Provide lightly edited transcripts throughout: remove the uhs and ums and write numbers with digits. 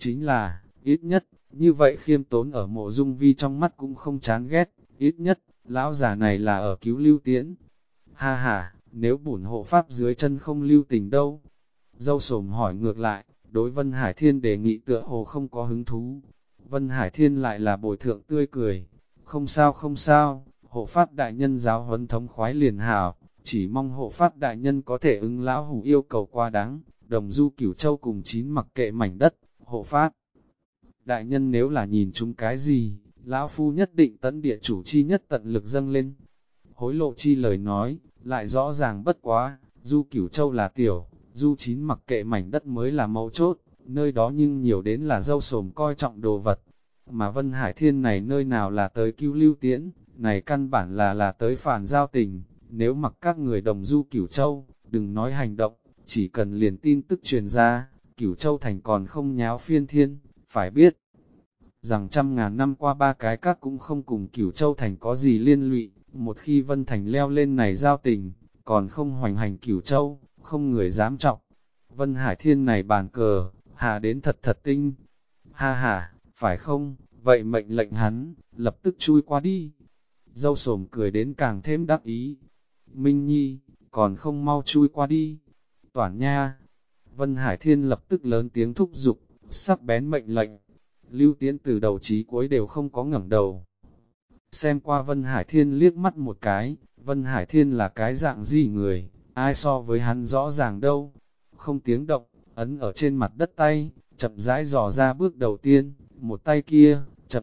chính là, ít nhất, như vậy khiêm tốn ở Mộ Dung Vi trong mắt cũng không chán ghét, ít nhất, lão già này là ở cứu Lưu Tiễn. Ha ha, nếu bổn hộ pháp dưới chân không lưu tình đâu? Dâu Sồm hỏi ngược lại, đối Vân Hải Thiên đề nghị tựa hồ không có hứng thú. Vân Hải Thiên lại là bồi thượng tươi cười. Không sao không sao, hộ pháp đại nhân giáo huấn thống khoái liền hảo, chỉ mong hộ pháp đại nhân có thể ứng lão hủ yêu cầu qua đáng, đồng du Cửu Châu cùng 9 mặc kệ mảnh đất, hộ pháp. Đại nhân nếu là nhìn chúng cái gì, lão phu nhất định tận địa chủ chi nhất tận lực dâng lên. Hối lộ chi lời nói, lại rõ ràng bất quá, du Cửu Châu là tiểu, du 9 mặc kệ mảnh đất mới là mấu chốt, nơi đó nhưng nhiều đến là Dâu Sồm coi trọng đồ vật. Mà Vân Hải Thiên này nơi nào là tới cứu Lưu Tiễn, này căn bản là tới phản giao tình, nếu mặc các người đồng du Cửu Châu, đừng nói hành động, chỉ cần liền tin tức truyền ra, Cửu Châu thành còn không nháo phiên thiên, phải biết rằng trăm ngàn năm qua ba cái các cũng không cùng Cửu Châu thành có gì liên lụy, một khi Vân Thành leo lên này giao tình, còn không hoành hành Cửu Châu, không người dám trọng. Vân Hải Thiên này bàn cờ, hạ đến thật thật tinh. Ha ha, phải không, vậy mệnh lệnh hắn, lập tức chui qua đi. Dâu Sồm cười đến càng thêm đắc ý. Minh Nhi, còn không mau chui qua đi. Toản nha. Vân Hải Thiên lập tức lớn tiếng thúc giục, sắc bén mệnh lệnh. Lưu Tiễn từ đầu chí cuối đều không có ngẩng đầu. Xem qua Vân Hải Thiên liếc mắt một cái, Vân Hải Thiên là cái dạng gì người, ai so với hắn rõ ràng đâu. Không tiếng động, ấn ở trên mặt đất tay, chậm rãi dò ra bước đầu tiên, một tay kia, chậm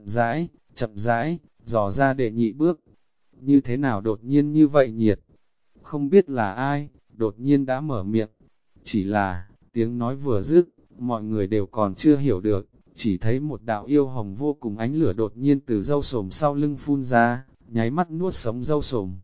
rãi, dò ra để nhị bước. Như thế nào đột nhiên như vậy nhiệt? Không biết là ai, đột nhiên đã mở miệng. Chỉ là, tiếng nói vừa dứt, mọi người đều còn chưa hiểu được, chỉ thấy một đạo yêu hồng vô cùng ánh lửa đột nhiên từ Dâu Sồm sau lưng phun ra, nháy mắt nuốt sống Dâu Sồm.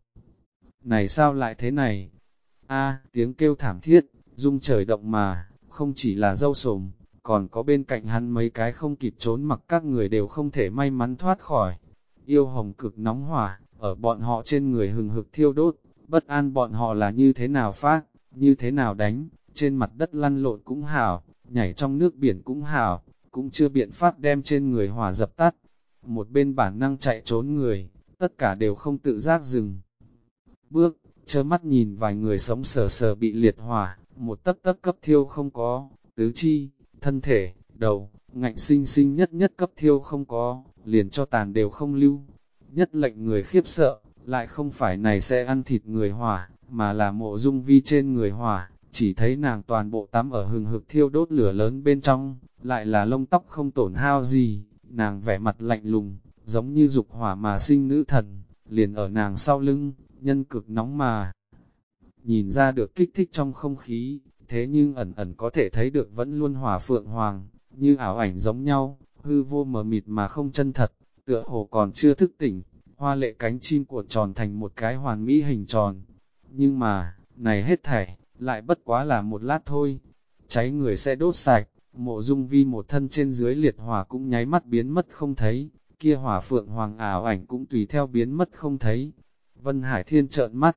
Này sao lại thế này? A, tiếng kêu thảm thiết, rung trời động mà, không chỉ là Dâu Sồm, còn có bên cạnh hắn mấy cái không kịp trốn mặc các người đều không thể may mắn thoát khỏi. Yêu hồng cực nóng hỏa, ở bọn họ trên người hừng hực thiêu đốt, bất an bọn họ là như thế nào phát, như thế nào đánh, trên mặt đất lăn lộn cũng hảo, nhảy trong nước biển cũng hảo, cũng chưa biện pháp đem trên người hỏa dập tắt. Một bên bản năng chạy trốn người, tất cả đều không tự giác dừng bước, chớ mắt nhìn vài người sống sờ sờ bị liệt hỏa, một tấc tấc cấp thiêu không có, tứ chi, thân thể, đầu, ngạnh sinh sinh nhất nhất cấp thiêu không có, liền cho tàn đều không lưu. Nhất lệnh người khiếp sợ, lại không phải này sẽ ăn thịt người hỏa, mà là Mộ Dung Vi trên người hỏa, chỉ thấy nàng toàn bộ tắm ở hừng hực thiêu đốt lửa lớn bên trong, lại là lông tóc không tổn hao gì, nàng vẻ mặt lạnh lùng, giống như dục hỏa mà sinh nữ thần, liền ở nàng sau lưng, nhân cực nóng mà. Nhìn ra được kích thích trong không khí, thế nhưng ẩn ẩn có thể thấy được vẫn luôn hỏa phượng hoàng, như ảo ảnh giống nhau, hư vô mờ mịt mà không chân thật, tựa hồ còn chưa thức tỉnh, hoa lệ cánh chim cuộn tròn thành một cái hoàn mỹ hình tròn. Nhưng mà, này hết thảy, lại bất quá là một lát thôi, cháy người sẽ đốt sạch, Mộ Dung Vi một thân trên dưới liệt hỏa cũng nháy mắt biến mất không thấy, kia hỏa phượng hoàng ảo ảnh cũng tùy theo biến mất không thấy. Vân Hải Thiên trợn mắt,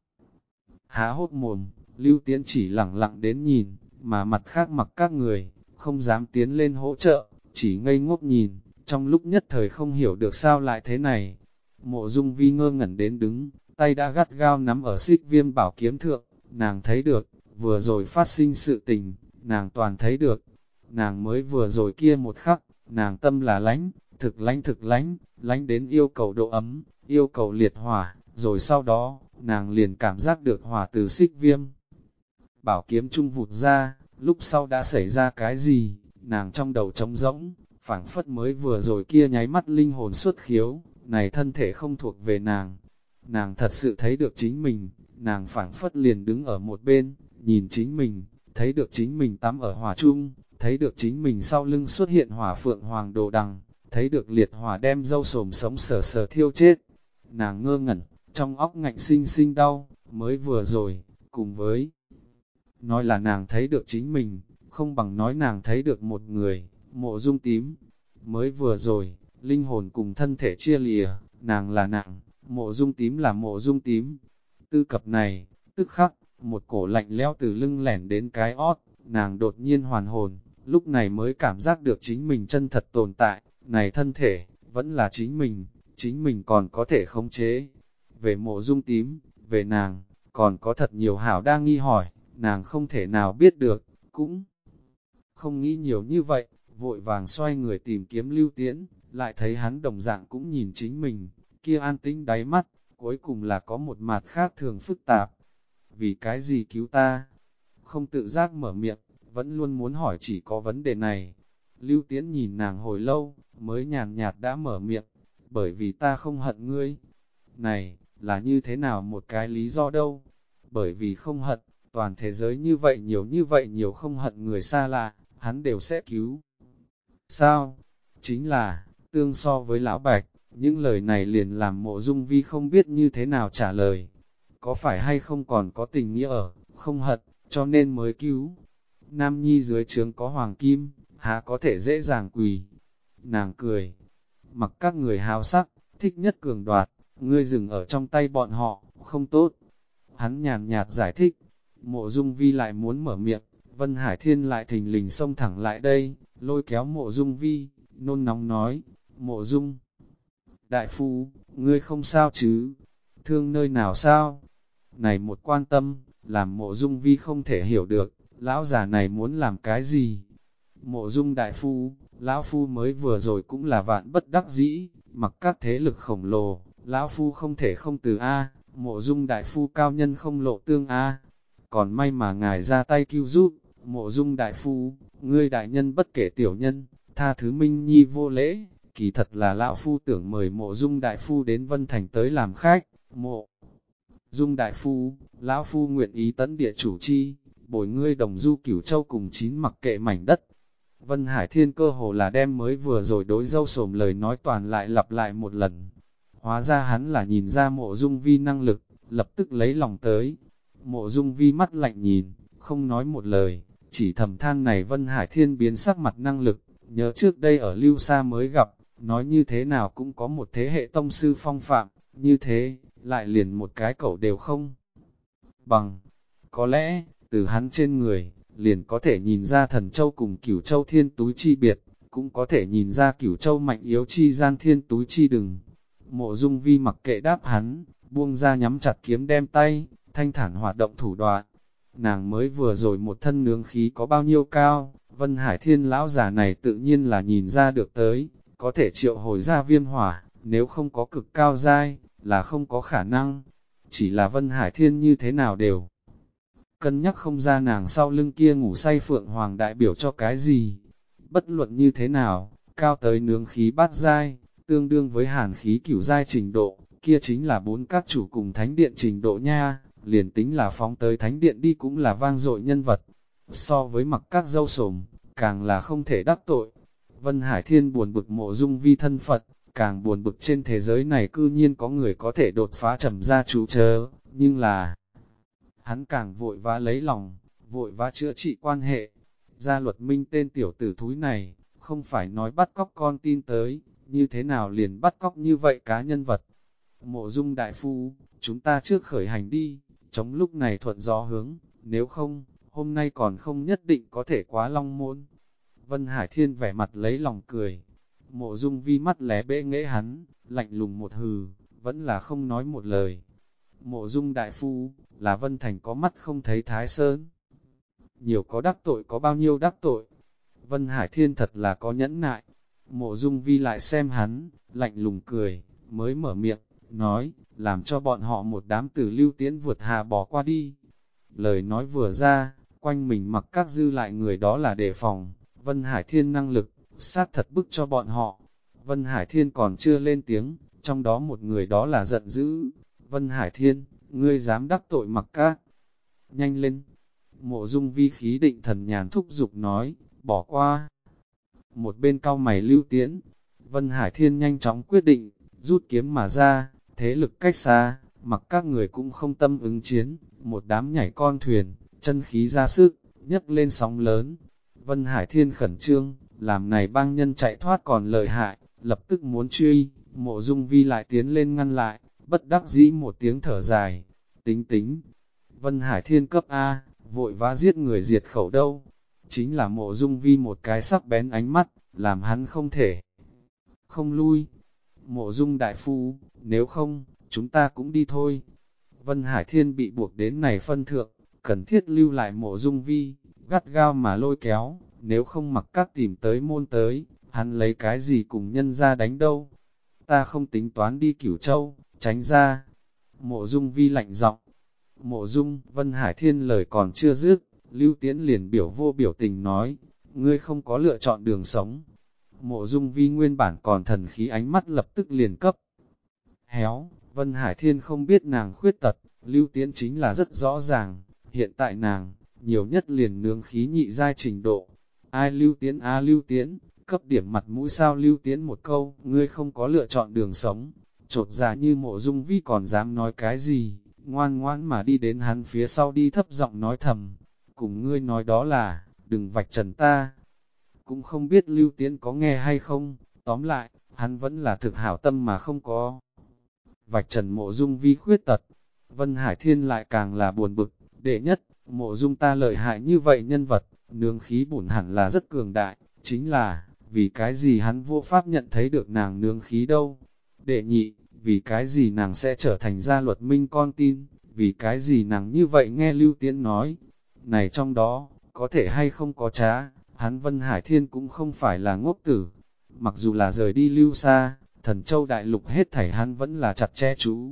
há hốt mồm, Lưu Tiễn chỉ lẳng lặng đến nhìn, mà mặt khác mặc các người, không dám tiến lên hỗ trợ, chỉ ngây ngốc nhìn, trong lúc nhất thời không hiểu được sao lại thế này. Mộ Dung Vi ngơ ngẩn đến đứng, tay đã gắt gao nắm ở xích viêm bảo kiếm thượng, nàng thấy được, vừa rồi phát sinh sự tình, nàng toàn thấy được, nàng mới vừa rồi kia một khắc, nàng tâm là lánh, thực lánh, lánh đến yêu cầu độ ấm, yêu cầu liệt hỏa, rồi sau đó, nàng liền cảm giác được hỏa từ xích viêm. Bảo kiếm trung vụt ra, lúc sau đã xảy ra cái gì, nàng trong đầu trống rỗng, phảng phất mới vừa rồi kia nháy mắt linh hồn xuất khiếu, này thân thể không thuộc về nàng. Nàng thật sự thấy được chính mình, nàng phảng phất liền đứng ở một bên, nhìn chính mình, thấy được chính mình tắm ở hỏa trung, thấy được chính mình sau lưng xuất hiện hỏa phượng hoàng đồ đằng, thấy được liệt hỏa đem Dâu Sồm sống sờ sờ thiêu chết. Nàng ngơ ngẩn, trong óc ngạnh sinh sinh đau, mới vừa rồi, cùng với nói là nàng thấy được chính mình, không bằng nói nàng thấy được một người, Mộ Dung Tím. Mới vừa rồi, linh hồn cùng thân thể chia lìa, nàng là nàng, Mộ Dung Tím là Mộ Dung Tím. Tư cập này, tức khắc, một cổ lạnh lẽo từ lưng lẻn đến cái ót, nàng đột nhiên hoàn hồn, lúc này mới cảm giác được chính mình chân thật tồn tại, này thân thể, vẫn là chính mình còn có thể khống chế. Về Mộ Dung tím, về nàng, còn có thật nhiều hảo đang nghi hỏi, nàng không thể nào biết được, cũng không nghĩ nhiều như vậy, vội vàng xoay người tìm kiếm Lưu Tiễn, lại thấy hắn đồng dạng cũng nhìn chính mình, kia an tĩnh đáy mắt, cuối cùng là có một mặt khác thường phức tạp. Vì cái gì cứu ta? Không tự giác mở miệng, vẫn luôn muốn hỏi chỉ có vấn đề này. Lưu Tiễn nhìn nàng hồi lâu, mới nhàn nhạt đã mở miệng, bởi vì ta không hận ngươi. Này, là như thế nào một cái lý do đâu? Bởi vì không hận, toàn thế giới như vậy nhiều không hận người xa lạ, hắn đều sẽ cứu. Sao? Chính là, tương so với lão Bạch, những lời này liền làm Mộ Dung Vi không biết như thế nào trả lời. Có phải hay không còn có tình nghĩa ở, không hận, cho nên mới cứu. Nam Nhi dưới trướng có hoàng kim, há có thể dễ dàng quỳ. Nàng cười, mặc các người hào sắc, thích nhất cường đoạt, ngươi dừng ở trong tay bọn họ, không tốt. Hắn nhàn nhạt giải thích, Mộ Dung Vi lại muốn mở miệng, Vân Hải Thiên lại thình lình xông thẳng lại đây, lôi kéo Mộ Dung Vi, nôn nóng nói, Mộ Dung đại phu, ngươi không sao chứ, thương nơi nào sao? Này một quan tâm, làm Mộ Dung Vi không thể hiểu được, lão già này muốn làm cái gì? Mộ Dung đại phu, lão phu mới vừa rồi cũng là vạn bất đắc dĩ, mặc các thế lực khổng lồ, lão phu không thể không từ A, Mộ Dung đại phu cao nhân không lộ tương A. Còn may mà ngài ra tay cứu giúp, Mộ Dung đại phu, ngươi đại nhân bất kể tiểu nhân, tha thứ Minh Nhi vô lễ, kỳ thật là lão phu tưởng mời Mộ Dung đại phu đến Vân Thành tới làm khách. Mộ Dung đại phu, lão phu nguyện ý tấn địa chủ chi, bồi ngươi đồng du Cửu Châu cùng 9 mặc kệ mảnh đất. Vân Hải Thiên cơ hồ là đem mới vừa rồi đối dâu sồm lời nói toàn lại lặp lại một lần. Hóa ra hắn là nhìn ra Mộ Dung Vi năng lực, lập tức lấy lòng tới. Mộ Dung Vi mắt lạnh nhìn, không nói một lời, chỉ thầm than này Vân Hải Thiên biến sắc mặt năng lực, nhớ trước đây ở Lưu Sa mới gặp, nói như thế nào cũng có một thế hệ tông sư phong phạm, như thế, lại liền một cái cẩu đều không bằng. Có lẽ, từ hắn trên người, liền có thể nhìn ra Thần Châu cùng Cửu Châu thiên túi chi biệt, cũng có thể nhìn ra Cửu Châu mạnh yếu chi gian thiên túi chi đừng. Mộ Dung Vi mặc kệ đáp hắn, buông ra nhắm chặt kiếm đem tay, thanh thản hoạt động thủ đoạn. Nàng mới vừa rồi một thân nướng khí có bao nhiêu cao, Vân Hải Thiên lão già này tự nhiên là nhìn ra được tới, có thể triệu hồi ra viêm hỏa, nếu không có cực cao dai, là không có khả năng. Chỉ là Vân Hải Thiên như thế nào đều cân nhắc không ra nàng sau lưng kia ngủ say Phượng Hoàng đại biểu cho cái gì. Bất luận như thế nào, cao tới nướng khí bát giai, tương đương với hàn khí cửu giai trình độ, kia chính là 4 các chủ cùng thánh điện trình độ nha, liền tính là phóng tới thánh điện đi cũng là vang dội nhân vật. So với mặc các dâu sồm, càng là không thể đắc tội. Vân Hải Thiên buồn bực Mộ Dung Vi thân Phật, càng buồn bực trên thế giới này cư nhiên có người có thể đột phá trầm gia chú chớ, nhưng là hắn càng vội vã lấy lòng, vội vã chữa trị quan hệ. Gia Luật Minh tên tiểu tử thúi này, không phải nói bắt cóc con tin tới, như thế nào liền bắt cóc như vậy cá nhân vật. Mộ Dung đại phu, chúng ta trước khởi hành đi, chống lúc này thuận gió hướng, nếu không, hôm nay còn không nhất định có thể quá long môn. Vân Hải Thiên vẻ mặt lấy lòng cười, Mộ Dung Vi mắt lé bẽ nghễ hắn, lạnh lùng một hừ, vẫn là không nói một lời. Mộ Dung đại phu, là Vân Thành có mắt không thấy Thái Sơn. Nhiều có đắc tội có bao nhiêu đắc tội. Vân Hải Thiên thật là có nhẫn nại. Mộ Dung Vi lại xem hắn, lạnh lùng cười, mới mở miệng, nói, làm cho bọn họ một đám tử Lưu Tiễn vượt hà bỏ qua đi. Lời nói vừa ra, quanh mình mặc các dư lại người đó là đề phòng, Vân Hải Thiên năng lực, sát thật bức cho bọn họ. Vân Hải Thiên còn chưa lên tiếng, trong đó một người đó là giận dữ. Vân Hải Thiên, ngươi dám đắc tội mặc các. Nhanh lên. Mộ Dung Vi khí định thần nhàn thúc giục nói, bỏ qua. Một bên cau mày Lưu Tiễn, Vân Hải Thiên nhanh chóng quyết định, rút kiếm mà ra, thế lực cách xa, mặc các người cũng không tâm ứng chiến, một đám nhảy con thuyền, chân khí ra sức, nhấc lên sóng lớn. Vân Hải Thiên khẩn trương, làm này bang nhân chạy thoát còn lợi hại, lập tức muốn truy, Mộ Dung Vi lại tiến lên ngăn lại, bất đắc dĩ một tiếng thở dài, tính. Vân Hải Thiên cấp A, vội vã giết người diệt khẩu đâu. chính là Mộ Dung Vi một cái sắc bén ánh mắt, làm hắn không thể không lui. Mộ Dung đại phu, nếu không, chúng ta cũng đi thôi. Vân Hải Thiên bị buộc đến này phân thượng, cần thiết lưu lại Mộ Dung Vi, gắt gao mà lôi kéo, nếu không mặc các tìm tới môn tới, hắn lấy cái gì cùng nhân ra đánh đâu. Ta không tính toán đi Cửu Châu, tránh ra. Mộ Dung Vi lạnh giọng. Mộ Dung, Vân Hải Thiên lời còn chưa dứt, Lưu Tiễn liền biểu vô biểu tình nói, ngươi không có lựa chọn đường sống. Mộ Dung Vi nguyên bản còn thần khí ánh mắt lập tức liền cấp. Héo, Vân Hải Thiên không biết nàng khuyết tật, Lưu Tiễn chính là rất rõ ràng, hiện tại nàng, nhiều nhất liền nướng khí nhị giai trình độ. Ai Lưu Tiễn Lưu Tiễn, cấp điểm mặt mũi sao Lưu Tiễn một câu, ngươi không có lựa chọn đường sống. Chột dạ như Mộ Dung Vi còn dám nói cái gì, ngoan ngoãn mà đi đến hắn phía sau đi thấp giọng nói thầm, cùng ngươi nói đó là, đừng vạch trần ta. Cũng không biết Lưu Tiễn có nghe hay không, tóm lại, hắn vẫn là thực hảo tâm mà không có. Vạch trần Mộ Dung Vi khuyết tật, Vân Hải Thiên lại càng là buồn bực, đệ nhất, Mộ Dung ta lợi hại như vậy nhân vật, nương khí bổn hẳn là rất cường đại, chính là, vì cái gì hắn vô pháp nhận thấy được nàng nương khí đâu. Đệ nhị, vì cái gì nàng sẽ trở thành gia luật minh con tin, vì cái gì nàng như vậy nghe Lưu Tiễn nói. Này trong đó, có thể hay không có trá, hắn Vân Hải Thiên cũng không phải là ngốc tử. Mặc dù là rời đi Lưu Sa, Thần Châu Đại Lục hết thảy hắn vẫn là chặt chẽ chú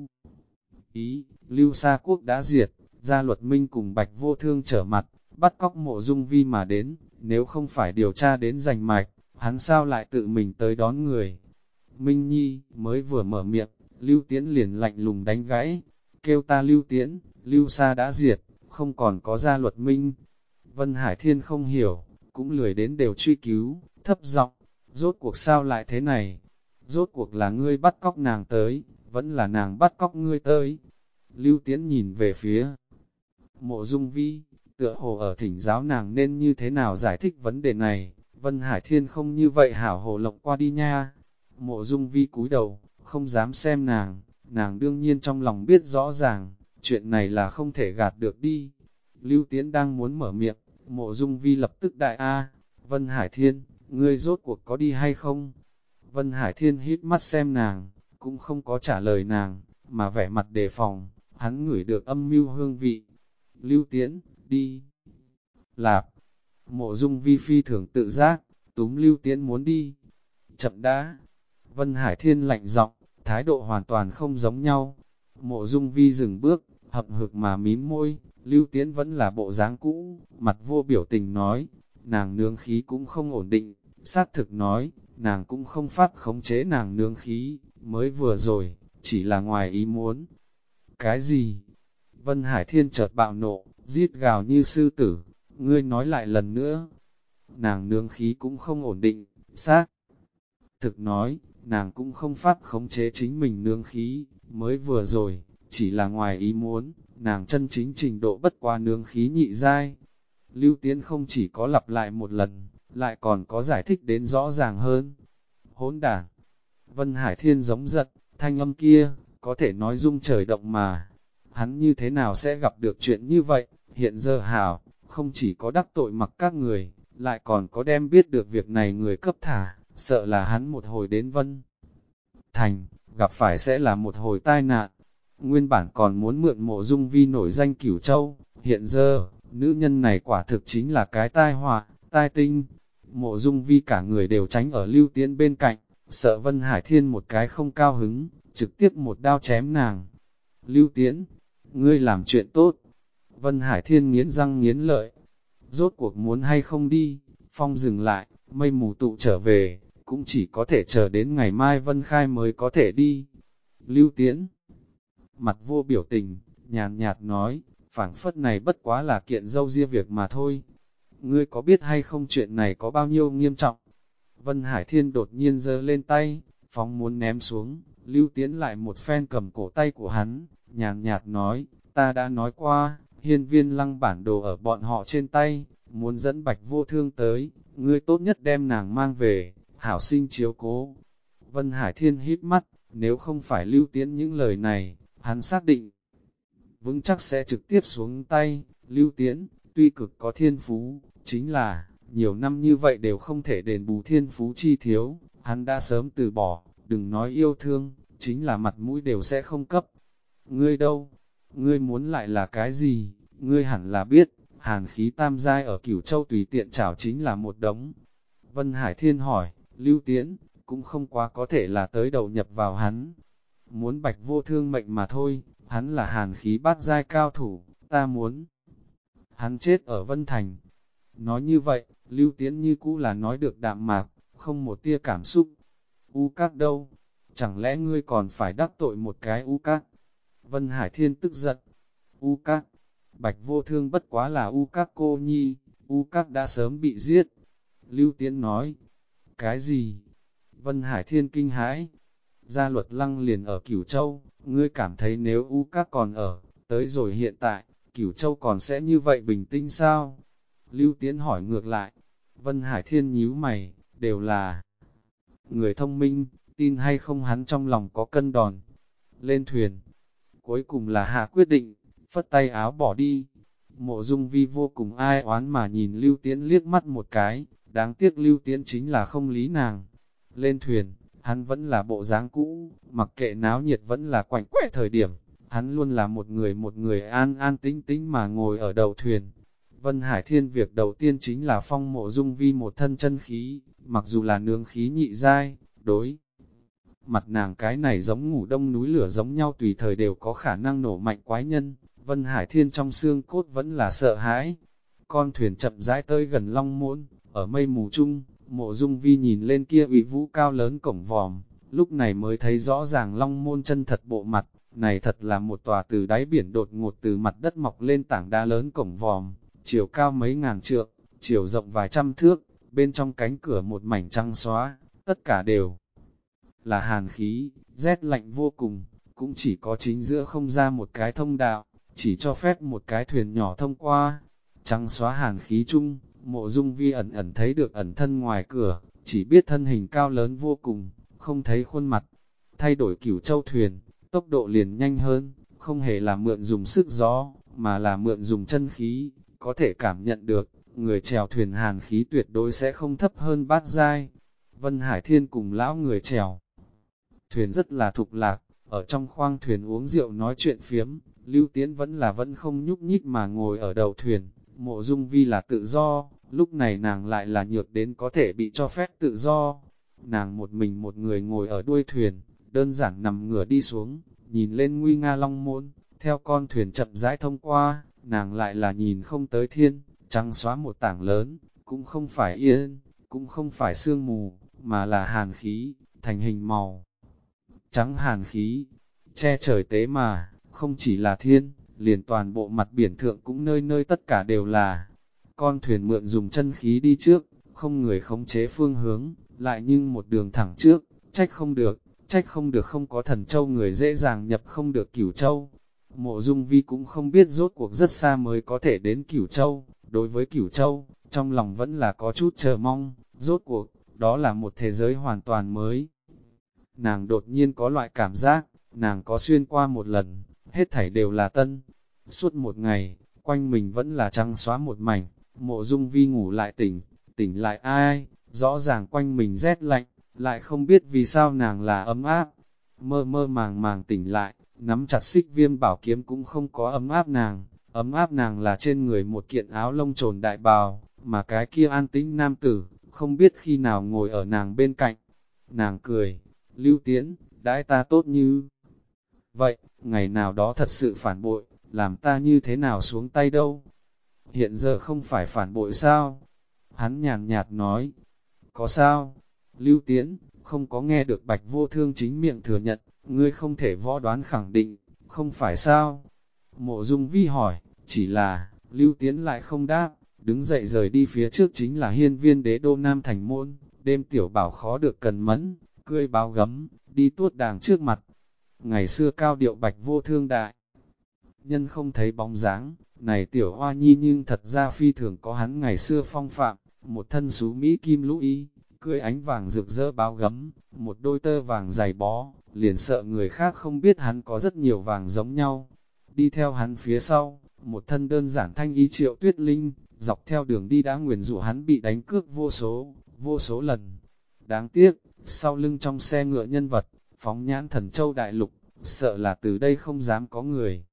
ý, Lưu Sa quốc đã diệt, gia luật minh cùng Bạch Vô Thương trở mặt, bắt cóc Mộ Dung Vi mà đến, nếu không phải điều tra đến rành mạch, hắn sao lại tự mình tới đón người. Minh Nhi mới vừa mở miệng, Lưu Tiễn liền lạnh lùng đánh gãy, kêu ta Lưu Tiễn, Lưu Sa đã diệt, không còn có gia luật minh. Vân Hải Thiên không hiểu, cũng lười đến đều truy cứu, thấp giọng, rốt cuộc sao lại thế này? Rốt cuộc là ngươi bắt cóc nàng tới, vẫn là nàng bắt cóc ngươi tới. Lưu Tiễn nhìn về phía Mộ Dung Vi, tựa hồ ở thỉnh giáo nàng nên như thế nào giải thích vấn đề này. Vân Hải Thiên không như vậy hảo hồ lộng qua đi nha. Mộ Dung Vi cúi đầu, không dám xem nàng đương nhiên trong lòng biết rõ ràng, chuyện này là không thể gạt được đi. Lưu Tiễn đang muốn mở miệng, Mộ Dung Vi lập tức đại A, Vân Hải Thiên, ngươi rốt cuộc có đi hay không? Vân Hải Thiên hít mắt xem nàng, cũng không có trả lời nàng, mà vẻ mặt đề phòng, hắn ngửi được âm mưu hương vị. Lưu Tiễn, đi. Lạp, Mộ Dung Vi phi thường tự giác, túm Lưu Tiễn muốn đi. Chậm đã. Vân Hải Thiên lạnh giọng, thái độ hoàn toàn không giống nhau. Mộ Dung Vi dừng bước, hậm hực mà mím môi, Lưu Tiễn vẫn là bộ dáng cũ, mặt vô biểu tình nói, nàng nương khí cũng không ổn định, xác thực nói, nàng cũng không pháp khống chế nàng nương khí, mới vừa rồi, chỉ là ngoài ý muốn. Cái gì? Vân Hải Thiên chợt bạo nộ, giết gào như sư tử, ngươi nói lại lần nữa. Nàng nương khí cũng không ổn định, xác thực nói, nàng cũng không pháp khống chế chính mình nương khí, mới vừa rồi, chỉ là ngoài ý muốn, nàng chân chính trình độ bất qua nương khí nhị giai. Lưu Tiễn không chỉ có lặp lại một lần, lại còn có giải thích đến rõ ràng hơn. Hỗn đảng, Vân Hải Thiên giống giật, thanh âm kia, có thể nói rung trời động mà. Hắn như thế nào sẽ gặp được chuyện như vậy, hiện giờ hảo, không chỉ có đắc tội mặc các người, lại còn có đem biết được việc này người cấp thả, sợ là hắn một hồi đến Vân Thành, gặp phải sẽ là một hồi tai nạn. Nguyên bản còn muốn mượn Mộ Dung Vi nổi danh Cửu Châu, hiện giờ, nữ nhân này quả thực chính là cái tai họa, tai tinh. Mộ Dung Vi cả người đều tránh ở Lưu Tiễn bên cạnh, sợ Vân Hải Thiên một cái không cao hứng, trực tiếp một đao chém nàng. Lưu Tiễn, ngươi làm chuyện tốt. Vân Hải Thiên nghiến răng nghiến lợi. Rốt cuộc muốn hay không đi, phong dừng lại, mây mù tụ trở về, cũng chỉ có thể chờ đến ngày mai Vân Khai mới có thể đi. Lưu Tiễn, mặt vô biểu tình, nhàn nhạt nói, phảng phất này bất quá là kiện dâu ria việc mà thôi. Ngươi có biết hay không chuyện này có bao nhiêu nghiêm trọng? Vân Hải Thiên đột nhiên giơ lên tay, phóng muốn ném xuống, Lưu Tiễn lại một phen cầm cổ tay của hắn, nhàn nhạt nói, ta đã nói qua, hiên viên lăng bản đồ ở bọn họ trên tay, muốn dẫn Bạch Vô Thương tới, ngươi tốt nhất đem nàng mang về, hảo sinh chiếu cố. Vân Hải Thiên hít mắt, nếu không phải Lưu Tiễn những lời này, hắn xác định vững chắc sẽ trực tiếp xuống tay. Lưu Tiễn, tuy cực có thiên phú, chính là, nhiều năm như vậy đều không thể đền bù thiên phú chi thiếu, hắn đã sớm từ bỏ, đừng nói yêu thương, chính là mặt mũi đều sẽ không cấp. Ngươi đâu? Ngươi muốn lại là cái gì? Ngươi hẳn là biết, hàn khí tam giai ở Cửu Châu tùy tiện chảo chính là một đống. Vân Hải Thiên hỏi, Lưu Tiễn, cũng không quá có thể là tới đầu nhập vào hắn. Muốn Bạch Vô Thương mệnh mà thôi, hắn là hàn khí bát giai cao thủ, ta muốn hắn chết ở Vân Thành. Nói như vậy, Lưu Tiễn như cũ là nói được đạm mạc, không một tia cảm xúc. U Các đâu? Chẳng lẽ ngươi còn phải đắc tội một cái U Các? Vân Hải Thiên tức giận. U Các, Bạch Vô Thương bất quá là U Các cô nhi, U Các đã sớm bị giết. Lưu Tiễn nói, cái gì? Vân Hải Thiên kinh hãi. Gia Luật Lăng liền ở Cửu Châu, ngươi cảm thấy nếu U Các còn ở, tới rồi hiện tại, Cửu Châu còn sẽ như vậy bình tĩnh sao? Lưu Tiễn hỏi ngược lại. Vân Hải Thiên nhíu mày, đều là người thông minh, tin hay không hắn trong lòng có cân đòn. Lên thuyền, cuối cùng là hạ quyết định, phất tay áo bỏ đi. Mộ Dung Vi vô cùng ai oán mà nhìn Lưu Tiễn liếc mắt một cái, đáng tiếc Lưu Tiễn chính là không lý nàng. Lên thuyền, hắn vẫn là bộ dáng cũ, mặc kệ náo nhiệt vẫn là quạnh quẽ thời điểm, hắn luôn là một người an an tĩnh tĩnh mà ngồi ở đầu thuyền. Vân Hải Thiên việc đầu tiên chính là phong Mộ Dung Vi một thân chân khí, mặc dù là nướng khí nhị giai, đối mặt nàng cái này giống ngủ đông núi lửa giống nhau tùy thời đều có khả năng nổ mạnh quái nhân, Vân Hải Thiên trong xương cốt vẫn là sợ hãi. Con thuyền chậm rãi tới gần Long Môn, ở mây mù chung, Mộ Dung Vi nhìn lên kia uy vũ cao lớn cổng vòm, lúc này mới thấy rõ ràng Long Môn chân thật bộ mặt, này thật là một tòa từ đáy biển đột ngột từ mặt đất mọc lên tảng đá lớn cổng vòm, chiều cao mấy ngàn trượng, chiều rộng vài trăm thước, bên trong cánh cửa một mảnh trắng xóa, tất cả đều là hàn khí, rét lạnh vô cùng, cũng chỉ có chính giữa không ra một cái thông đạo, chỉ cho phép một cái thuyền nhỏ thông qua. Trắng xóa hàn khí chung, Mộ Dung Vi ẩn ẩn thấy được ẩn thân ngoài cửa, chỉ biết thân hình cao lớn vô cùng, không thấy khuôn mặt. Thay đổi Cửu Châu thuyền, tốc độ liền nhanh hơn, không hề là mượn dùng sức gió, mà là mượn dùng chân khí, có thể cảm nhận được, người chèo thuyền hàn khí tuyệt đối sẽ không thấp hơn bát giai. Vân Hải Thiên cùng lão người chèo thuyền rất là thục lạc, ở trong khoang thuyền uống rượu nói chuyện phiếm, Lưu Tiễn vẫn không nhúc nhích mà ngồi ở đầu thuyền. Mộ Dung Vi là tự do, lúc này nàng lại là nhược đến có thể bị cho phép tự do. Nàng một mình một người ngồi ở đuôi thuyền, đơn giản nằm ngửa đi xuống, nhìn lên nguy nga Long Môn, theo con thuyền chậm rãi thông qua, nàng lại là nhìn không tới thiên, trắng xóa một tảng lớn, cũng không phải yên, cũng không phải sương mù, mà là hàn khí, thành hình màu. Trắng hàn khí, che trời tế mà, không chỉ là thiên, liền toàn bộ mặt biển thượng cũng nơi nơi tất cả đều là. Con thuyền mượn dùng chân khí đi trước, không người khống chế phương hướng, lại nhưng một đường thẳng trước, trách không được không có thần châu người dễ dàng nhập không được Cửu Châu. Mộ Dung Vi cũng không biết rốt cuộc rất xa mới có thể đến Cửu Châu, đối với Cửu Châu, trong lòng vẫn là có chút chờ mong, rốt cuộc, đó là một thế giới hoàn toàn mới. Nàng đột nhiên có loại cảm giác, nàng có xuyên qua một lần, hết thảy đều là tân. Suốt một ngày, quanh mình vẫn là trắng xóa một mảnh, Mộ Dung Vi ngủ lại tỉnh lại ai, rõ ràng quanh mình rét lạnh, lại không biết vì sao nàng là ấm áp. Mơ mơ màng màng tỉnh lại, nắm chặt xích viêm bảo kiếm cũng không có ấm áp nàng là trên người một kiện áo lông trồn đại bào, mà cái kia an tĩnh nam tử, không biết khi nào ngồi ở nàng bên cạnh. Nàng cười, Lưu Tiễn, đãi ta tốt như vậy, ngày nào đó thật sự phản bội, làm ta như thế nào xuống tay đâu. Hiện giờ không phải phản bội sao? Hắn nhàn nhạt nói, có sao? Lưu Tiễn, không có nghe được Bạch Vô Thương chính miệng thừa nhận, ngươi không thể võ đoán khẳng định, không phải sao? Mộ Dung Vi hỏi, chỉ là, Lưu Tiễn lại không đáp, đứng dậy rời đi phía trước chính là hiên viên đế đô Nam Thành Môn, đêm tiểu bảo khó được cần mẫn, cưỡi báo gấm, đi tuốt đàng trước mặt. Ngày xưa cao điệu Bạch Vô Thương đại nhân không thấy bóng dáng, này tiểu hoa nhi nhưng thật ra phi thường có hắn ngày xưa phong phạm, một thân xú Mỹ kim lũ y, cưỡi ánh vàng rực rỡ báo gấm, một đôi tơ vàng dày bó, liền sợ người khác không biết hắn có rất nhiều vàng giống nhau. Đi theo hắn phía sau, một thân đơn giản thanh y Triệu Tuyết Linh, dọc theo đường đi đã nguyền rủa hắn bị đánh cước vô số lần. Đáng tiếc, sau lưng trong xe ngựa nhân vật, phóng nhãn Thần Châu Đại Lục, sợ là từ đây không dám có người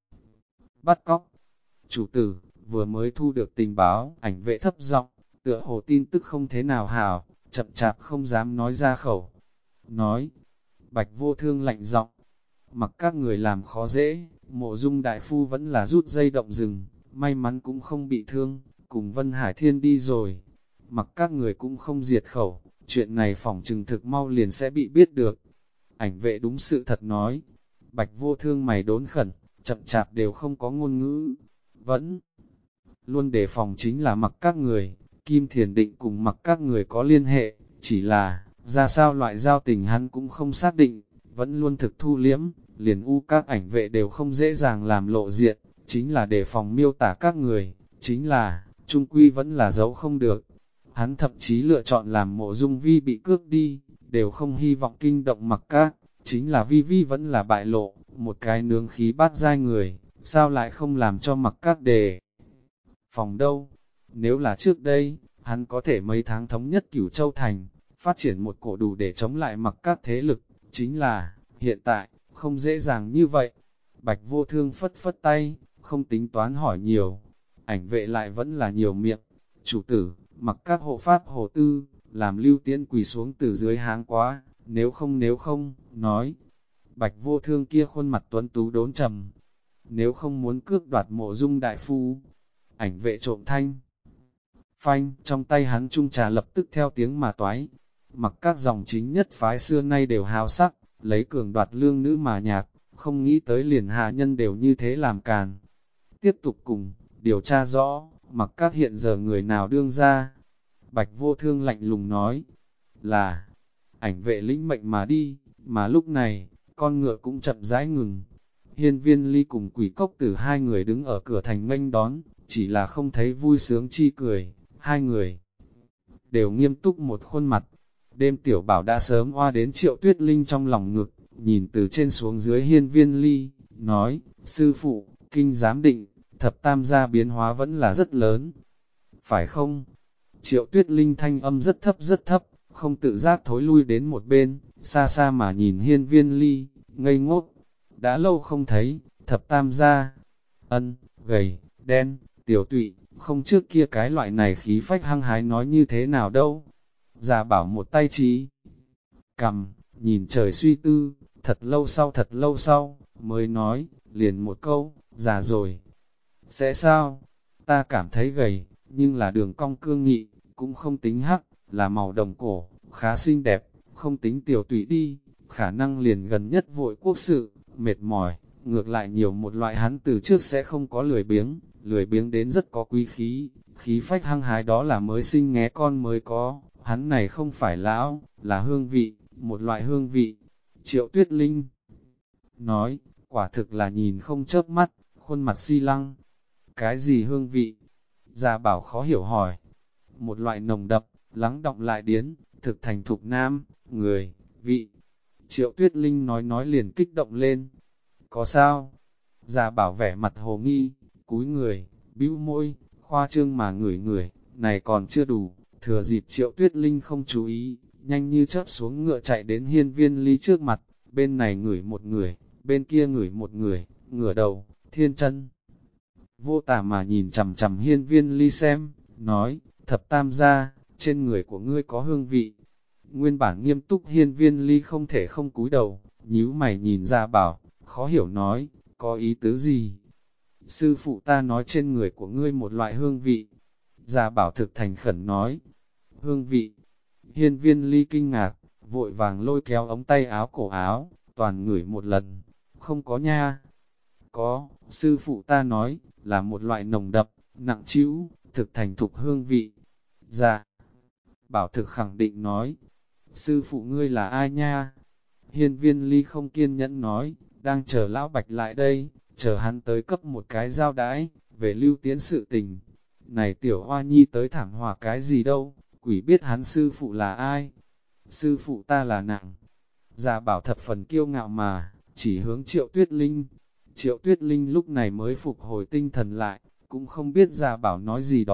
bắt cóc. Chủ tử, vừa mới thu được tình báo, ảnh vệ thấp giọng, tựa hồ tin tức không thế nào hảo, chậm chạp không dám nói ra khẩu. Nói, Bạch Vô Thương lạnh giọng, mặc các người làm khó dễ, Mộ Dung đại phu vẫn là rút dây động rừng, may mắn cũng không bị thương, cùng Vân Hải Thiên đi rồi. Mặc các người cũng không diệt khẩu, chuyện này phỏng chừng thực mau liền sẽ bị biết được. Ảnh vệ đúng sự thật nói, Bạch Vô Thương mày đốn khẩn, chậm chạp đều không có ngôn ngữ, vẫn luôn đề phòng chính là mặc các người, Kim Thiền Định cùng mặc các người có liên hệ, chỉ là, ra sao loại giao tình hắn cũng không xác định, vẫn luôn thực thu liễm, liền các ảnh vệ đều không dễ dàng làm lộ diện, chính là đề phòng miêu tả các người, chính là, trung quy vẫn là giấu không được. Hắn thậm chí lựa chọn làm Mộ Dung Vi bị cướp đi, đều không hy vọng kinh động mặc các, chính là Vi vẫn là bại lộ, một cái nướng khí bát giai người, sao lại không làm cho mặc các đề phòng đâu. Nếu là trước đây, hắn có thể mấy tháng thống nhất Cửu Châu Thành, phát triển một cổ đủ để chống lại mặc các thế lực, chính là, hiện tại, không dễ dàng như vậy. Bạch Vô Thương phất phất tay, không tính toán hỏi nhiều, ảnh vệ lại vẫn là nhiều miệng. Chủ tử, mặc các hộ pháp hồ tư, làm Lưu Tiễn quỳ xuống từ dưới háng quá, nếu không, nói. Bạch Vô Thương kia khuôn mặt tuấn tú đốn trầm, nếu không muốn cướp đoạt Mộ Dung đại phu. Ảnh vệ trộm thanh phanh, trong tay hắn chung trà lập tức theo tiếng mà toái. Mặc các dòng chính nhất phái xưa nay đều hào sắc, lấy cường đoạt lương nữ mà nhạc, không nghĩ tới liền hạ nhân đều như thế làm càn. Tiếp tục cùng, điều tra rõ, mặc các hiện giờ người nào đương ra. Bạch Vô Thương lạnh lùng nói, là, ảnh vệ lĩnh mệnh mà đi, mà lúc này, con ngựa cũng chậm rãi ngừng. Hiên Viên Ly cùng Quỷ Cốc Tử hai người đứng ở cửa thành nghênh đón, chỉ là không thấy vui sướng chi cười, hai người đều nghiêm túc một khuôn mặt. Đêm Tiểu Bảo đã sớm oa đến Triệu Tuyết Linh trong lòng ngực, nhìn từ trên xuống dưới Hiên Viên Ly, nói, sư phụ, kinh giám định, thập tam gia biến hóa vẫn là rất lớn. Phải không? Triệu Tuyết Linh thanh âm rất thấp, không tự giác thối lui đến một bên, xa xa mà nhìn Hiên Viên Ly, ngây ngốc. Đã lâu không thấy, thập tam gia, gầy, đen, tiểu tụy, không trước kia cái loại này khí phách hăng hái nói như thế nào đâu. Già Bảo một tay trí cầm, nhìn trời suy tư, thật lâu sau, mới nói, liền một câu, già rồi. Sẽ sao? Ta cảm thấy gầy, nhưng là đường cong cương nghị, cũng không tính hắc, là màu đồng cổ, khá xinh đẹp, không tính tiểu tụy đi, khả năng liền gần nhất vội quốc sự, mệt mỏi, ngược lại nhiều một loại hắn từ trước sẽ không có lười biếng đến rất có quý khí, khí phách hăng hái đó là mới sinh nghé con mới có, hắn này không phải lão, là hương vị, một loại hương vị. Triệu Tuyết Linh nói, quả thực là nhìn không chớp mắt, khuôn mặt si lăng. Cái gì hương vị? Gia Bảo khó hiểu hỏi. Một loại nồng đậm, lắng đọng lại điến, thực thành thục nam, người, vị. Triệu Tuyết Linh nói liền kích động lên. Có sao? Gia Bảo vẻ mặt hồ nghi, cúi người, bĩu môi, khoa trương mà ngửi, này còn chưa đủ. Thừa dịp Triệu Tuyết Linh không chú ý, nhanh như chớp xuống ngựa chạy đến Hiên Viên Ly trước mặt, bên này ngửi một người, bên kia ngửi một người, ngửa đầu, thiên chân. Vô tả mà nhìn chằm Hiên Viên Ly xem, nói, thập tam gia, trên người của ngươi có hương vị. Nguyên bản nghiêm túc Hiên Viên Ly không thể không cúi đầu, nhíu mày nhìn Gia Bảo, khó hiểu nói, có ý tứ gì? Sư phụ ta nói trên người của ngươi một loại hương vị. Gia Bảo thực thành khẩn nói, hương vị. Hiên Viên Ly kinh ngạc, vội vàng lôi kéo ống tay áo cổ áo, toàn ngửi một lần, không có nha. Có, sư phụ ta nói, là một loại nồng đậm, nặng trĩu, thực thành thục hương vị. Dạ, Bảo thực khẳng định nói, sư phụ ngươi là ai nha? Hiên Viên Ly không kiên nhẫn nói, đang chờ lão Bạch lại đây, chờ hắn tới cấp một cái giao đãi, về Lưu Tiễn sự tình. Này tiểu hoa nhi tới thảm họa cái gì đâu, quỷ biết hắn sư phụ là ai? Sư phụ ta là nặng. Dạ Bảo thập phần kiêu ngạo mà, chỉ hướng Triệu Tuyết Linh. Triệu Tuyết Linh lúc này mới phục hồi tinh thần lại, cũng không biết Gia Bảo nói gì đó,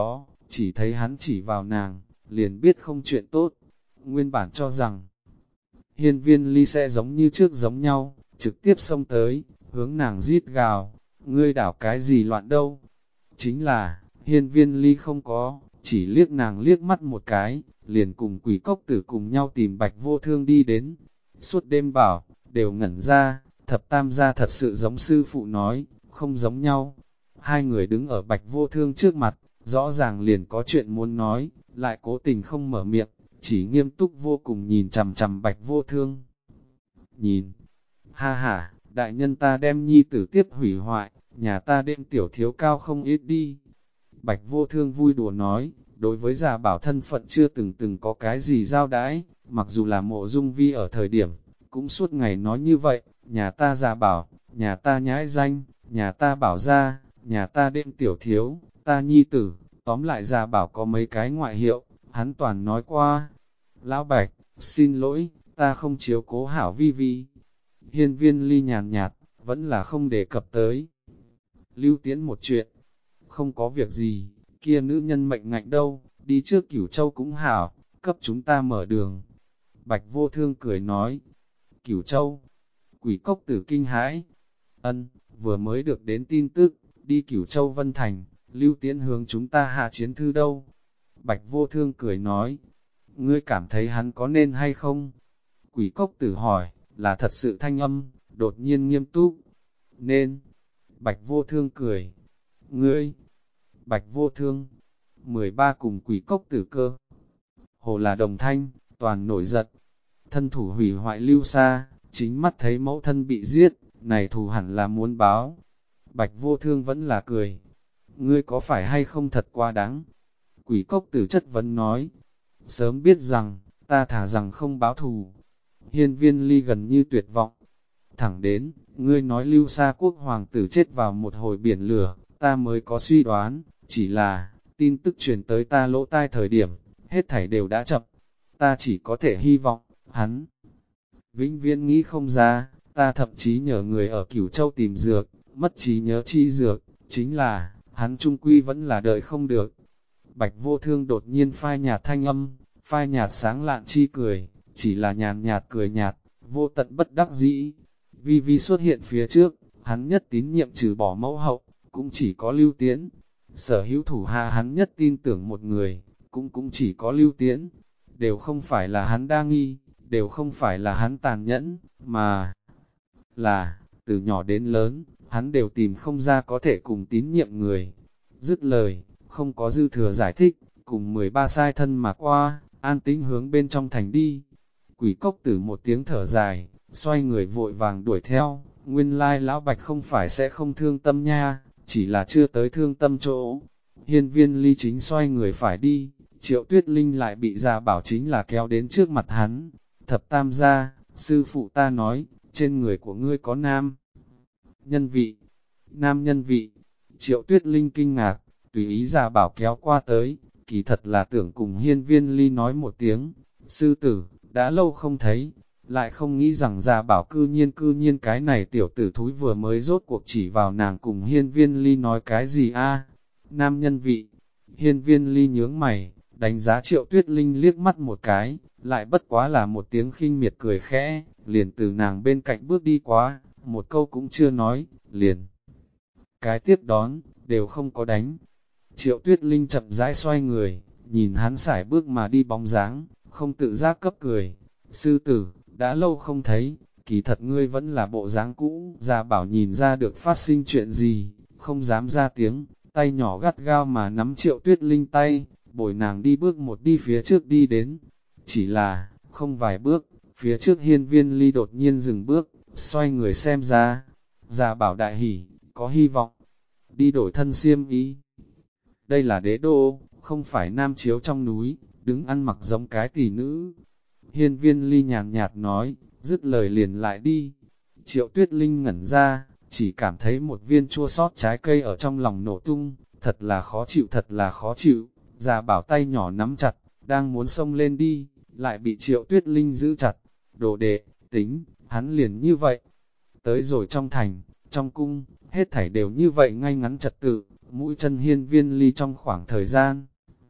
chỉ thấy hắn chỉ vào nàng, liền biết không chuyện tốt. Nguyên bản cho rằng, Hiên Viên Ly sẽ giống như trước giống nhau, trực tiếp xông tới, hướng nàng rít gào, ngươi đảo cái gì loạn đâu. Chính là, Hiên Viên Ly không có, chỉ liếc nàng liếc mắt một cái, liền cùng Quỷ Cốc Tử cùng nhau tìm Bạch Vô Thương đi đến. Suốt đêm bảo, đều ngẩn ra, Thập Tam gia thật sự giống sư phụ nói, không giống nhau. Hai người đứng ở Bạch Vô Thương trước mặt, rõ ràng liền có chuyện muốn nói, lại cố tình không mở miệng, chỉ nghiêm túc vô cùng nhìn chằm chằm Bạch Vô Thương. Nhìn, ha ha, đại nhân ta đem nhi tử tiếp hủy hoại, nhà ta đêm tiểu thiếu cao không ít đi. Bạch Vô Thương vui đùa nói, đối với già bảo thân phận chưa từng có cái gì giao đãi, mặc dù là Mộ Dung Vi ở thời điểm, cũng suốt ngày nói như vậy, nhà ta già bảo, nhà ta nhãi danh, nhà ta bảo ra, nhà ta đêm tiểu thiếu, ta nhi tử, tóm lại già bảo có mấy cái ngoại hiệu, hắn toàn nói qua. Lão Bạch, xin lỗi, ta không chiếu cố hảo Vi Vi. Hiên Viên Ly nhàn nhạt, vẫn là không đề cập tới. Lưu Tiễn một chuyện, không có việc gì, kia nữ nhân mệnh ngạnh đâu, đi trước Cửu Châu cũng hảo, cấp chúng ta mở đường. Bạch Vô Thương cười nói, Cửu Châu, Quỷ Cốc Tử kinh hãi, vừa mới được đến tin tức, đi Cửu Châu Vân Thành, Lưu Tiễn hướng chúng ta hạ chiến thư đâu. Bạch Vô Thương cười nói, ngươi cảm thấy hắn có nên hay không? Quỷ Cốc Tử hỏi, là thật sự thanh âm, đột nhiên nghiêm túc. Nên, Bạch Vô Thương cười, ngươi, Bạch Vô Thương, 13 cùng Quỷ Cốc Tử cơ. Hồ là đồng thanh, toàn nổi giận, thân thủ hủy hoại Lưu Sa, chính mắt thấy mẫu thân bị giết, này thù hẳn là muốn báo. Bạch Vô Thương vẫn là cười, ngươi có phải hay không thật quá đáng? Quỷ Cốc Tử chất vấn nói, sớm biết rằng, ta thả rằng không báo thù. Hiên Viên Ly gần như tuyệt vọng, thẳng đến, ngươi nói Lưu Sa quốc hoàng tử chết vào một hồi biển lửa, ta mới có suy đoán, chỉ là, tin tức truyền tới ta lỗ tai thời điểm, hết thảy đều đã chậm, ta chỉ có thể hy vọng, hắn vĩnh viễn nghĩ không ra, ta thậm chí nhờ người ở Cửu Châu tìm dược, mất trí nhớ chi dược, chính là, hắn trung quy vẫn là đợi không được. Bạch Vô Thương đột nhiên phai nhạt thanh âm, phai nhạt sáng lạn chi cười, chỉ là nhàn nhạt cười nhạt, vô tận bất đắc dĩ. Vi Vi xuất hiện phía trước, hắn nhất tín nhiệm trừ bỏ mẫu hậu, cũng chỉ có Lưu Tiễn. Sở hữu thủ hạ hắn nhất tin tưởng một người, cũng chỉ có Lưu Tiễn. Đều không phải là hắn đa nghi, đều không phải là hắn tàn nhẫn, mà là, từ nhỏ đến lớn, hắn đều tìm không ra có thể cùng tín nhiệm người. Dứt lời, không có dư thừa giải thích, cùng 13 sai thân mà qua, an tĩnh hướng bên trong thành đi. Quỷ Cốc Tử một tiếng thở dài, xoay người vội vàng đuổi theo, nguyên lai lão Bạch không phải sẽ không thương tâm nha, chỉ là chưa tới thương tâm chỗ. Hiên Viên Ly chính xoay người phải đi, Triệu Tuyết Linh lại bị già bảo chính là kéo đến trước mặt hắn. Thập Tam gia, sư phụ ta nói, trên người của ngươi có nam nhân vị. Nam nhân vị, Triệu Tuyết Linh kinh ngạc, tùy ý già bảo kéo qua tới, kỳ thật là tưởng cùng Hiên Viên Ly nói một tiếng, sư tử, đã lâu không thấy, lại không nghĩ rằng già bảo cư nhiên cái này tiểu tử thúi vừa mới rốt cuộc chỉ vào nàng cùng Hiên Viên Ly nói cái gì a? Nam nhân vị, Hiên Viên Ly nhướng mày, đánh giá Triệu Tuyết Linh liếc mắt một cái, lại bất quá là một tiếng khinh miệt cười khẽ, liền từ nàng bên cạnh bước đi quá, một câu cũng chưa nói, liền. Cái tiếp đón, đều không có đánh. Triệu Tuyết Linh chậm rãi xoay người, nhìn hắn sải bước mà đi bóng dáng, không tự giác cấp cười. Sư tử, đã lâu không thấy, kỳ thật ngươi vẫn là bộ dáng cũ. Già bảo nhìn ra được phát sinh chuyện gì, không dám ra tiếng, tay nhỏ gắt gao mà nắm Triệu Tuyết Linh tay, bồi nàng đi bước một đi phía trước đi đến. Chỉ là, không vài bước, phía trước Hiên Viên Ly đột nhiên dừng bước, xoay người xem ra. Già bảo đại hỉ, có hy vọng, đi đổi thân xiêm y. Đây là đế đô, không phải nam chiếu trong núi, đứng ăn mặc giống cái tỷ nữ. Hiên Viên Ly nhàn nhạt nói, dứt lời liền lại đi. Triệu Tuyết Linh ngẩn ra, chỉ cảm thấy một viên chua sót trái cây ở trong lòng nổ tung, thật là khó chịu, thật là khó chịu. Già bảo tay nhỏ nắm chặt, đang muốn xông lên đi, lại bị Triệu Tuyết Linh giữ chặt. Đồ đệ, tính, hắn liền như vậy. Tới rồi trong thành, trong cung, hết thảy đều như vậy ngay ngắn trật tự, mũi chân Hiên Viên Ly trong khoảng thời gian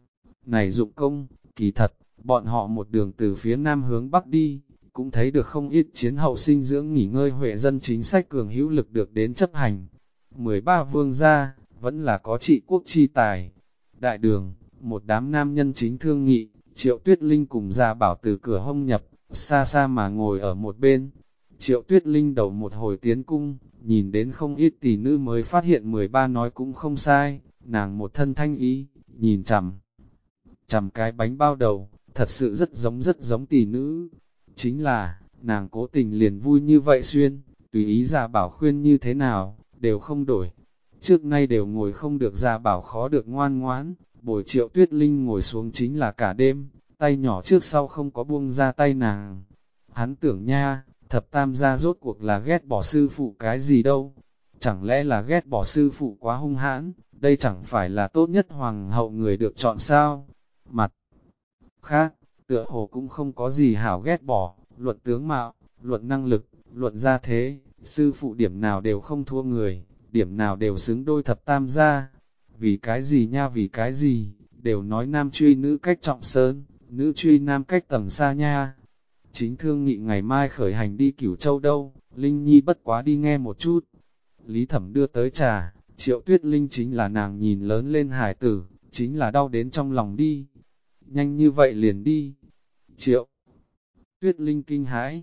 Này dụng công, kỳ thật, bọn họ một đường từ phía nam hướng bắc đi, cũng thấy được không ít chiến hậu sinh dưỡng nghỉ ngơi huệ dân chính sách cường hữu lực được đến chấp hành. 13 vương gia, vẫn là có trị quốc chi tài. Đại đường, một đám nam nhân chính thương nghị, Triệu Tuyết Linh cùng Gia Bảo từ cửa hông nhập, xa xa mà ngồi ở một bên. Triệu Tuyết Linh đầu một hồi tiến cung, nhìn đến không ít tỷ nữ mới phát hiện 13 nói cũng không sai, nàng một thân thanh ý, nhìn chằm cái bánh bao đầu, thật sự rất giống tỷ nữ. Chính là, nàng cố tình liền vui như vậy xuyên, tùy ý Gia Bảo khuyên như thế nào, đều không đổi. Trước nay đều ngồi không được Gia Bảo khó được ngoan ngoãn, bồi Triệu Tuyết Linh ngồi xuống chính là cả đêm, tay nhỏ trước sau không có buông ra tay nàng. Hắn tưởng nha, thập tam gia rốt cuộc là ghét bỏ sư phụ cái gì đâu, chẳng lẽ là ghét bỏ sư phụ quá hung hãn, đây chẳng phải là tốt nhất hoàng hậu người được chọn sao. Mặt khác, tựa hồ cũng không có gì hảo ghét bỏ, luận tướng mạo, luận năng lực, luận gia thế, sư phụ điểm nào đều không thua người, điểm nào đều xứng đôi thập tam gia. Vì cái gì nha, vì cái gì, đều nói nam truy nữ cách trọng sơn, nữ truy nam cách tầng xa nha. Chính thương nghị ngày mai khởi hành đi Cửu Châu đâu, Linh Nhi bất quá đi nghe một chút. Lý Thẩm đưa tới trà, Triệu Tuyết Linh chính là nàng nhìn lớn lên hài tử, chính là đau đến trong lòng đi. Nhanh như vậy liền đi. Triệu Tuyết Linh kinh hãi.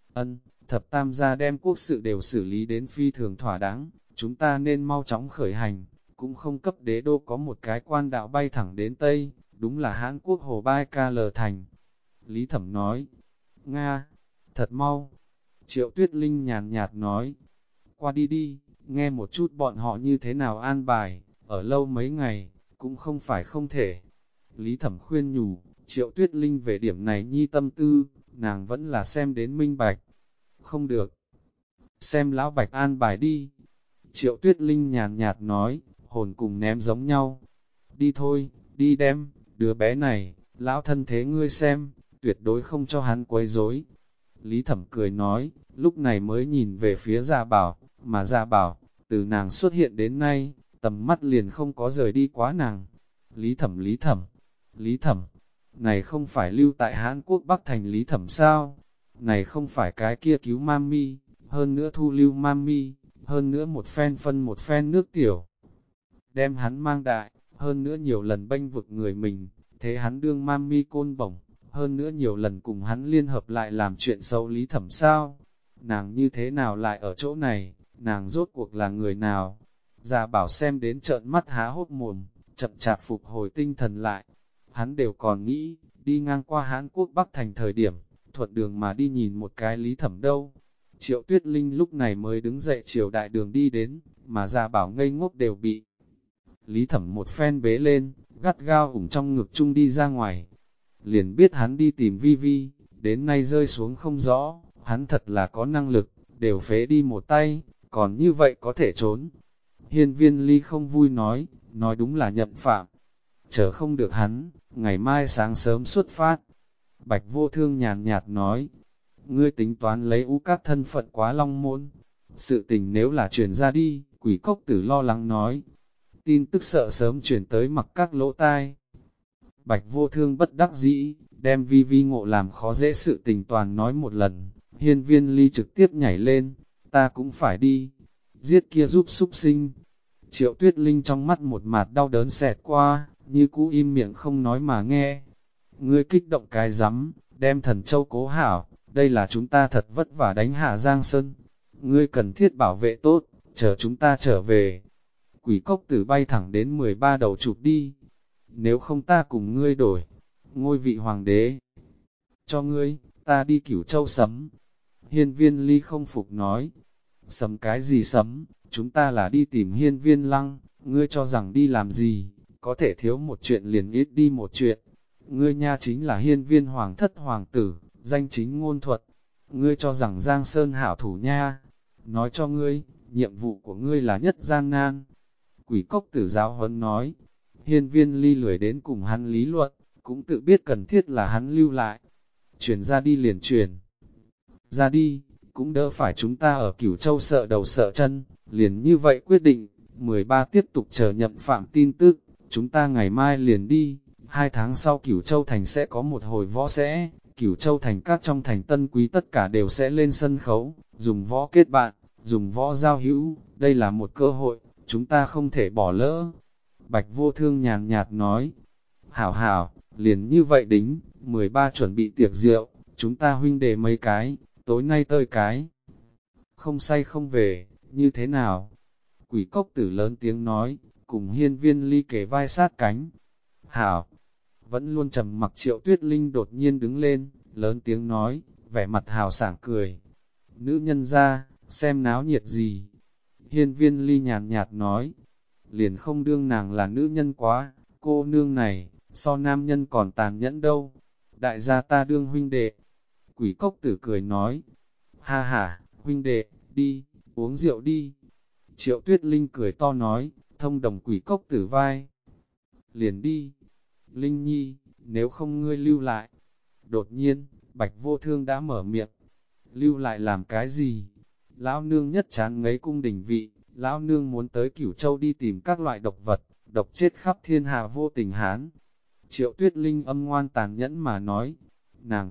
Thập tam gia đem quốc sự đều xử lý đến phi thường thỏa đáng, chúng ta nên mau chóng khởi hành, cũng không cấp đế đô có một cái quan đạo bay thẳng đến Tây, đúng là Hán Quốc Hồ Bai Ca Lờ Thành. Lý Thẩm nói, Nga, thật mau. Triệu Tuyết Linh nhàn nhạt nói, qua đi đi, nghe một chút bọn họ như thế nào an bài, ở lâu mấy ngày, cũng không phải không thể. Lý Thẩm khuyên nhủ, Triệu Tuyết Linh về điểm này nhi tâm tư, nàng vẫn là xem đến minh bạch. Không được. Xem lão Bạch an bài đi. Triệu Tuyết Linh nhàn nhạt nói, hồn cùng ném giống nhau. Đi thôi, đi đem, đứa bé này, lão thân thế ngươi xem, tuyệt đối không cho hắn quấy rối. Lý Thẩm cười nói, lúc này mới nhìn về phía Gia Bảo, mà Gia Bảo, từ nàng xuất hiện đến nay, tầm mắt liền không có rời đi quá nàng. Lý Thẩm, Lý Thẩm, Lý Thẩm, này không phải lưu tại Hán Quốc Bắc Thành Lý Thẩm sao? Này không phải cái kia cứu mami, hơn nữa thu lưu mami, hơn nữa một phen phân một phen nước tiểu. Đem hắn mang đại, hơn nữa nhiều lần bênh vực người mình, thế hắn đương mami côn bổng, hơn nữa nhiều lần cùng hắn liên hợp lại làm chuyện xấu Lý Thẩm sao? Nàng như thế nào lại ở chỗ này, nàng rốt cuộc là người nào? Gia Bảo xem đến trợn mắt há hốt mồm, chậm chạp phục hồi tinh thần lại. Hắn đều còn nghĩ, đi ngang qua Hán Quốc Bắc Thành thời điểm, thuận đường mà đi nhìn một cái Lý Thẩm đâu. Triệu Tuyết Linh lúc này mới đứng dậy chiều đại đường đi đến, mà Gia Bảo ngây ngốc đều bị Lý Thẩm một phen bế lên, gắt gao ủng trong ngực chung đi ra ngoài. Liền biết hắn đi tìm Vi Vi, đến nay rơi xuống không rõ, hắn thật là có năng lực, đều phế đi một tay, còn như vậy có thể trốn. Hiên Viên Ly không vui nói đúng là nhậm phạm. Chờ không được hắn, ngày mai sáng sớm xuất phát. Bạch Vô Thương nhàn nhạt nói, ngươi tính toán lấy U Các thân phận quá long môn. Sự tình nếu là truyền ra đi, Quỷ Cốc Tử lo lắng nói. Tin tức sợ sớm truyền tới Mặc Các lỗ tai. Bạch Vô Thương bất đắc dĩ, đem Vi Vi ngộ làm khó dễ sự tình toàn nói một lần. Hiên Viên Ly trực tiếp nhảy lên, ta cũng phải đi. Giết kia giúp súc sinh. Triệu Tuyết Linh trong mắt một mạt đau đớn xẹt qua, như cũ im miệng không nói mà nghe. Ngươi kích động cái rắm, đem Thần Châu cố hảo, đây là chúng ta thật vất vả đánh hạ Giang Sơn. Ngươi cần thiết bảo vệ tốt, chờ chúng ta trở về. Quỷ Cốc Tử bay thẳng đến 13 đầu chụp đi. Nếu không ta cùng ngươi đổi, ngôi vị hoàng đế. Cho ngươi, ta đi Cửu Châu sấm. Hiên Viên Ly không phục nói. Sấm cái gì sấm, chúng ta là đi tìm Hiên Viên Lăng, ngươi cho rằng đi làm gì, có thể thiếu một chuyện liền ít đi một chuyện. Ngươi nha chính là Hiên Viên Hoàng thất hoàng tử, danh chính ngôn thuật. Ngươi cho rằng Giang Sơn hảo thủ nha. Nói cho ngươi, nhiệm vụ của ngươi là nhất gian nan. Quỷ Cốc Tử giáo huấn nói. Hiên Viên Ly lười đến cùng hắn lý luận, cũng tự biết cần thiết là hắn lưu lại. Chuyển ra đi liền chuyển. Ra đi, cũng đỡ phải chúng ta ở Cửu Châu sợ đầu sợ chân, liền như vậy quyết định. 13 tiếp tục chờ nhậm phạm tin tức, chúng ta ngày mai liền đi, 2 tháng sau Cửu Châu Thành sẽ có một hồi võ sẽ, Cửu Châu Thành các trong thành tân quý tất cả đều sẽ lên sân khấu, dùng võ kết bạn, dùng võ giao hữu, đây là một cơ hội, chúng ta không thể bỏ lỡ. Bạch Vô Thương nhàn nhạt nói, hảo hảo, liền như vậy đính, 13 chuẩn bị tiệc rượu, chúng ta huynh đệ mấy cái, tối nay tơi cái. Không say không về, như thế nào? Quỷ cốc tử lớn tiếng nói, cùng Hiên Viên Ly kề vai sát cánh. Hảo, vẫn luôn trầm mặc Triệu Tuyết Linh đột nhiên đứng lên, lớn tiếng nói, vẻ mặt hào sảng cười. Nữ nhân ra, xem náo nhiệt gì? Hiên Viên Ly nhàn nhạt nói, liền không đương nàng là nữ nhân quá, cô nương này, so nam nhân còn tàn nhẫn đâu. Đại gia ta đương huynh đệ. Quỷ cốc tử cười nói, ha ha, huynh đệ, đi, uống rượu đi. Triệu Tuyết Linh cười to nói, thông đồng quỷ cốc tử vai. Liền đi. Linh Nhi, nếu không ngươi lưu lại. Đột nhiên, Bạch Vô Thương đã mở miệng. Lưu lại làm cái gì? Lão nương nhất chán ngấy cung đình vị, lão nương muốn tới Cửu Châu đi tìm các loại độc vật, độc chết khắp thiên hạ vô tình hán. Triệu Tuyết Linh âm ngoan tàn nhẫn mà nói, nàng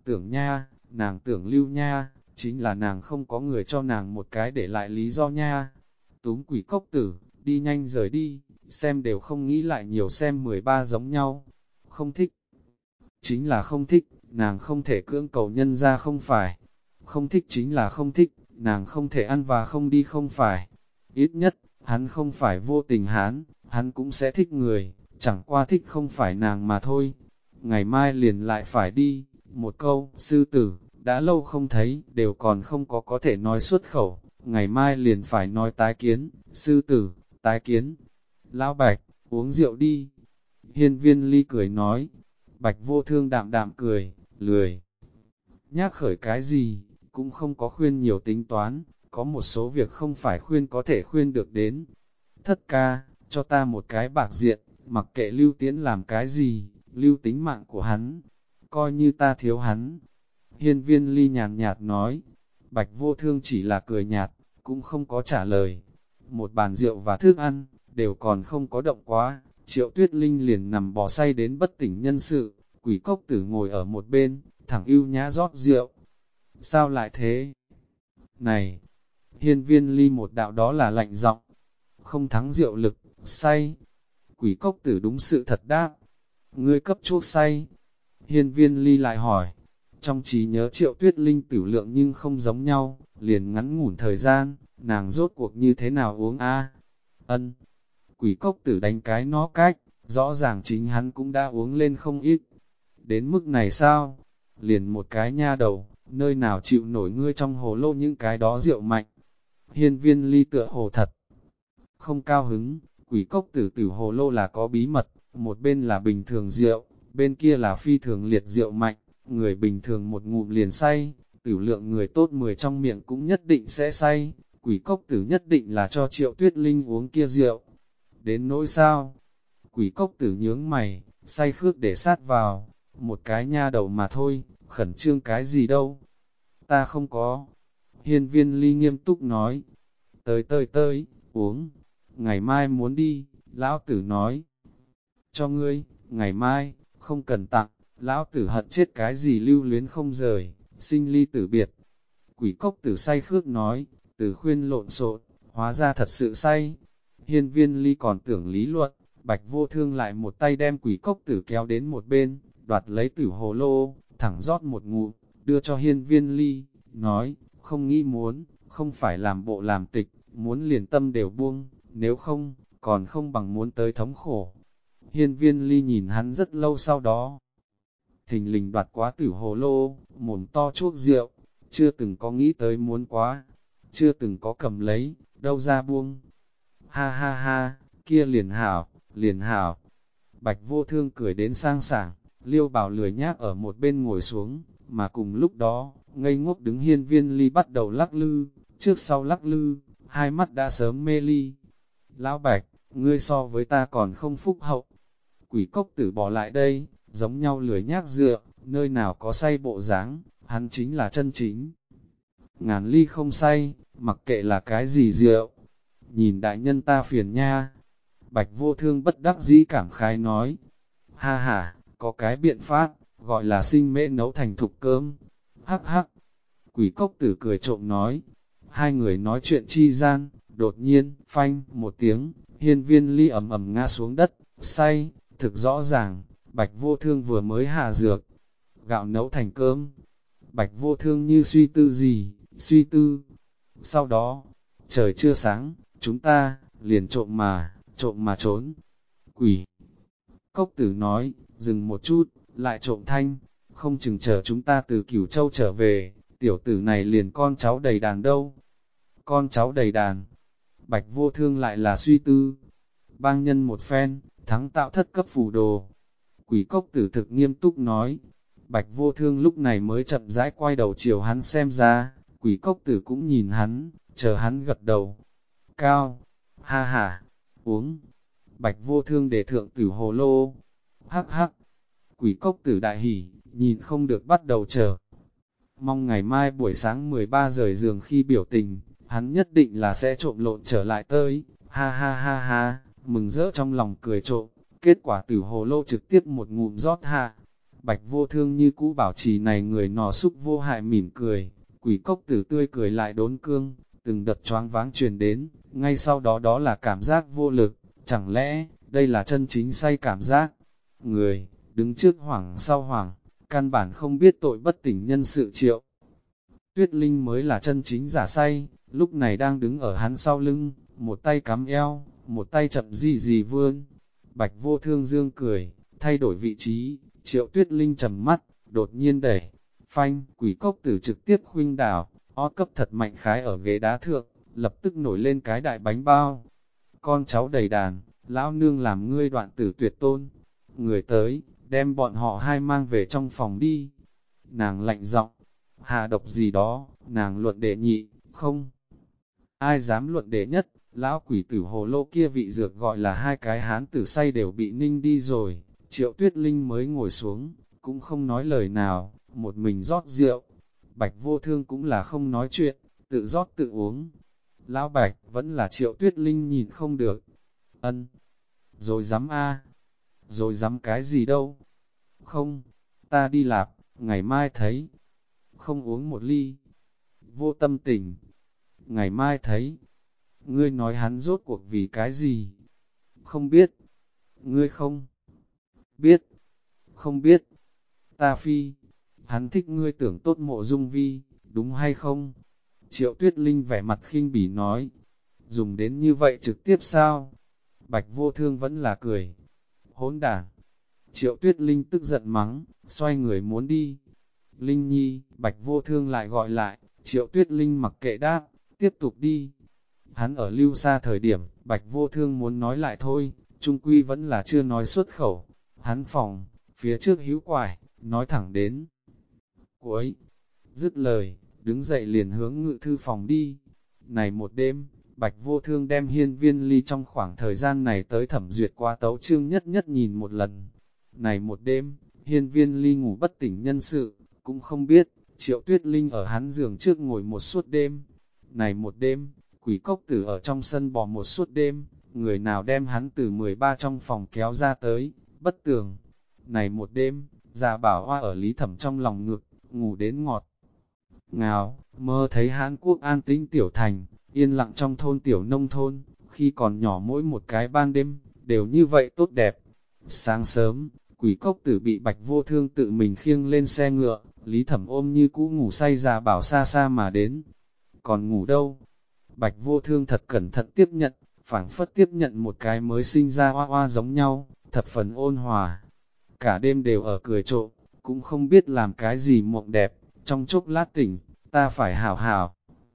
tưởng lưu nha, chính là nàng không có người cho nàng một cái để lại lý do nha. Túm quỷ cốc tử, đi nhanh rời đi, xem đều không nghĩ lại nhiều xem 13 giống nhau. Không thích, chính là không thích, nàng không thể cưỡng cầu nhân ra không phải. Không thích chính là không thích, nàng không thể ăn và không đi không phải. Ít nhất, hắn không phải vô tình hắn cũng sẽ thích người, chẳng qua thích không phải nàng mà thôi. Ngày mai liền lại phải đi, một câu, sư tử, đã lâu không thấy, đều còn không có thể nói xuất khẩu. Ngày mai liền phải nói tái kiến, sư tử, tái kiến. Lão Bạch, uống rượu đi. Hiên Viên Ly cười nói. Bạch Vô Thương đạm đạm cười, lười. Nhắc khởi cái gì, cũng không có khuyên nhiều tính toán, có một số việc không phải khuyên có thể khuyên được đến. Thất ca, cho ta một cái bạc diện, mặc kệ Lưu Tiễn làm cái gì, lưu tính mạng của hắn, coi như ta thiếu hắn. Hiên Viên Ly nhàn nhạt nói, Bạch Vô Thương chỉ là cười nhạt, cũng không có trả lời. Một bàn rượu và thức ăn, đều còn không có động quá, Triệu Tuyết Linh liền nằm bò say đến bất tỉnh nhân sự, quỷ cốc tử ngồi ở một bên, thẳng ưu nhã rót rượu. Sao lại thế? Này! Hiên Viên Ly một đạo đó là lạnh giọng, không thắng rượu lực, say. Quỷ cốc tử đúng sự thật đáp. Ngươi cấp chuốc say. Hiên Viên Ly lại hỏi. Trong trí nhớ Triệu Tuyết Linh tử lượng nhưng không giống nhau, liền ngắn ngủn thời gian, nàng rốt cuộc như thế nào uống a? Ân. Quỷ cốc tử đánh cái nó cách, rõ ràng chính hắn cũng đã uống lên không ít. Đến mức này sao? Liền một cái nha đầu, nơi nào chịu nổi ngươi trong hồ lô những cái đó rượu mạnh. Hiên Viên Ly tựa hồ thật. Không cao hứng, quỷ cốc tử tử hồ lô là có bí mật, một bên là bình thường rượu, bên kia là phi thường liệt rượu mạnh, người bình thường một ngụm liền say, tử lượng người tốt 10 trong miệng cũng nhất định sẽ say, quỷ cốc tử nhất định là cho Triệu Tuyết Linh uống kia rượu. Đến nỗi sao? Quỷ cốc tử nhướng mày, say khước để sát vào, một cái nha đầu mà thôi, khẩn trương cái gì đâu. Ta không có. Hiên Viên Ly nghiêm túc nói. Tới, uống. Ngày mai muốn đi, lão tử nói. Cho ngươi, ngày mai, không cần tặng, lão tử hận chết cái gì lưu luyến không rời, sinh ly tử biệt. Quỷ cốc tử say khước nói, từ khuyên lộn xộn, hóa ra thật sự say. Hiên Viên Ly còn tưởng lý luận, Bạch Vô Thương lại một tay đem quỷ cốc tử kéo đến một bên, đoạt lấy tử hồ lô, thẳng rót một ngụm, đưa cho Hiên Viên Ly, nói, không nghĩ muốn, không phải làm bộ làm tịch, muốn liền tâm đều buông, nếu không, còn không bằng muốn tới thống khổ. Hiên Viên Ly nhìn hắn rất lâu sau đó, thình lình đoạt quá tử hồ lô, mồm to chuốc rượu, chưa từng có nghĩ tới muốn quá, chưa từng có cầm lấy, đâu ra buông. Ha ha ha, kia liền hảo. Bạch Vô Thương cười đến sang sảng, Liêu Bảo lười nhác ở một bên ngồi xuống, mà cùng lúc đó, ngây ngốc đứng Hiên Viên Ly bắt đầu lắc lư, trước sau lắc lư, hai mắt đã sớm mê ly. Lão Bạch, ngươi so với ta còn không phúc hậu. Quỷ cốc tử bỏ lại đây, giống nhau lười nhác dựa, nơi nào có say bộ dáng, hắn chính là chân chính. Ngàn ly không say, mặc kệ là cái gì rượu. Nhìn đại nhân ta phiền nha. Bạch Vô Thương bất đắc dĩ cảm khái nói. Ha ha, có cái biện pháp, gọi là sinh mễ nấu thành thục cơm. Hắc hắc, Quỷ cốc tử cười trộm nói. Hai người nói chuyện chi gian, đột nhiên, phanh, một tiếng, hiên viên ly ầm ầm ngã xuống đất, say, thực rõ ràng, Bạch Vô Thương vừa mới hạ dược. Gạo nấu thành cơm. Bạch Vô Thương như suy tư gì, suy tư. Sau đó, trời chưa sáng, chúng ta, liền trộm mà trốn. Quỷ cốc tử nói, dừng một chút, lại trộm thanh, không chừng chờ chúng ta từ Cửu Châu trở về, tiểu tử này liền con cháu đầy đàn đâu. Con cháu đầy đàn, Bạch Vô Thương lại là suy tư. Bang nhân một phen, thắng tạo thất cấp phù đồ. Quỷ cốc tử thực nghiêm túc nói. Bạch Vô Thương lúc này mới chậm rãi quay đầu chiều hắn xem ra, quỷ cốc tử cũng nhìn hắn, chờ hắn gật đầu. Cao, ha ha, uống. Bạch Vô Thương để thượng tử hồ lô. Hắc hắc, quỷ cốc tử đại hỉ, nhìn không được bắt đầu chờ. Mong ngày mai buổi sáng 13 giờ giường khi biểu tình, hắn nhất định là sẽ trộm lộn trở lại tới. Ha ha ha ha, mừng rỡ trong lòng cười trộm, kết quả tử hồ lô trực tiếp một ngụm rót hạ. Bạch Vô Thương như cũ bảo trì này người nọ xúc vô hại mỉm cười, quỷ cốc tử tươi cười lại đốn cương, từng đợt choáng váng truyền đến, ngay sau đó đó là cảm giác vô lực, chẳng lẽ, đây là chân chính say cảm giác. Người, đứng trước hoảng sau hoảng, căn bản không biết tội bất tỉnh nhân sự Triệu Tuyết Linh mới là chân chính giả say, lúc này đang đứng ở hắn sau lưng, một tay cắm eo, một tay chậm gì vươn. Bạch Vô Thương dương cười, thay đổi vị trí, Triệu Tuyết Linh trầm mắt, đột nhiên đẩy, phanh, quỷ cốc tử trực tiếp khuynh đảo, ó cấp thật mạnh khái ở ghế đá thượng, lập tức nổi lên cái đại bánh bao. Con cháu đầy đàn, lão nương làm ngươi đoạn tử tuyệt tôn. Người tới, đem bọn họ hai mang về trong phòng đi. Nàng lạnh giọng, hạ độc gì đó, nàng luận đệ nhị, không. Ai dám luận đệ nhất, lão quỷ tử hồ lô kia vị dược gọi là hai cái hán tử say đều bị ninh đi rồi. Triệu Tuyết Linh mới ngồi xuống, cũng không nói lời nào, một mình rót rượu. Bạch Vô Thương cũng là không nói chuyện, tự rót tự uống. Lão Bạch vẫn là Triệu Tuyết Linh nhìn không được. Ân, rồi dám rồi dám cái gì đâu. Không, ta đi lạp, ngày mai thấy. Không uống một ly. Vô tâm tình. Ngày mai thấy. Ngươi nói hắn rốt cuộc vì cái gì? Không biết. Ngươi không biết. Không biết. Ta phi. Hắn thích ngươi tưởng tốt Mộ Dung Vi, đúng hay không? Triệu Tuyết Linh vẻ mặt khinh bỉ nói. Dùng đến như vậy trực tiếp sao? Bạch Vô Thương vẫn là cười. Hỗn đản. Triệu Tuyết Linh tức giận mắng, xoay người muốn đi. Linh Nhi, Bạch Vô Thương lại gọi lại, Triệu Tuyết Linh mặc kệ đáp, tiếp tục đi. Hắn ở lưu xa thời điểm, Bạch Vô Thương muốn nói lại thôi, trung quy vẫn là chưa nói xuất khẩu. Hắn phòng, phía trước hữu quải, nói thẳng đến cuối. Dứt lời, đứng dậy liền hướng ngự thư phòng đi. Này một đêm, Bạch Vô Thương đem hiên viên ly trong khoảng thời gian này tới thẩm duyệt qua tấu chương nhất nhất nhìn một lần. Này một đêm, hiên viên ly ngủ bất tỉnh nhân sự, cũng không biết, Triệu Tuyết Linh ở hắn giường trước ngồi một suốt đêm. Này một đêm, quỷ cốc tử ở trong sân bò một suốt đêm, người nào đem hắn từ 13 trong phòng kéo ra tới, bất tường. Này một đêm, già bảo hoa ở Lý Thẩm trong lòng ngực, ngủ đến ngọt ngào, mơ thấy Hán Quốc an tĩnh tiểu thành, yên lặng trong thôn tiểu nông thôn, khi còn nhỏ mỗi một cái ban đêm, đều như vậy tốt đẹp. Sáng sớm, quỷ cốc tử bị Bạch Vô Thương tự mình khiêng lên xe ngựa, Lý Thẩm ôm như cũ ngủ say già bảo xa xa mà đến. Còn ngủ đâu? Bạch Vô Thương thật cẩn thận tiếp nhận, phảng phất tiếp nhận một cái mới sinh ra hoa hoa giống nhau, thập phần ôn hòa. Cả đêm đều ở cười trộm, cũng không biết làm cái gì mộng đẹp, trong chốc lát tỉnh, ta phải hảo hảo.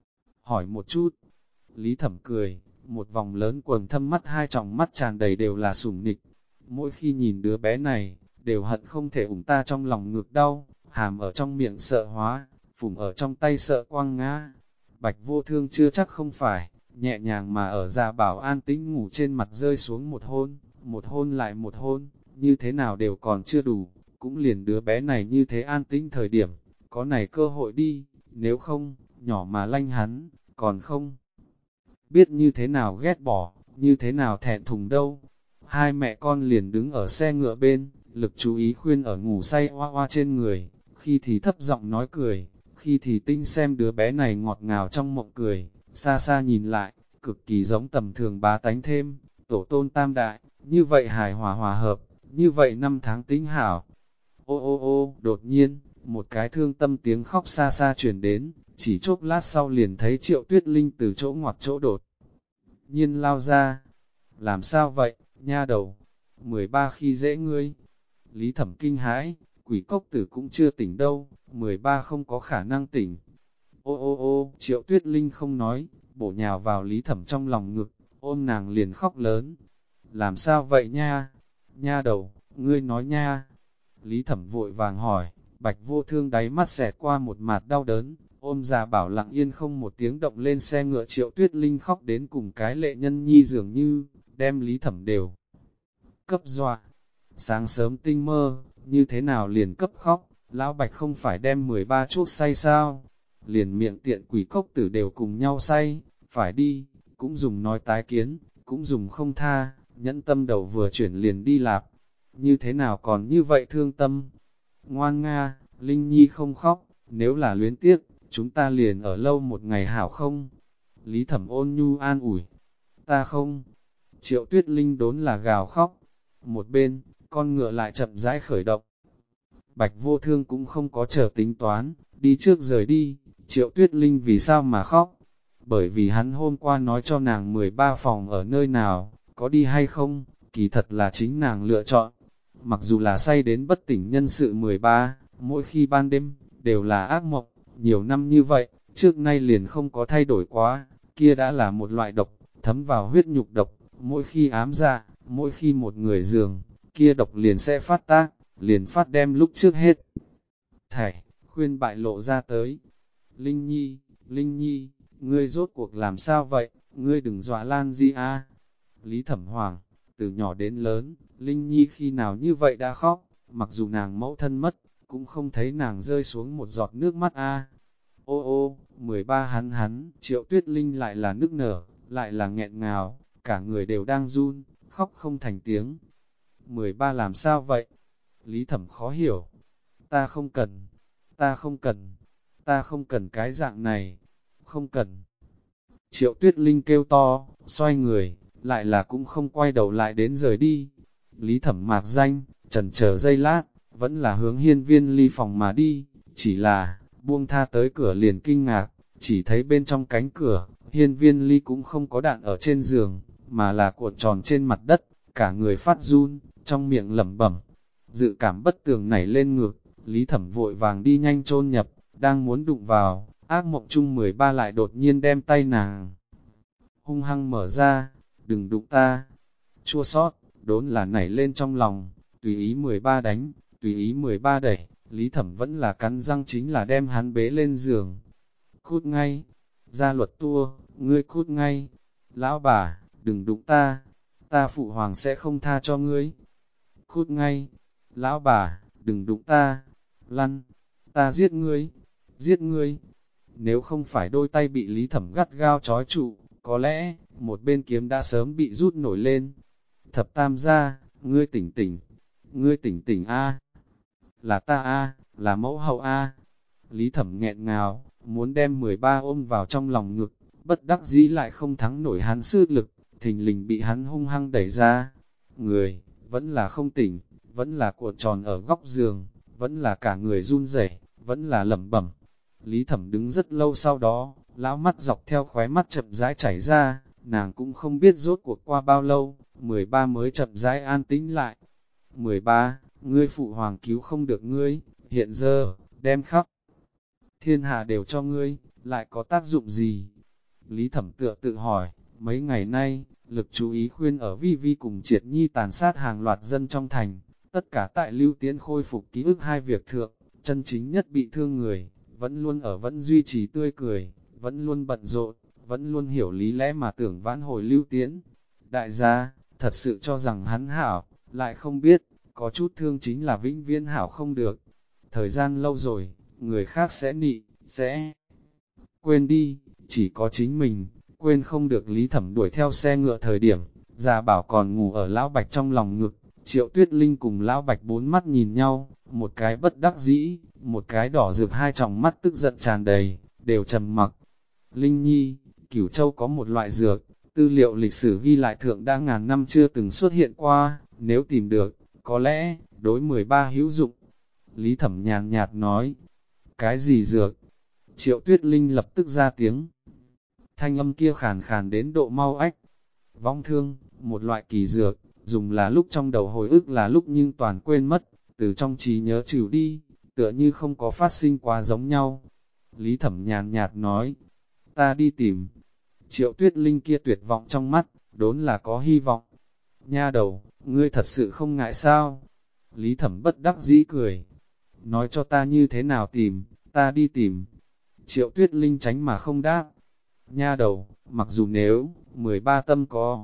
Hỏi một chút, Lý Thẩm cười, một vòng lớn quần thâm mắt hai tròng mắt tràn đầy đều là sủng nịch. Mỗi khi nhìn đứa bé này, đều hận không thể ủng ta trong lòng ngược đau, hàm ở trong miệng sợ hóa, phủng ở trong tay sợ quăng ngã. Bạch Vô Thương chưa chắc không phải, nhẹ nhàng mà ở Gia Bảo an tĩnh ngủ trên mặt rơi xuống một hôn lại một hôn, như thế nào đều còn chưa đủ, cũng liền đứa bé này như thế an tĩnh thời điểm, có này cơ hội đi, nếu không, nhỏ mà lanh hắn, còn không biết như thế nào ghét bỏ, như thế nào thẹn thùng đâu. Hai mẹ con liền đứng ở xe ngựa bên, lực chú ý khuyên ở ngủ say oa oa trên người, khi thì thấp giọng nói cười, khi thì tinh xem đứa bé này ngọt ngào trong mộng cười, xa xa nhìn lại, cực kỳ giống tầm thường bá tánh thêm, tổ tôn tam đại, như vậy hài hòa hòa hợp, như vậy năm tháng tính hảo. Ô ô ô, đột nhiên, một cái thương tâm tiếng khóc xa xa truyền đến, chỉ chốc lát sau liền thấy Triệu Tuyết Linh từ chỗ ngoặt chỗ đột nhiên lao ra. Làm sao vậy, nha đầu? 13 khi dễ ngươi. Lý Thẩm kinh hãi, quỷ cốc tử cũng chưa tỉnh đâu, 13 không có khả năng tỉnh. Ô ô ô, Triệu Tuyết Linh không nói, bổ nhào vào Lý Thẩm trong lòng ngực, ôm nàng liền khóc lớn. Làm sao vậy nha? Nha đầu, ngươi nói nha. Lý Thẩm vội vàng hỏi, Bạch Vô Thương đáy mắt xẹt qua một mạt đau đớn, ôm già bảo lặng yên không một tiếng động lên xe ngựa. Triệu Tuyết Linh khóc đến cùng cái lệ nhân nhi dường như, đem Lý Thẩm đều cấp dọa. Sáng sớm tinh mơ, như thế nào liền cấp khóc, lão Bạch không phải đem 13 chuốc say sao? Liền miệng tiện quỷ cốc tử đều cùng nhau say, phải đi, cũng dùng nói tái kiến, cũng dùng không tha, nhẫn tâm đầu vừa chuyển liền đi lạp. Như thế nào còn như vậy thương tâm? Ngoan nga, Linh Nhi không khóc, nếu là luyến tiếc, chúng ta liền ở lâu một ngày hảo không? Lý Thẩm ôn nhu an ủi, ta không. Triệu Tuyết Linh đốn là gào khóc. Một bên, con ngựa lại chậm rãi khởi động. Bạch Vô Thương cũng không có chờ tính toán, đi trước rời đi. Triệu Tuyết Linh vì sao mà khóc? Bởi vì hắn hôm qua nói cho nàng 13 phòng ở nơi nào, có đi hay không, kỳ thật là chính nàng lựa chọn. Mặc dù là say đến bất tỉnh nhân sự 13, mỗi khi ban đêm, đều là ác mộng, nhiều năm như vậy, trước nay liền không có thay đổi quá, kia đã là một loại độc, thấm vào huyết nhục độc, mỗi khi ám dạ, mỗi khi một người giường, kia độc liền sẽ phát tác, liền phát đem lúc trước hết. Thảy, khuyên bại lộ ra tới. Linh Nhi, ngươi rốt cuộc làm sao vậy, ngươi đừng dọa Lan Di a. Lý Thẩm Hoàng, từ nhỏ đến lớn, Linh Nhi khi nào như vậy đã khóc, mặc dù nàng mẫu thân mất, cũng không thấy nàng rơi xuống một giọt nước mắt a. Ô ô, 13 hắn, Triệu Tuyết Linh lại là nức nở, lại là nghẹn ngào, cả người đều đang run, khóc không thành tiếng. 13 làm sao vậy? Lý Thẩm khó hiểu. Ta không cần, ta không cần, ta không cần cái dạng này, không cần. Triệu Tuyết Linh kêu to, xoay người, lại là cũng không quay đầu lại đến rời đi. Lý Thẩm mạc danh, chần chờ giây lát, vẫn là hướng Hiên Viên Ly phòng mà đi, chỉ là, buông tha tới cửa liền kinh ngạc, chỉ thấy bên trong cánh cửa, Hiên Viên Ly cũng không có đạn ở trên giường, mà là cuộn tròn trên mặt đất, cả người phát run, trong miệng lẩm bẩm. Dự cảm bất tường nảy lên ngược, Lý Thẩm vội vàng đi nhanh chôn nhập, đang muốn đụng vào, ác mộng chung 13 lại đột nhiên đem tay nàng hung hăng mở ra, đừng đụng ta. Chua sót, đốn là nảy lên trong lòng, tùy ý 13 đánh, tùy ý 13 đẩy, Lý Thẩm vẫn là cắn răng chính là đem hắn bế lên giường. Cút ngay, gia luật tua, ngươi cút ngay, lão bà, đừng đụng ta phụ hoàng sẽ không tha cho ngươi. Cút ngay, lão bà, đừng đụng ta, lăn, ta giết ngươi, giết ngươi. Nếu không phải đôi tay bị Lý Thẩm gắt gao trói trụ, có lẽ, một bên kiếm đã sớm bị rút nổi lên. Thập tam gia, ngươi tỉnh tỉnh a, là ta a, là mẫu hậu a. Lý Thẩm nghẹn ngào, muốn đem 13 ôm vào trong lòng ngực, bất đắc dĩ lại không thắng nổi hắn sức lực, thình lình bị hắn hung hăng đẩy ra. Người, vẫn là không tỉnh, vẫn là cuộn tròn ở góc giường, vẫn là cả người run rẩy, vẫn là lẩm bẩm. Lý Thẩm đứng rất lâu sau đó, lão mắt dọc theo khóe mắt chậm rãi chảy ra, nàng cũng không biết rốt cuộc qua bao lâu, 13 mới chậm rãi an tĩnh lại. 13, ngươi phụ hoàng cứu không được ngươi, hiện giờ, đem khắp thiên hạ đều cho ngươi, lại có tác dụng gì? Lý Thẩm tự hỏi, mấy ngày nay, lực chú ý khuyên ở Vi Vi cùng Triệt Nhi tàn sát hàng loạt dân trong thành, tất cả tại Lưu Tiễn khôi phục ký ức hai việc thượng, chân chính nhất bị thương người, vẫn duy trì tươi cười, vẫn luôn bận rộn, vẫn luôn hiểu lý lẽ mà tưởng vãn hồi Lưu Tiễn. Đại gia, thật sự cho rằng hắn hảo, lại không biết, có chút thương chính là vĩnh viễn hảo không được. Thời gian lâu rồi, người khác sẽ quên đi, chỉ có chính mình, quên không được. Lý Thẩm đuổi theo xe ngựa thời điểm, Gia Bảo còn ngủ ở lão Bạch trong lòng ngực, Triệu Tuyết Linh cùng Lão Bạch bốn mắt nhìn nhau, một cái bất đắc dĩ, một cái đỏ rực, hai tròng mắt tức giận tràn đầy, đều trầm mặc. Linh Nhi, Cửu Châu có một loại dược, tư liệu lịch sử ghi lại thượng đã ngàn năm chưa từng xuất hiện qua, nếu tìm được, có lẽ, đối 13 hữu dụng. Lý Thẩm nhàn nhạt nói, cái gì dược? Triệu Tuyết Linh lập tức ra tiếng. Thanh âm kia khàn khàn đến độ mau ách. Vong thương, một loại kỳ dược, dùng là lúc trong đầu hồi ức là lúc nhưng toàn quên mất, từ trong trí nhớ trừ đi, tựa như không có phát sinh quá giống nhau. Lý Thẩm nhàn nhạt nói, ta đi tìm. Triệu Tuyết Linh kia tuyệt vọng trong mắt, đốn là có hy vọng. Nha đầu, ngươi thật sự không ngại sao? Lý Thẩm bất đắc dĩ cười. Nói cho ta như thế nào tìm, ta đi tìm. Triệu Tuyết Linh tránh mà không đáp. Nha đầu, mặc dù nếu, 13 tâm có,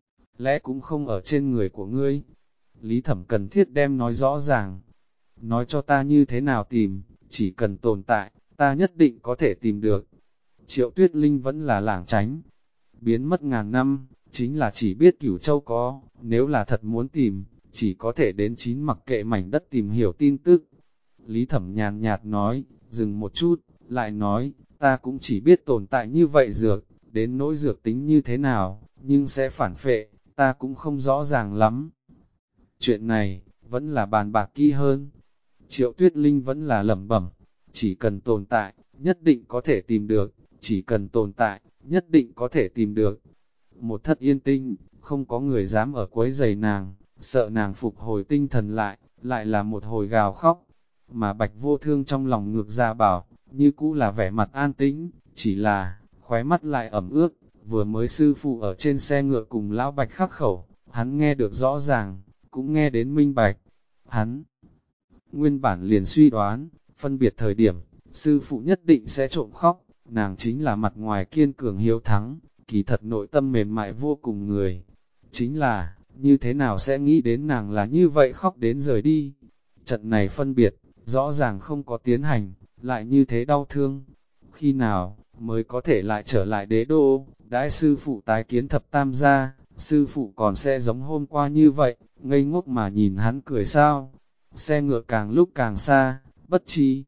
lẽ cũng không ở trên người của ngươi. Lý Thẩm cần thiết đem nói rõ ràng. Nói cho ta như thế nào tìm, chỉ cần tồn tại, ta nhất định có thể tìm được. Triệu Tuyết Linh vẫn là lảng tránh. Biến mất ngàn năm, chính là chỉ biết Cửu Châu có, nếu là thật muốn tìm, chỉ có thể đến chín mặc kệ mảnh đất tìm hiểu tin tức. Lý Thẩm nhàn nhạt nói, dừng một chút, lại nói, ta cũng chỉ biết tồn tại như vậy dược, đến nỗi dược tính như thế nào, nhưng sẽ phản phệ, ta cũng không rõ ràng lắm. Chuyện này, vẫn là bàn bạc kỹ hơn. Triệu Tuyết Linh vẫn là lẩm bẩm, chỉ cần tồn tại, nhất định có thể tìm được, chỉ cần tồn tại, nhất định có thể tìm được. Một thất yên tinh, không có người dám ở quấy giày nàng, sợ nàng phục hồi tinh thần lại là một hồi gào khóc. Mà Bạch Vô Thương trong lòng ngược ra bảo, như cũ là vẻ mặt an tĩnh, chỉ là, khóe mắt lại ẩm ướt, vừa mới sư phụ ở trên xe ngựa cùng Lão Bạch khắc khẩu, hắn nghe được rõ ràng, cũng nghe đến minh bạch. Hắn nguyên bản liền suy đoán, phân biệt thời điểm, sư phụ nhất định sẽ trộm khóc, nàng chính là mặt ngoài kiên cường hiếu thắng, kỳ thật nội tâm mềm mại vô cùng người. Chính là, như thế nào sẽ nghĩ đến nàng là như vậy khóc đến rời đi. Trận này phân biệt, rõ ràng không có tiến hành, lại như thế đau thương. Khi nào, mới có thể lại trở lại đế đô, đãi sư phụ tái kiến thập tam gia, sư phụ còn sẽ giống hôm qua như vậy, ngây ngốc mà nhìn hắn cười sao. Xe ngựa càng lúc càng xa, bất trí,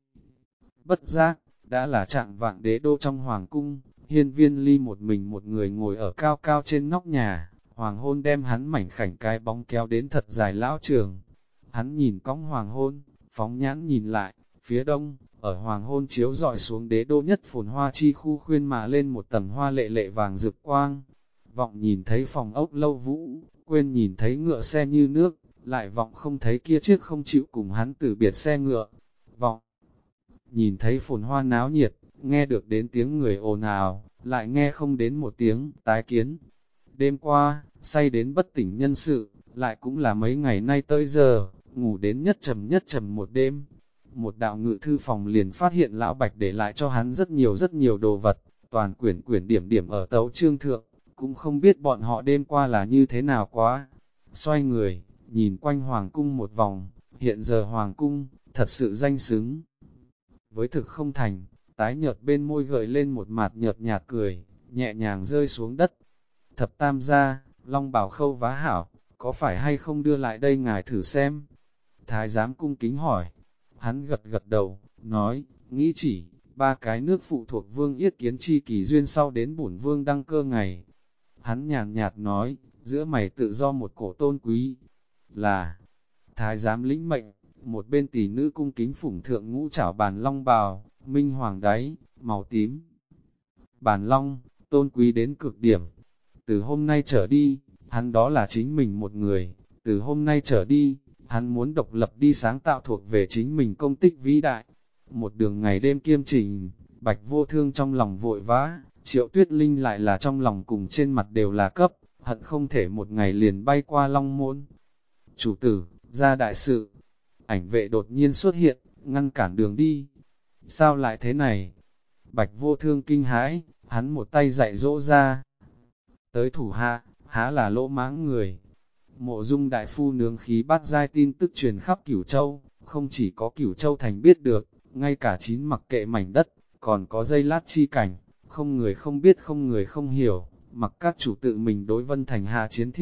bất giác, đã là trạng vạng đế đô trong hoàng cung. Hiên Viên Ly một mình một người ngồi ở cao cao trên nóc nhà, hoàng hôn đem hắn mảnh khảnh cái bóng kéo đến thật dài lão trường. Hắn nhìn cõng hoàng hôn, phóng nhãn nhìn lại, phía đông, ở hoàng hôn chiếu dọi xuống đế đô nhất phồn hoa chi khu khuyên mà lên một tầng hoa lệ lệ vàng rực quang. Vọng nhìn thấy phòng ốc lâu vũ, quên nhìn thấy ngựa xe như nước, lại vọng không thấy kia chiếc không chịu cùng hắn từ biệt xe ngựa. Vọng nhìn thấy phồn hoa náo nhiệt, nghe được đến tiếng người ồn ào, lại nghe không đến một tiếng tái kiến. Đêm qua, say đến bất tỉnh nhân sự, lại cũng là mấy ngày nay tới giờ, ngủ đến nhất trầm một đêm. Một đạo ngự thư phòng liền phát hiện Lão Bạch để lại cho hắn rất nhiều đồ vật, toàn quyển điểm điểm ở tấu chương thượng, cũng không biết bọn họ đêm qua là như thế nào quá. Xoay người, nhìn quanh hoàng cung một vòng, hiện giờ hoàng cung, thật sự danh xứng với thực không thành, tái nhợt bên môi gợi lên một mạt nhợt nhạt cười, nhẹ nhàng rơi xuống đất. Thập tam gia, Long Bảo Khâu vá hảo, có phải hay không đưa lại đây ngài thử xem? Thái giám cung kính hỏi. Hắn gật gật đầu, nói, nghĩ chỉ, 3 cái nước phụ thuộc vương yết kiến chi kỳ duyên sau đến bổn vương đăng cơ ngày. Hắn nhàn nhạt nói, giữa mày tự do một cổ tôn quý, là thái giám lĩnh mệnh. Một bên tỷ nữ cung kính phủng thượng ngũ trảo bàn long bào, minh hoàng đáy, màu tím. Bàn long, tôn quý đến cực điểm. Từ hôm nay trở đi, hắn đó là chính mình một người. Từ hôm nay trở đi, hắn muốn độc lập đi sáng tạo thuộc về chính mình công tích vĩ đại. Một đường ngày đêm kiêm trình, Bạch Vô Thương trong lòng vội vã, Triệu Tuyết Linh lại là trong lòng cùng trên mặt đều là cấp, hận không thể một ngày liền bay qua Long Môn. Chủ tử, ra đại sự. Ảnh vệ đột nhiên xuất hiện, ngăn cản đường đi. Sao lại thế này? Bạch Vô Thương kinh hãi, hắn một tay dạy dỗ ra. Tới thủ hạ, há là lỗ mãng người. Mộ Dung đại phu nướng khí bát giai tin tức truyền khắp Cửu Châu, không chỉ có Cửu Châu thành biết được, ngay cả chín mặc kệ mảnh đất, còn có dây lát chi cảnh, không người không biết không người không hiểu, mặc các chủ tự mình đối Vân Thành hạ chiến thiếp,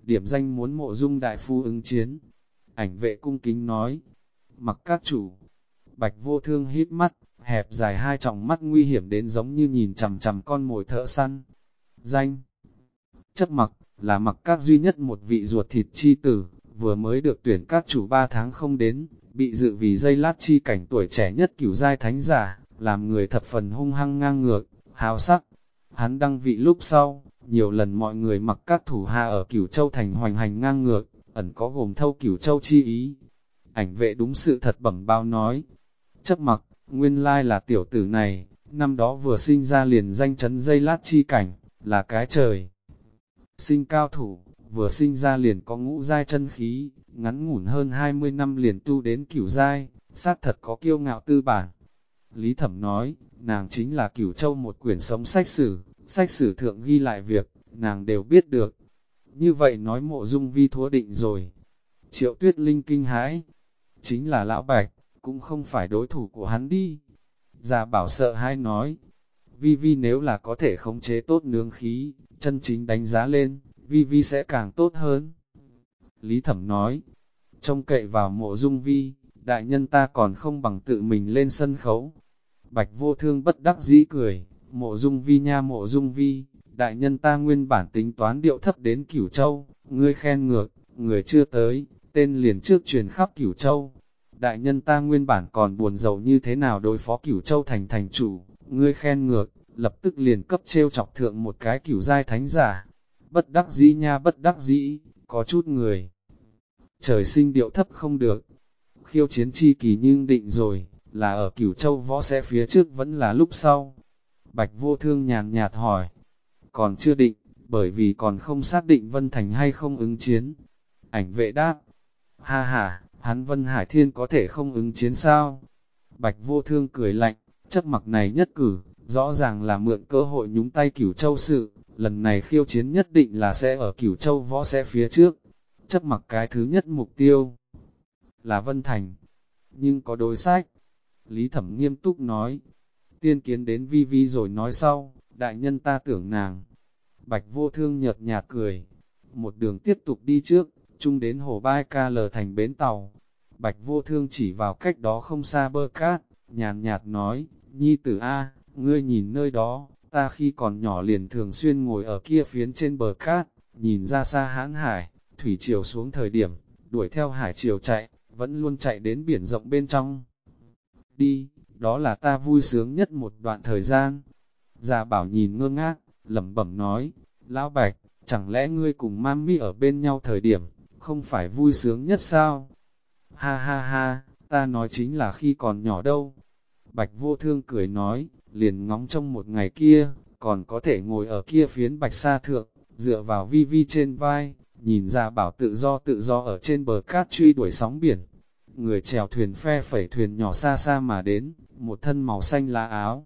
điểm danh muốn Mộ Dung đại phu ứng chiến. Ảnh vệ cung kính nói, mặc các chủ. Bạch Vô Thương hít mắt, hẹp dài hai tròng mắt nguy hiểm đến giống như nhìn chằm chằm con mồi thợ săn. Danh chấp Mặc, là Mặc các duy nhất một vị ruột thịt chi tử, vừa mới được tuyển các chủ 3 tháng không đến, bị dự vì dây lát chi cảnh tuổi trẻ nhất cửu giai thánh giả, làm người thập phần hung hăng ngang ngược, hào sắc. Hắn đăng vị lúc sau, nhiều lần mọi người mặc các thủ hạ ở Cửu Châu thành hoành hành ngang ngược, ẩn có gồm thâu Cửu Châu chi ý. Ảnh vệ đúng sự thật bẩm báo nói, chấp Mặc, nguyên lai là tiểu tử này, năm đó vừa sinh ra liền danh chấn dây lát chi cảnh, là cái trời sinh cao thủ, vừa sinh ra liền có ngũ giai chân khí, ngắn ngủn hơn 20 năm liền tu đến cửu giai, xác thật có kiêu ngạo tư bản. Lý Thẩm nói, nàng chính là Cửu Châu một quyển sống sách sử thượng ghi lại việc, nàng đều biết được. Như vậy nói Mộ Dung Vi thua định rồi. Triệu Tuyết Linh kinh hãi, chính là Lão Bạch, cũng không phải đối thủ của hắn đi. Già Bảo sợ hãi nói, Vi Vi nếu là có thể khống chế tốt nướng khí, chân chính đánh giá lên, Vi Vi sẽ càng tốt hơn. Lý Thẩm nói, trông cậy vào Mộ Dung Vi, đại nhân ta còn không bằng tự mình lên sân khấu. Bạch Vô Thương bất đắc dĩ cười, Mộ Dung Vi nha Mộ Dung Vi, đại nhân ta nguyên bản tính toán điệu thấp đến Cửu Châu, ngươi khen ngược, người chưa tới, tên liền trước truyền khắp Cửu Châu. Đại nhân ta nguyên bản còn buồn rầu như thế nào đối phó Cửu Châu thành thành chủ, ngươi khen ngược, lập tức liền cấp trêu chọc thượng một cái cửu giai thánh giả. Bất đắc dĩ nha bất đắc dĩ, có chút người. Trời sinh điệu thấp không được. Khiêu chiến chi kỳ nhưng định rồi, là ở Cửu Châu võ sẽ phía trước vẫn là lúc sau. Bạch Vô Thương nhàn nhạt hỏi. Còn chưa định, bởi vì còn không xác định Vân Thành hay không ứng chiến. Ảnh vệ đáp. Ha ha, hắn Vân Hải Thiên có thể không ứng chiến sao? Bạch Vô Thương cười lạnh, chấp Mặc này nhất cử, rõ ràng là mượn cơ hội nhúng tay Cửu Châu sự, lần này khiêu chiến nhất định là sẽ ở Cửu Châu võ sẽ phía trước. Chấp Mặc cái thứ nhất mục tiêu là Vân Thành, nhưng có đối sách. Lý Thẩm nghiêm túc nói, tiên kiến đến Vi Vi rồi nói sau, đại nhân ta tưởng nàng. Bạch Vô Thương nhợt nhạt cười, một đường tiếp tục đi trước, chung đến hồ Bai Ca Lờ thành bến tàu. Bạch Vô Thương chỉ vào cách đó không xa bờ cát, nhàn nhạt nói, nhi tử A, ngươi nhìn nơi đó, ta khi còn nhỏ liền thường xuyên ngồi ở kia phiến trên bờ cát, nhìn ra xa hãn hải, thủy triều xuống thời điểm, đuổi theo hải triều chạy, vẫn luôn chạy đến biển rộng bên trong. Đi, đó là ta vui sướng nhất một đoạn thời gian. Già Bảo nhìn ngơ ngác, lẩm bẩm nói, Lão Bạch, chẳng lẽ ngươi cùng Mami ở bên nhau thời điểm, không phải vui sướng nhất sao? Ha ha ha, ta nói chính là khi còn nhỏ đâu. Bạch Vô Thương cười nói, liền ngóng trong một ngày kia, còn có thể ngồi ở kia phiến bạch sa thượng, dựa vào Vi Vi trên vai, nhìn Già Bảo tự do ở trên bờ cát truy đuổi sóng biển. Người chèo thuyền phe phẩy thuyền nhỏ xa xa mà đến, một thân màu xanh lá áo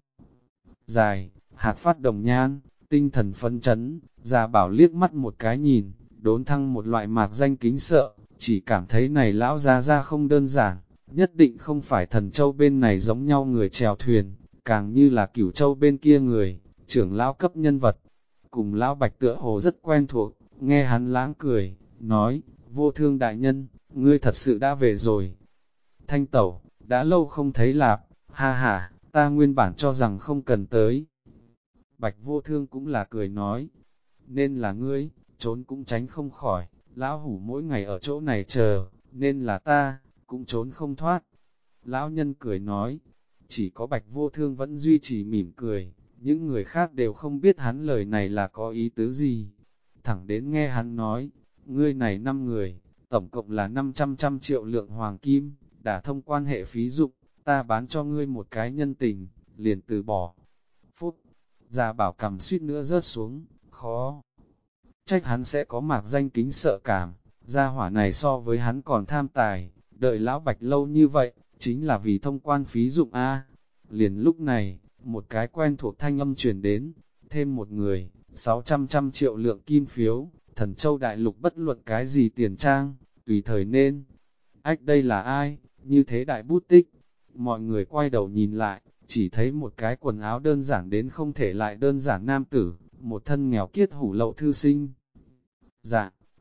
dài, hạt phát đồng nhan, tinh thần phấn chấn. Già Bảo liếc mắt một cái nhìn, đốn thăng một loại mạc danh kính sợ, chỉ cảm thấy này lão ra không đơn giản, nhất định không phải Thần Châu bên này giống nhau người chèo thuyền, càng như là Cửu Châu bên kia người, trưởng lão cấp nhân vật. Cùng lão Bạch tựa hồ rất quen thuộc, nghe hắn lãng cười, nói, Vô Thương đại nhân, ngươi thật sự đã về rồi. Thanh Tẩu, đã lâu không thấy lạp, ha ha, ta nguyên bản cho rằng không cần tới. Bạch Vô Thương cũng là cười nói, nên là ngươi, trốn cũng tránh không khỏi, lão hủ mỗi ngày ở chỗ này chờ, nên là ta, cũng trốn không thoát. Lão nhân cười nói, chỉ có Bạch Vô Thương vẫn duy trì mỉm cười, những người khác đều không biết hắn lời này là có ý tứ gì. Thẳng đến nghe hắn nói, ngươi này 5 người, tổng cộng là 500 triệu lượng hoàng kim, đã thông quan hệ phí dụng, ta bán cho ngươi một cái nhân tình, liền từ bỏ. Phút, Già Bảo cầm suýt nữa rớt xuống, khó trách hắn sẽ có mạc danh kính sợ cảm, gia hỏa này so với hắn còn tham tài, đợi lão Bạch lâu như vậy, chính là vì thông quan phí dụng A. Liền lúc này, một cái quen thuộc thanh âm truyền đến, thêm một người, 600 triệu lượng kim phiếu, Thần Châu Đại Lục bất luận cái gì tiền trang, tùy thời nên. Ách đây là ai, như thế đại bút tích. Mọi người quay đầu nhìn lại, chỉ thấy một cái quần áo đơn giản đến không thể lại đơn giản nam tử, một thân nghèo kiết hủ lậu thư sinh. Dạ,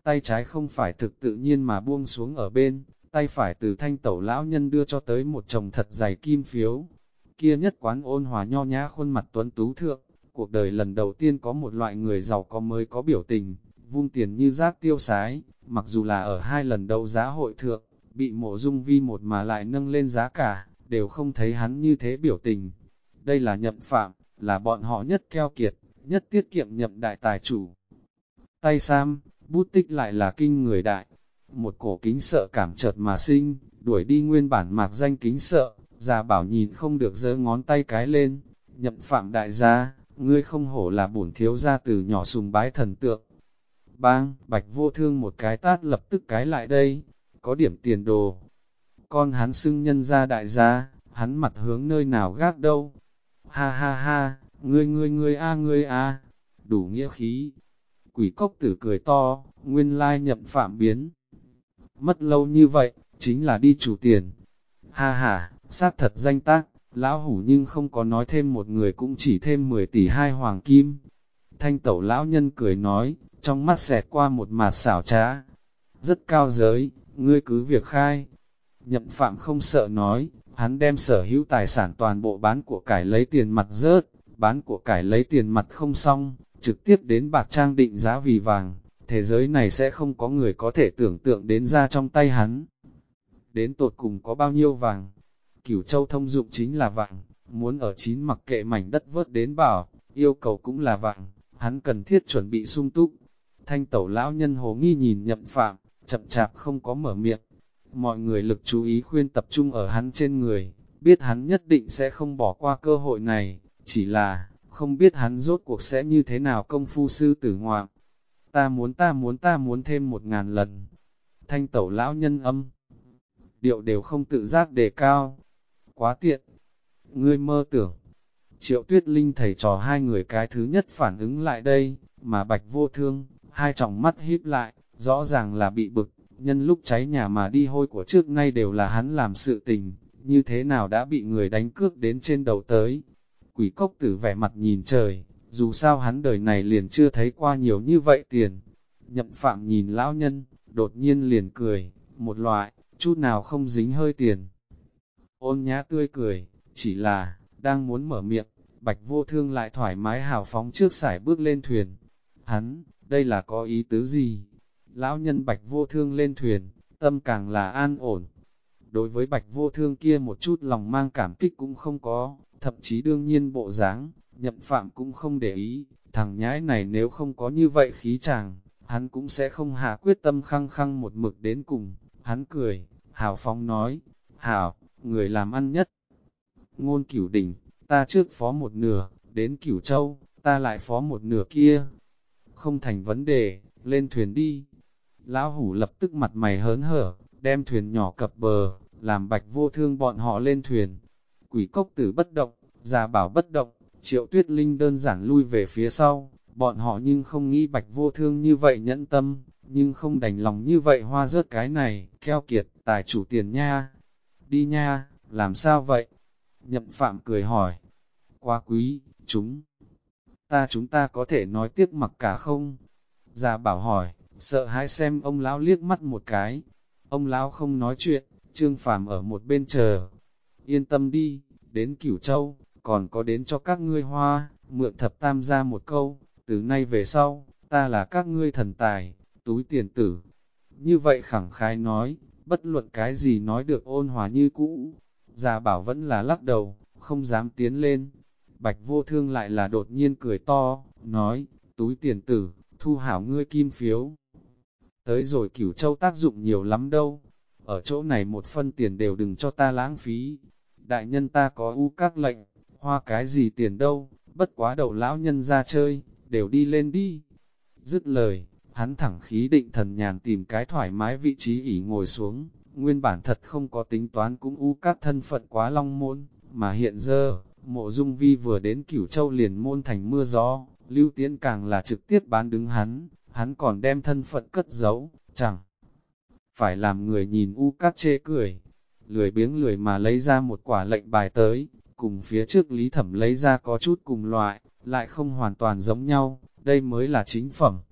tay trái không phải thực tự nhiên mà buông xuống ở bên, tay phải từ Thanh Tẩu lão nhân đưa cho tới một chồng thật dày kim phiếu. Kia nhất quán ôn hòa nho nhã khuôn mặt tuấn tú thượng, cuộc đời lần đầu tiên có một loại người giàu có mới có biểu tình, vung tiền như rác tiêu sái, mặc dù là ở 2 lần đấu giá hội thượng, bị Mộ Dung Vi một mà lại nâng lên giá cả, đều không thấy hắn như thế biểu tình. Đây là Nhậm Phạm, là bọn họ nhất keo kiệt, nhất tiết kiệm Nhậm đại tài chủ. Tay Sam, bút tích lại là kinh người đại. Một cổ kính sợ cảm chợt mà sinh, đuổi đi nguyên bản mạc danh kính sợ, Gia Bảo nhìn không được giơ ngón tay cái lên. Nhậm Phạm đại gia, ngươi không hổ là bổn thiếu gia từ nhỏ sùng bái thần tượng. Bang, Bạch Vô Thương một cái tát lập tức cái lại đây, có điểm tiền đồ. Con hắn xưng nhân gia đại gia, hắn mặt hướng nơi nào gác đâu. Ha ha ha, ngươi a, đủ nghĩa khí. Quỷ cốc tử cười to, nguyên lai Nhậm Phạm biến. Mất lâu như vậy, chính là đi chủ tiền. Ha ha, xác thật danh tác, lão hủ nhưng không có nói thêm một người cũng chỉ thêm 10 tỷ 2 hoàng kim. Thanh Tẩu lão nhân cười nói, trong mắt xẹt qua một mạt xảo trá. Rất cao giới, ngươi cứ việc khai. Nhậm Phạm không sợ nói, hắn đem sở hữu tài sản toàn bộ bán của cải lấy tiền mặt rớt, bán của cải lấy tiền mặt không xong, trực tiếp đến bạc trang định giá vì vàng. Thế giới này sẽ không có người có thể tưởng tượng đến ra trong tay hắn. Đến tột cùng có bao nhiêu vàng? Cửu Châu thông dụng chính là vàng, muốn ở chín mặc kệ mảnh đất vớt đến bảo, yêu cầu cũng là vàng, hắn cần thiết chuẩn bị sung túc. Thanh Tẩu lão nhân hồ nghi nhìn Nhậm Phạm, chậm chạp không có mở miệng. Mọi người lực chú ý khuyên tập trung ở hắn trên người, biết hắn nhất định sẽ không bỏ qua cơ hội này, chỉ là, không biết hắn rốt cuộc sẽ như thế nào công phu sư tử ngoạm. Ta muốn thêm 1000 lần. Thanh Tẩu lão nhân âm điệu đều không tự giác đề cao. Quá tiện. Ngươi mơ tưởng. Triệu Tuyết Linh thầy trò hai người cái thứ nhất phản ứng lại đây, mà Bạch Vô Thương, hai tròng mắt híp lại, rõ ràng là bị bực, nhân lúc cháy nhà mà đi hôi của trước nay đều là hắn làm sự tình, như thế nào đã bị người đánh cướp đến trên đầu tới. Quỷ cốc tử vẻ mặt nhìn trời, dù sao hắn đời này liền chưa thấy qua nhiều như vậy tiền. Nhậm Phạm nhìn lão nhân, đột nhiên liền cười, một loại, chút nào không dính hơi tiền. Ôn nhã tươi cười, chỉ là, đang muốn mở miệng, Bạch Vô Thương lại thoải mái hào phóng trước sải bước lên thuyền. Hắn, đây là có ý tứ gì? Lão nhân Bạch Vô Thương lên thuyền, tâm càng là an ổn. Đối với Bạch Vô Thương kia một chút lòng mang cảm kích cũng không có, thậm chí đương nhiên bộ dáng, Nhậm Phạm cũng không để ý, thằng nhãi này nếu không có như vậy khí chàng, hắn cũng sẽ không hạ quyết tâm khăng khăng một mực đến cùng. Hắn cười, hào phóng nói, hảo, người làm ăn nhất. Ngôn Cửu Đỉnh, ta trước phó một nửa, đến Cửu Châu, ta lại phó một nửa kia. Không thành vấn đề, lên thuyền đi. Lão hủ lập tức mặt mày hớn hở, đem thuyền nhỏ cập bờ, làm Bạch Vô Thương bọn họ lên thuyền. Quỷ cốc tử bất động, Gia Bảo bất động, Triệu Tuyết Linh đơn giản lui về phía sau, bọn họ nhưng không nghĩ Bạch Vô Thương như vậy nhẫn tâm, nhưng không đành lòng như vậy hoa rớt cái này, keo kiệt, tài chủ tiền nha. Đi nha, làm sao vậy? Nhậm Phạm cười hỏi. Quá quý, chúng ta có thể nói tiếp mặc cả không? Gia Bảo hỏi, sợ hãi xem ông lão liếc mắt một cái. Ông lão không nói chuyện, Trương Phàm ở một bên chờ. Yên tâm đi, đến Cửu Châu, còn có đến cho các ngươi hoa, mượn thập tam ra một câu, từ nay về sau, ta là các ngươi thần tài, túi tiền tử. Như vậy khẳng khái nói, bất luận cái gì nói được ôn hòa như cũ. Gia Bảo vẫn là lắc đầu, không dám tiến lên. Bạch Vô Thương lại là đột nhiên cười to, nói, túi tiền tử, thu hảo ngươi kim phiếu. Tới rồi Cửu Châu tác dụng nhiều lắm đâu, ở chỗ này một phân tiền đều đừng cho ta lãng phí. Đại nhân ta có u các lệnh, hoa cái gì tiền đâu, bất quá đầu lão nhân ra chơi, đều đi lên đi. Dứt lời, hắn thẳng khí định thần nhàn tìm cái thoải mái vị trí ỉ ngồi xuống, nguyên bản thật không có tính toán cũng u các thân phận quá long môn, mà hiện giờ, Mộ Dung Vi vừa đến Cửu Châu liền môn thành mưa gió, Lưu Tiễn càng là trực tiếp bán đứng hắn còn đem thân phận cất giấu, chẳng phải làm người nhìn u các chê cười. Lười biếng lười mà lấy ra một quả lệnh bài tới, cùng phía trước Lý Thẩm lấy ra có chút cùng loại, lại không hoàn toàn giống nhau, đây mới là chính phẩm.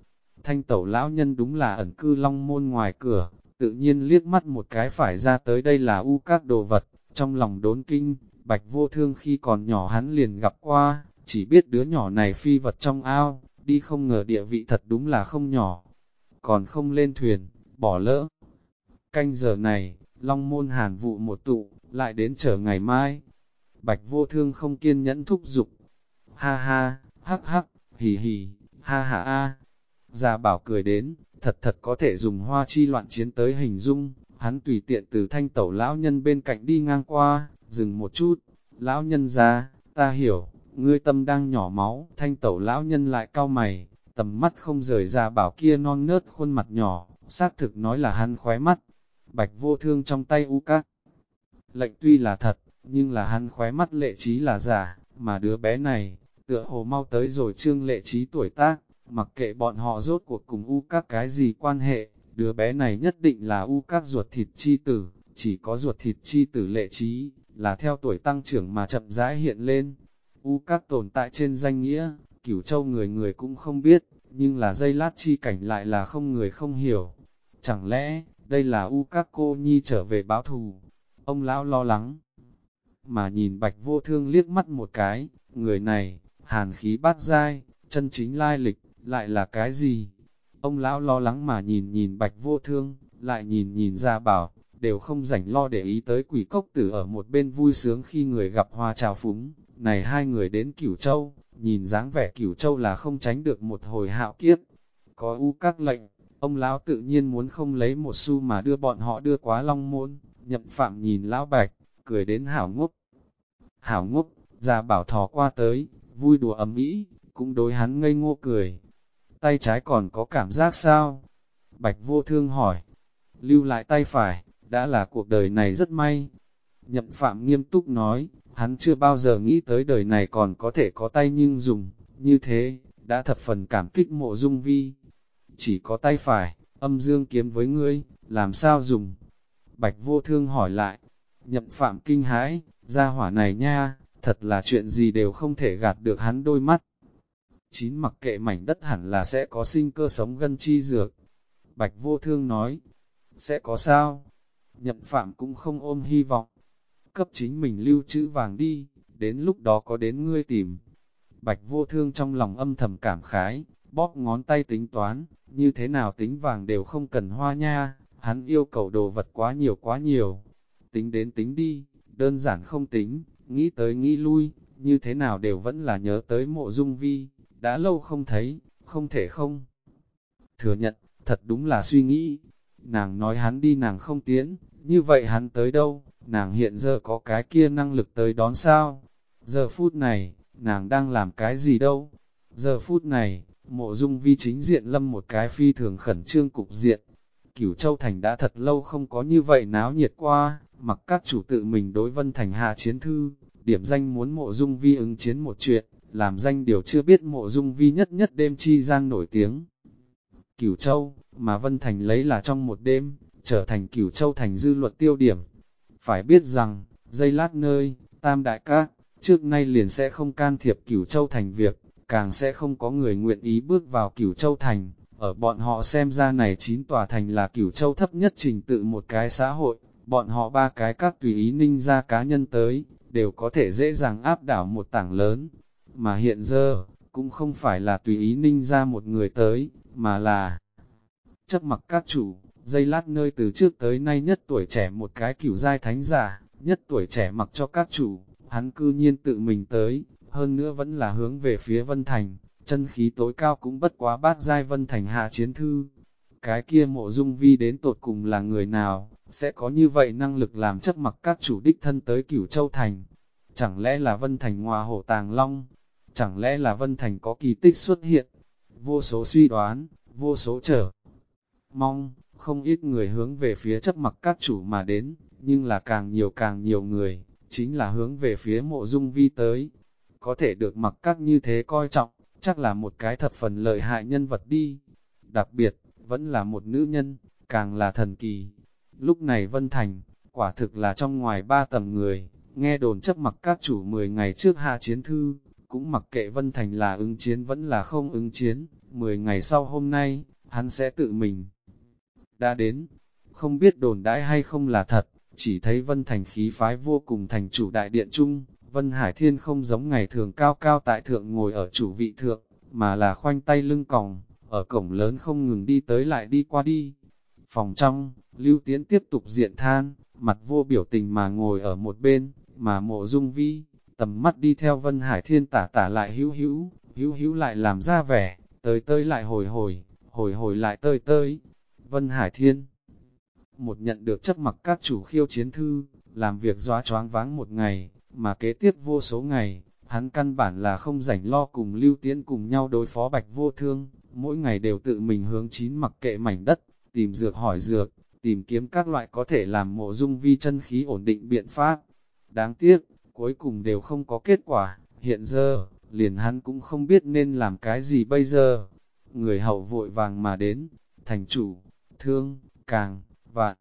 Thanh tẩu lão nhân đúng là ẩn cư Long Môn ngoài cửa, tự nhiên liếc mắt một cái phải ra tới đây là u các đồ vật, trong lòng đốn kinh. Bạch Vô Thương khi còn nhỏ hắn liền gặp qua, chỉ biết đứa nhỏ này phi vật trong ao, đi không ngờ địa vị thật đúng là không nhỏ. Còn không lên thuyền, bỏ lỡ. Canh giờ này, Long Môn Hàn vụ một tụ, lại đến chờ ngày mai. Bạch Vô Thương không kiên nhẫn thúc giục. Ha ha, hắc hắc, hì hì, ha ha a. Gia Bảo cười đến, thật có thể dùng hoa chi loạn chiến tới hình dung. Hắn tùy tiện từ Thanh tẩu lão nhân bên cạnh đi ngang qua, dừng một chút. Lão nhân ra, ta hiểu, ngươi tâm đang nhỏ máu. Thanh tẩu lão nhân lại cau mày, tầm mắt không rời Gia Bảo kia non nớt khuôn mặt nhỏ, xác thực nói là hắn khóe mắt. Bạch Vô Thương trong tay u các lệnh tuy là thật, nhưng là hắn khóe mắt lệ trí là giả, mà đứa bé này, tựa hồ mau tới rồi trương lệ trí tuổi tác, mặc kệ bọn họ rốt cuộc cùng u các cái gì quan hệ, đứa bé này nhất định là u các ruột thịt chi tử, chỉ có ruột thịt chi tử lệ trí, là theo tuổi tăng trưởng mà chậm rãi hiện lên. U các tồn tại trên danh nghĩa, Cửu Châu người người cũng không biết, nhưng là dây lát chi cảnh lại là không người không hiểu. Chẳng lẽ, đây là u các cô nhi trở về báo thù? Ông lão lo lắng, mà nhìn Bạch Vô Thương liếc mắt một cái, người này, hàn khí bát dai, chân chính lai lịch, lại là cái gì? Ông lão lo lắng mà nhìn Bạch Vô Thương, lại nhìn Gia Bảo, đều không rảnh lo để ý tới quỷ cốc tử ở một bên vui sướng khi người gặp hoa trào phúng. Này hai người đến Cửu Châu, nhìn dáng vẻ Cửu Châu là không tránh được một hồi hạo kiếp. Có u các lệnh, ông lão tự nhiên muốn không lấy một xu mà đưa bọn họ đưa quá Long Môn. Nhậm Phạm nhìn lão Bạch, cười đến hảo ngốc. Hảo ngốc, Gia Bảo thò qua tới, vui đùa ấm ý, cũng đối hắn ngây ngô cười. Tay trái còn có cảm giác sao? Bạch Vô Thương hỏi. Lưu lại tay phải, đã là cuộc đời này rất may. Nhậm Phạm nghiêm túc nói, hắn chưa bao giờ nghĩ tới đời này còn có thể có tay nhưng dùng, như thế, đã thập phần cảm kích Mộ Dung Vi. Chỉ có tay phải, âm dương kiếm với ngươi, làm sao dùng? Bạch Vô Thương hỏi lại. Nhậm Phạm kinh hãi, gia hỏa này nha, thật là chuyện gì đều không thể gạt được hắn đôi mắt. Chín mặc kệ mảnh đất hẳn là sẽ có sinh cơ sống gân chi dược. Bạch Vô Thương nói, sẽ có sao? Nhậm Phạm cũng không ôm hy vọng. Cấp chính mình lưu trữ vàng đi, đến lúc đó có đến ngươi tìm. Bạch Vô Thương trong lòng âm thầm cảm khái, bóp ngón tay tính toán, như thế nào tính vàng đều không cần hoa nha, hắn yêu cầu đồ vật quá nhiều quá nhiều. Tính đến tính đi, đơn giản không tính, nghĩ tới nghĩ lui, như thế nào đều vẫn là nhớ tới Mộ Dung Vi, đã lâu không thấy, không thể không. Thừa nhận, thật đúng là suy nghĩ, nàng nói hắn đi nàng không tiễn, như vậy hắn tới đâu, nàng hiện giờ có cái kia năng lực tới đón sao? Giờ phút này, nàng đang làm cái gì đâu? Giờ phút này, Mộ Dung Vi chính diện lâm một cái phi thường khẩn trương cục diện. Cửu Châu Thành đã thật lâu không có như vậy náo nhiệt qua, mặc các chủ tự mình đối Vân Thành hạ chiến thư, điểm danh muốn Mộ Dung Vi ứng chiến một chuyện, làm danh điều chưa biết Mộ Dung Vi nhất nhất đêm chi gian nổi tiếng. Cửu Châu, mà Vân Thành lấy là trong một đêm, trở thành Cửu Châu Thành dư luận tiêu điểm. Phải biết rằng, giây lát nơi, Tam Đại Các, trước nay liền sẽ không can thiệp Cửu Châu Thành việc, càng sẽ không có người nguyện ý bước vào Cửu Châu Thành. Ở bọn họ xem ra này 9 tòa thành là Cửu Châu thấp nhất trình tự một cái xã hội, bọn họ ba cái các tùy ý ninh ra cá nhân tới, đều có thể dễ dàng áp đảo một tảng lớn. Mà hiện giờ, cũng không phải là tùy ý ninh ra một người tới, mà là chấp mặc các chủ, giây lát nơi từ trước tới nay nhất tuổi trẻ một cái Cửu giai thánh giả, nhất tuổi trẻ mặc cho các chủ, hắn cư nhiên tự mình tới, hơn nữa vẫn là hướng về phía Vân Thành, chân khí tối cao cũng bất quá bát giai Vân Thành hạ chiến thư. Cái kia Mộ Dung Vi đến tột cùng là người nào, sẽ có như vậy năng lực làm chấp mặc các chủ đích thân tới Cửu Châu Thành? Chẳng lẽ là Vân Thành ngòa hổ tàng long? Chẳng lẽ là Vân Thành có kỳ tích xuất hiện? Vô số suy đoán, vô số trở mong, không ít người hướng về phía chấp mặc các chủ mà đến, nhưng là càng nhiều người, chính là hướng về phía Mộ Dung Vi tới. Có thể được mặc các như thế coi trọng, chắc là một cái thập phần lợi hại nhân vật đi. Đặc biệt, vẫn là một nữ nhân, càng là thần kỳ. Lúc này Vân Thành, quả thực là trong ngoài ba tầng người, nghe đồn chấp mặc các chủ 10 ngày trước hạ chiến thư, cũng mặc kệ Vân Thành là ứng chiến vẫn là không ứng chiến, 10 ngày sau hôm nay, hắn sẽ tự mình đã đến. Không biết đồn đãi hay không là thật, chỉ thấy Vân Thành khí phái vô cùng thành chủ đại điện chung, Vân Hải Thiên không giống ngày thường cao cao tại thượng ngồi ở chủ vị thượng, mà là khoanh tay lưng còng, ở cổng lớn không ngừng đi tới lại đi qua đi. Phòng trong, Lưu Tiễn tiếp tục diện than, mặt vô biểu tình mà ngồi ở một bên, mà Mộ Dung Vi, tầm mắt đi theo Vân Hải Thiên tả tả lại hữu hữu lại làm ra vẻ, tới tới lại hồi hồi lại tới tới. Vân Hải Thiên một nhận được chấp mặc các chủ khiêu chiến thư, làm việc dọa choáng váng một ngày, mà kế tiếp vô số ngày, hắn căn bản là không rảnh lo cùng Lưu Tiễn cùng nhau đối phó Bạch Vô Thương, mỗi ngày đều tự mình hướng chín mặc kệ mảnh đất, tìm dược hỏi dược, tìm kiếm các loại có thể làm Mộ Dung Vi chân khí ổn định biện pháp. Đáng tiếc, cuối cùng đều không có kết quả, hiện giờ, liền hắn cũng không biết nên làm cái gì bây giờ. Người hậu vội vàng mà đến, thành chủ, Thương, Càng, Vạn,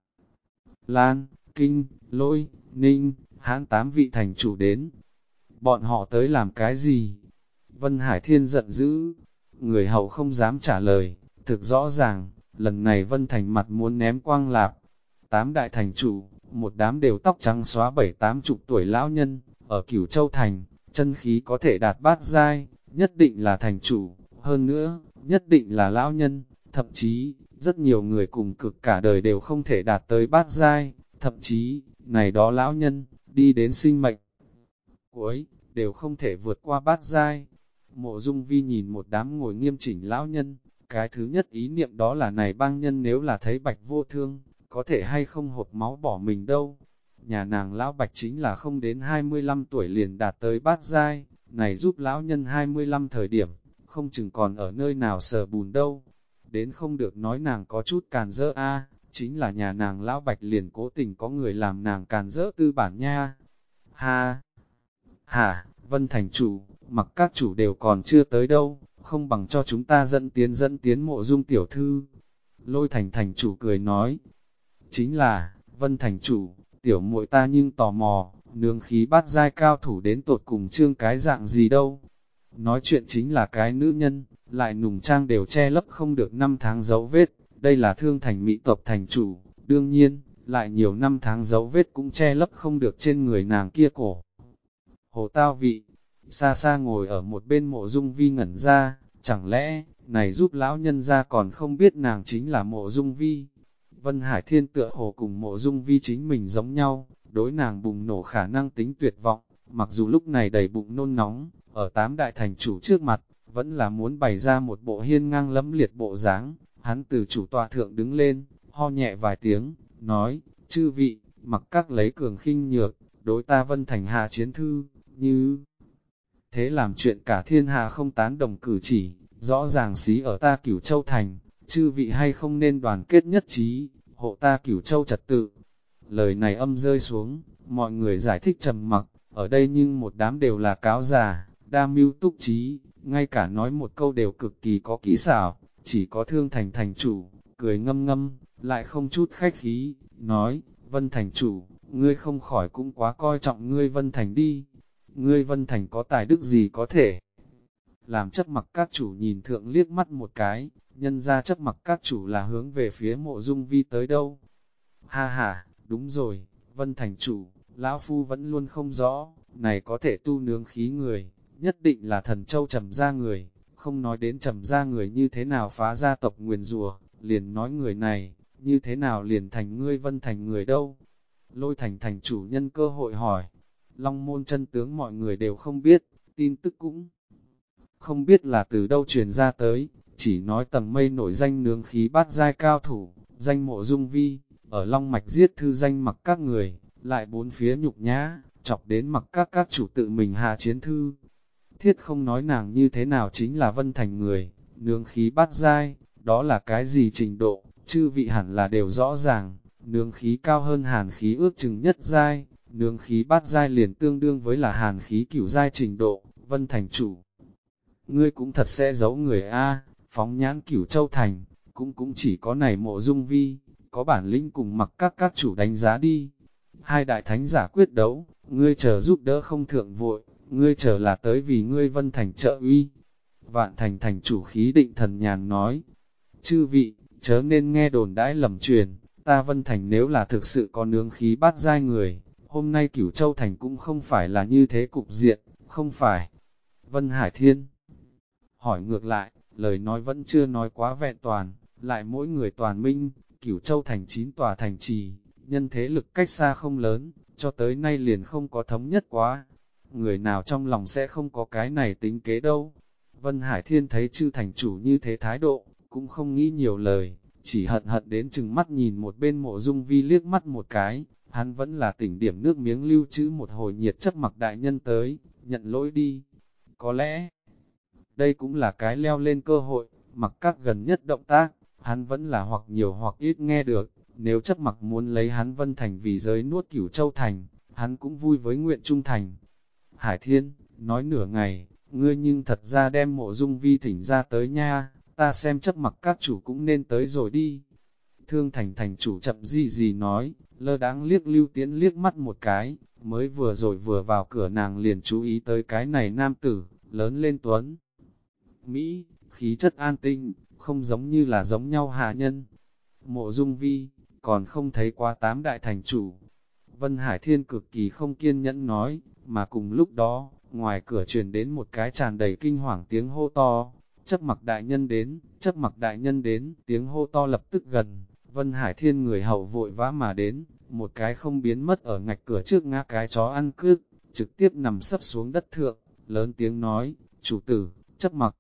Lan, Kinh, Lôi, Ninh, Hán 8 vị thành chủ đến. Bọn họ tới làm cái gì? Vân Hải Thiên giận dữ, người hậu không dám trả lời, thực rõ ràng, lần này Vân Thành mặt muốn ném quang lạp. 8 đại thành chủ, một đám đều tóc trắng xóa 7-80 tuổi lão nhân, ở Cửu Châu Thành, chân khí có thể đạt bát giai, nhất định là thành chủ, hơn nữa, nhất định là lão nhân, thậm chí, rất nhiều người cùng cực cả đời đều không thể đạt tới bát giai, thậm chí, này đó lão nhân, đi đến sinh mệnh cuối, đều không thể vượt qua bát giai. Mộ Dung Vi nhìn một đám ngồi nghiêm chỉnh lão nhân, cái thứ nhất ý niệm đó là này bang nhân nếu là thấy Bạch Vô Thương, có thể hay không hột máu bỏ mình đâu. Nhà nàng lão Bạch chính là không đến 25 tuổi liền đạt tới bát giai, này giúp lão nhân 25 thời điểm, không chừng còn ở nơi nào sờ bùn đâu. Đến không được nói nàng có chút càn rỡ a, chính là nhà nàng lão Bạch liền cố tình có người làm nàng càn rỡ tư bản nha. Ha! Hả, Vân Thành chủ, mặc các chủ đều còn chưa tới đâu, không bằng cho chúng ta dẫn tiến Mộ Dung tiểu thư. Lôi Thành thành chủ cười nói, chính là, Vân Thành chủ, tiểu muội ta nhưng tò mò, nương khí bát giai cao thủ đến tột cùng trương cái dạng gì đâu. Nói chuyện chính là cái nữ nhân, lại nùng trang đều che lấp không được 5 tháng dấu vết, đây là Thương Thành Mỹ tộc thành chủ, đương nhiên, lại nhiều 5 tháng dấu vết cũng che lấp không được trên người nàng kia cổ. Hồ Tao Vị, xa xa ngồi ở một bên Mộ Dung Vi ngẩn ra, chẳng lẽ, này giúp lão nhân ra còn không biết nàng chính là Mộ Dung Vi. Vân Hải Thiên tựa hồ cùng Mộ Dung Vi chính mình giống nhau, đối nàng bùng nổ khả năng tính tuyệt vọng, mặc dù lúc này đầy bụng nôn nóng, ở 8 đại thành chủ trước mặt, vẫn là muốn bày ra một bộ hiên ngang lẫm liệt bộ dáng. Hắn từ chủ tọa thượng đứng lên, ho nhẹ vài tiếng, nói, chư vị, mặc các lấy cường khinh nhược, đối ta Vân Thành hạ chiến thư, như thế làm chuyện cả thiên hạ không tán đồng cử chỉ, rõ ràng xí ở ta Cửu Châu Thành, chư vị hay không nên đoàn kết nhất trí, hộ ta Cửu Châu trật tự. Lời này âm rơi xuống, mọi người giải thích trầm mặc, ở đây nhưng một đám đều là cáo già, đa mưu túc trí, ngay cả nói một câu đều cực kỳ có kỹ xảo, chỉ có Thương Thành thành chủ, cười ngâm ngâm, lại không chút khách khí, nói, Vân Thành chủ, ngươi không khỏi cũng quá coi trọng ngươi Vân Thành đi. Ngươi Vân Thành có tài đức gì có thể làm chấp mặc các chủ nhìn thượng liếc mắt một cái, nhân ra chấp mặc các chủ là hướng về phía Mộ Dung Vi tới đâu. Ha ha, đúng rồi, Vân Thành chủ, lão phu vẫn luôn không rõ, này có thể tu nướng khí người, nhất định là thần châu trầm ra người, không nói đến trầm ra người như thế nào phá gia tộc nguyền rùa, liền nói người này, như thế nào liền thành ngươi Vân Thành người đâu. Lôi Thành thành chủ nhân cơ hội hỏi. Long môn chân tướng mọi người đều không biết, tin tức cũng không biết là từ đâu truyền ra tới, chỉ nói tầng mây nổi danh nướng khí bát giai cao thủ, danh Mộ Dung Vi, ở Long Mạch giết thư danh mặc các người, lại bốn phía nhục nhã, chọc đến mặc các chủ tự mình hạ chiến thư. Thiết không nói nàng như thế nào chính là Vân Thành người, nướng khí bát giai, đó là cái gì trình độ, chư vị hẳn là đều rõ ràng, nướng khí cao hơn hàn khí ước chừng nhất giai. Nướng khí bát giai liền tương đương với là hàn khí cửu giai trình độ, Vân Thành chủ. Ngươi cũng thật sẽ giấu người A, phóng nhãn Cửu Châu Thành, cũng chỉ có này Mộ Dung Vi, có bản lĩnh cùng mặc các chủ đánh giá đi. Hai đại thánh giả quyết đấu, ngươi chờ giúp đỡ không thượng vội, ngươi chờ là tới vì ngươi Vân Thành trợ uy. Vạn Thành thành chủ khí định thần nhàn nói, Chư vị, chớ nên nghe đồn đãi lầm truyền, ta Vân Thành nếu là thực sự có nướng khí bát giai người, hôm nay Cửu Châu Thành cũng không phải là như thế cục diện, không phải. Vân Hải Thiên hỏi ngược lại, lời nói vẫn chưa nói quá vẹn toàn, lại mỗi người toàn minh, Cửu Châu Thành 9 tòa thành trì, nhân thế lực cách xa không lớn, cho tới nay liền không có thống nhất quá. Người nào trong lòng sẽ không có cái này tính kế đâu. Vân Hải Thiên thấy chư thành chủ như thế thái độ, cũng không nghĩ nhiều lời, chỉ hận hận đến chừng mắt nhìn một bên Mộ Dung Vi liếc mắt một cái, hắn vẫn là tỉnh điểm nước miếng lưu trữ một hồi nhiệt chấp mặc đại nhân tới, nhận lỗi đi. Có lẽ, đây cũng là cái leo lên cơ hội, mặc các gần nhất động tác, hắn vẫn là hoặc nhiều hoặc ít nghe được, nếu chấp mặc muốn lấy hắn Vân Thành vì giới nuốt Cửu Châu Thành, hắn cũng vui với nguyện trung thành. Hải Thiên, nói nửa ngày, ngươi nhưng thật ra đem Mộ Dung Vi thỉnh ra tới nha, ta xem chấp mặc các chủ cũng nên tới rồi đi. Thương Thành thành chủ chậm gì nói, lơ đáng liếc Lưu Tiễn liếc mắt một cái, mới vừa rồi vừa vào cửa nàng liền chú ý tới cái này nam tử, lớn lên tuấn. Mỹ, khí chất an tinh, không giống như là giống nhau hạ nhân. Mộ Dung Vi, còn không thấy qua 8 đại thành chủ. Vân Hải Thiên cực kỳ không kiên nhẫn nói, mà cùng lúc đó, ngoài cửa truyền đến một cái tràn đầy kinh hoàng tiếng hô to. Chấp mặc đại nhân đến, chấp mặc đại nhân đến, tiếng hô to lập tức gần. Vân Hải Thiên người hậu vội vã mà đến, một cái không biến mất ở ngạch cửa trước ngã cái chó ăn cướp, trực tiếp nằm sấp xuống đất thượng, lớn tiếng nói, chủ tử, chấp mặc.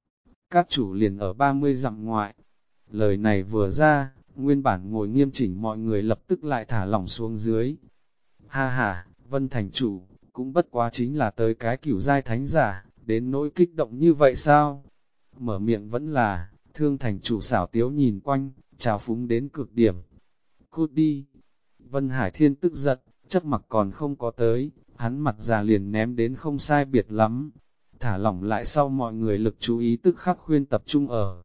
Các chủ liền ở 30 dặm ngoại. Lời này vừa ra, nguyên bản ngồi nghiêm chỉnh mọi người lập tức lại thả lỏng xuống dưới. Ha ha, Vân Thành chủ, cũng bất quá chính là tới cái cửu giai thánh giả, đến nỗi kích động như vậy sao? Mở miệng vẫn là, Thương Thành chủ xảo tiếu nhìn quanh, trào phúng đến cực điểm. Cút đi! Vân Hải Thiên tức giận, chấp mặc còn không có tới, hắn mặt già liền ném đến không sai biệt lắm. Thả lỏng lại sau mọi người lực chú ý tức khắc khuyên tập trung ở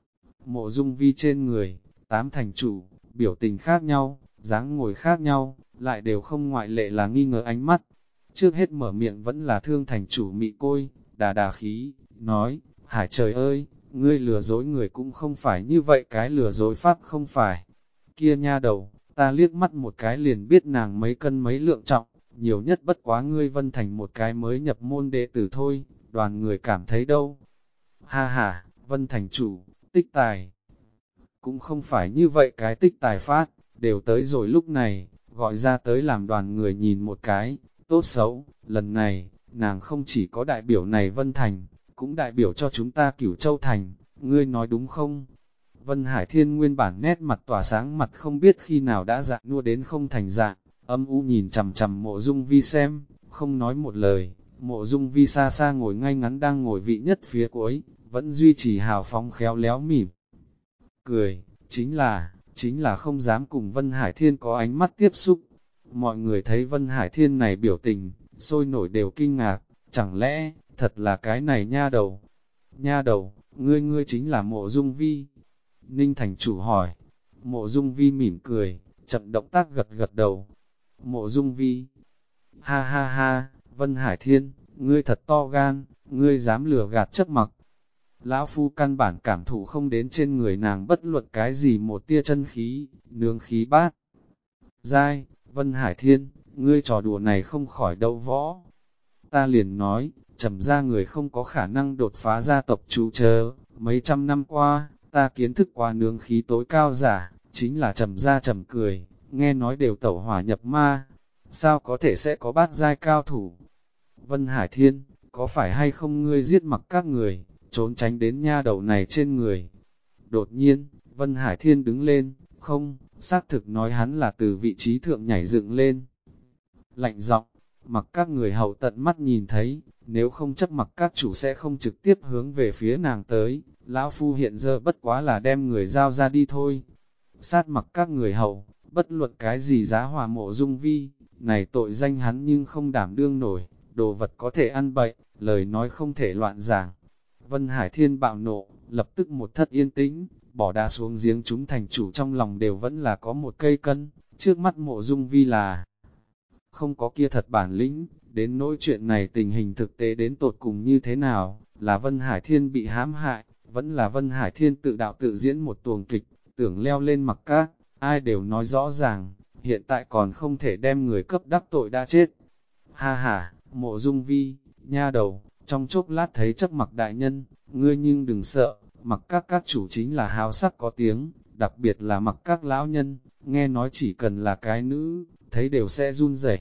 Mộ Dung Vi trên người, 8 thành chủ, biểu tình khác nhau, dáng ngồi khác nhau, lại đều không ngoại lệ là nghi ngờ ánh mắt. Trước hết mở miệng vẫn là Thương thành chủ mị côi, đà khí, nói, Hải trời ơi, ngươi lừa dối người cũng không phải như vậy, cái lừa dối pháp không phải. Kia nha đầu, ta liếc mắt một cái liền biết nàng mấy cân mấy lượng trọng, nhiều nhất bất quá ngươi Vân Thành một cái mới nhập môn đệ tử thôi, đoàn người cảm thấy đâu. Ha ha, Vân Thành chủ, tích tài. Cũng không phải như vậy cái tích tài phát, đều tới rồi lúc này, gọi ra tới làm đoàn người nhìn một cái, tốt xấu, lần này, nàng không chỉ có đại biểu này Vân Thành, cũng đại biểu cho chúng ta Cửu Châu Thành, ngươi nói đúng không? Vân Hải Thiên nguyên bản nét mặt tỏa sáng mặt không biết khi nào đã dạng nua đến không thành dạng, âm u nhìn chằm chằm Mộ Dung Vi xem, không nói một lời. Mộ Dung Vi xa xa ngồi ngay ngắn đang ngồi vị nhất phía cuối, vẫn duy trì hào phóng khéo léo mỉm. Cười, chính là không dám cùng Vân Hải Thiên có ánh mắt tiếp xúc. Mọi người thấy Vân Hải Thiên này biểu tình, sôi nổi đều kinh ngạc, chẳng lẽ, thật là cái này nha đầu. Nha đầu, ngươi chính là Mộ Dung Vi. Ninh Thành chủ hỏi, Mộ Dung Vi mỉm cười, chậm động tác gật gật đầu. Mộ Dung Vi, ha ha ha, Vân Hải Thiên, ngươi thật to gan, ngươi dám lừa gạt chấp mặc. Lão Phu căn bản cảm thụ không đến trên người nàng bất luận cái gì một tia chân khí, nương khí bát. Giai, Vân Hải Thiên, ngươi trò đùa này không khỏi đâu võ. Ta liền nói, trầm ra người không có khả năng đột phá gia tộc chú chớ, mấy trăm năm qua, ta kiến thức qua nương khí tối cao giả, chính là trầm ra trầm cười, nghe nói đều tẩu hỏa nhập ma. Sao có thể sẽ có bát giai cao thủ? Vân Hải Thiên, có phải hay không ngươi giết mặc các người, trốn tránh đến nha đầu này trên người? Đột nhiên, Vân Hải Thiên đứng lên, không, xác thực nói hắn là từ vị trí thượng nhảy dựng lên. Lạnh giọng, mặc các người hậu tận mắt nhìn thấy, nếu không chấp mặc các chủ sẽ không trực tiếp hướng về phía nàng tới, lão phu hiện giờ bất quá là đem người giao ra đi thôi. Sát mặc các người hậu, bất luận cái gì giá hòa Mộ Dung Vi, này tội danh hắn nhưng không đảm đương nổi, đồ vật có thể ăn bậy, lời nói không thể loạn giảng. Vân Hải Thiên bạo nộ, lập tức một thất yên tĩnh, bỏ đá xuống giếng chúng thành chủ trong lòng đều vẫn là có một cây cân, trước mắt Mộ Dung Vi là không có kia thật bản lĩnh, đến nỗi chuyện này tình hình thực tế đến tột cùng như thế nào, là Vân Hải Thiên bị hãm hại, vẫn là Vân Hải Thiên tự đạo tự diễn một tuồng kịch, tưởng leo lên mặc các, ai đều nói rõ ràng, hiện tại còn không thể đem người cấp đắc tội đã chết. Ha ha, Mộ Dung Vi, nha đầu, trong chốc lát thấy chấp mặc đại nhân, ngươi nhưng đừng sợ, mặc các chủ chính là hào sắc có tiếng, đặc biệt là mặc các lão nhân, nghe nói chỉ cần là cái nữ, thấy đều sẽ run rẩy.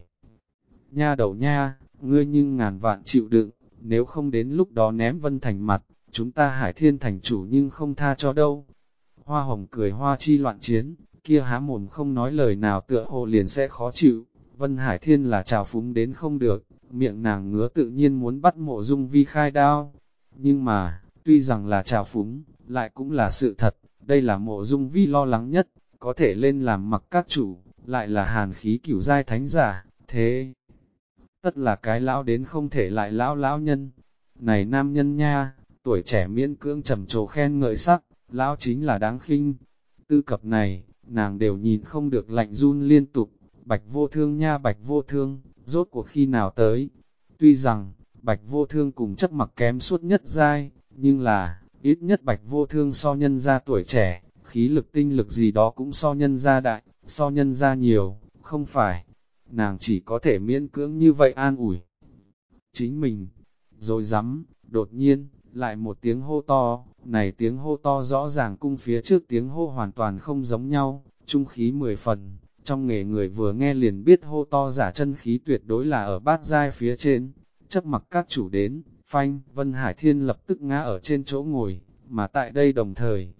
Nha đầu nha, ngươi nhưng ngàn vạn chịu đựng, nếu không đến lúc đó ném Vân Thành mặt, chúng ta Hải Thiên thành chủ nhưng không tha cho đâu. Hoa Hồng cười hoa chi loạn chiến, kia há mồm không nói lời nào tựa hồ liền sẽ khó chịu. Vân Hải Thiên là trào phúng đến không được, miệng nàng ngứa tự nhiên muốn bắt Mộ Dung Vi khai đao. Nhưng mà, tuy rằng là trào phúng, lại cũng là sự thật, đây là Mộ Dung Vi lo lắng nhất, có thể lên làm mặc các chủ, lại là hàn khí cửu giai thánh giả, thế tất là cái lão đến không thể lại lão nhân. Này nam nhân nha, tuổi trẻ miễn cưỡng trầm trồ khen ngợi sắc, lão chính là đáng khinh. Tư cập này, nàng đều nhìn không được lạnh run liên tục, Bạch Vô Thương nha Bạch Vô Thương, rốt cuộc khi nào tới. Tuy rằng, Bạch Vô Thương cùng chấp mặc kém suốt nhất giai, nhưng là, ít nhất Bạch Vô Thương so nhân ra tuổi trẻ, khí lực tinh lực gì đó cũng so nhân ra đại, so nhân ra nhiều, không phải. Nàng chỉ có thể miễn cưỡng như vậy an ủi chính mình. Rồi rắm, đột nhiên, lại một tiếng hô to, này tiếng hô to rõ ràng cung phía trước tiếng hô hoàn toàn không giống nhau, trung khí 10 phần, trong nghề người vừa nghe liền biết hô to giả chân khí tuyệt đối là ở bát giai phía trên. Chấp mặc các chủ đến, phanh, Vân Hải Thiên lập tức ngã ở trên chỗ ngồi, mà tại đây đồng thời,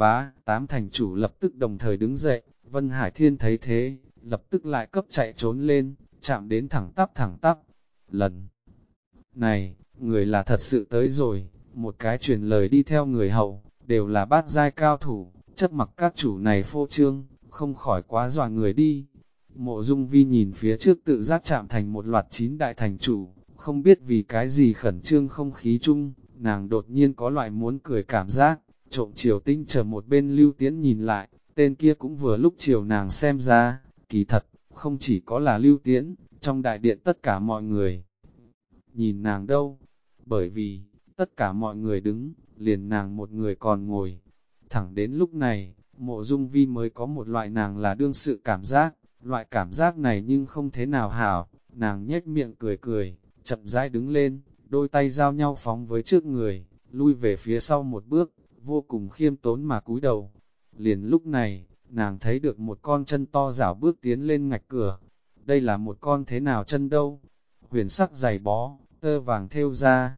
tám thành chủ lập tức đồng thời đứng dậy, Vân Hải Thiên thấy thế, lập tức lại cấp chạy trốn lên, chạm đến thẳng tắp. Lần này, người là thật sự tới rồi, một cái truyền lời đi theo người hậu, đều là bát giai cao thủ, chấp mặc các chủ này phô trương, không khỏi quá dọa người đi. Mộ Dung Vi nhìn phía trước tự giác chạm thành một loạt 9 đại thành chủ, không biết vì cái gì khẩn trương không khí chung, nàng đột nhiên có loại muốn cười cảm giác, trộm chiều tinh chờ một bên Lưu Tiễn nhìn lại, tên kia cũng vừa lúc chiều nàng xem ra, kỳ thật, không chỉ có là Lưu Tiễn, trong đại điện tất cả mọi người nhìn nàng đâu, bởi vì, tất cả mọi người đứng, liền nàng một người còn ngồi. Thẳng đến lúc này, Mộ Dung Vi mới có một loại nàng là đương sự cảm giác, loại cảm giác này nhưng không thế nào hảo, nàng nhếch miệng cười, chậm rãi đứng lên, đôi tay giao nhau phóng với trước người, lui về phía sau một bước, vô cùng khiêm tốn mà cúi đầu. Liền lúc này, nàng thấy được một con chân to rảo bước tiến lên ngạch cửa. Đây là một con thế nào chân đâu? Huyền sắc giày bó, tơ vàng thêu ra.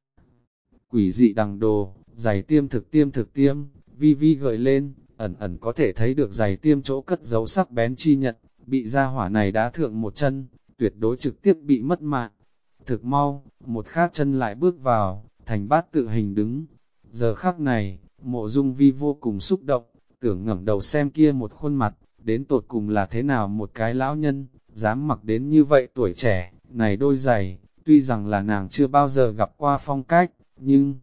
Quỷ dị đằng đồ, giày tiêm thực tiêm, vi vi gợi lên, ẩn có thể thấy được giày tiêm chỗ cất dấu sắc bén chi nhận, bị gia hỏa này đá thượng một chân, tuyệt đối trực tiếp bị mất mạng. Thực mau, một khác chân lại bước vào, thành bát tự hình đứng. Giờ khắc này, Mộ Dung Vi vô cùng xúc động, tưởng ngẩng đầu xem kia một khuôn mặt, đến tột cùng là thế nào một cái lão nhân, dám mặc đến như vậy tuổi trẻ, này đôi giày, tuy rằng là nàng chưa bao giờ gặp qua phong cách, nhưng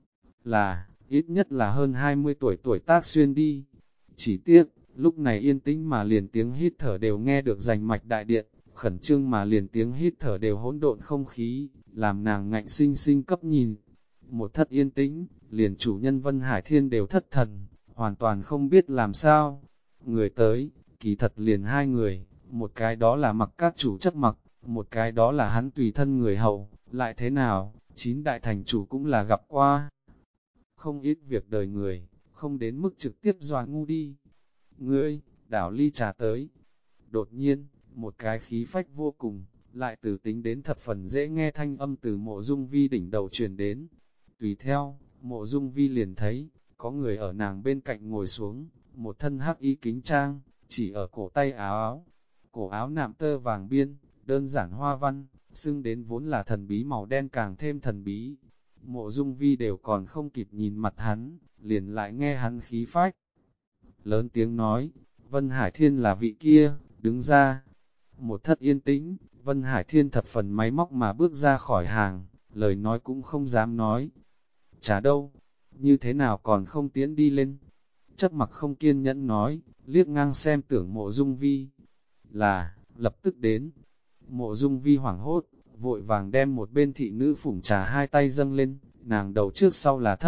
là, ít nhất là hơn 20 tuổi tác xuyên đi. Chỉ tiếc, lúc này yên tĩnh mà liền tiếng hít thở đều nghe được rành mạch đại điện, khẩn trương mà liền tiếng hít thở đều hỗn độn không khí, làm nàng ngạnh sinh sinh cấp nhìn. Một thất yên tĩnh, liền chủ nhân Vân Hải Thiên đều thất thần, hoàn toàn không biết làm sao. Người tới, kỳ thật liền hai người, một cái đó là mặc các chủ chấp mặc, một cái đó là hắn tùy thân người hậu, lại thế nào, 9 đại thành chủ cũng là gặp qua. Không ít việc đời người, không đến mức trực tiếp dọa ngu đi. Ngươi, đảo ly trà tới. Đột nhiên, một cái khí phách vô cùng, lại từ tính đến thập phần dễ nghe thanh âm từ Mộ Dung Vi đỉnh đầu truyền đến. Tùy theo, Mộ Dung Vi liền thấy, có người ở nàng bên cạnh ngồi xuống, một thân hắc y kính trang, chỉ ở cổ tay áo. Cổ áo nạm tơ vàng biên, đơn giản hoa văn, xưng đến vốn là thần bí màu đen càng thêm thần bí. Mộ Dung Vi đều còn không kịp nhìn mặt hắn, liền lại nghe hắn khí phách. Lớn tiếng nói, Vân Hải Thiên là vị kia, đứng ra. Một thất yên tĩnh, Vân Hải Thiên thập phần máy móc mà bước ra khỏi hàng, lời nói cũng không dám nói. Chả đâu, như thế nào còn không tiến đi lên. Chấp mặc không kiên nhẫn nói, liếc ngang xem tưởng Mộ Dung Vi. Là, lập tức đến. Mộ Dung Vi hoảng hốt, vội vàng đem một bên thị nữ phủng trà hai tay dâng lên, nàng đầu trước sau là thấp,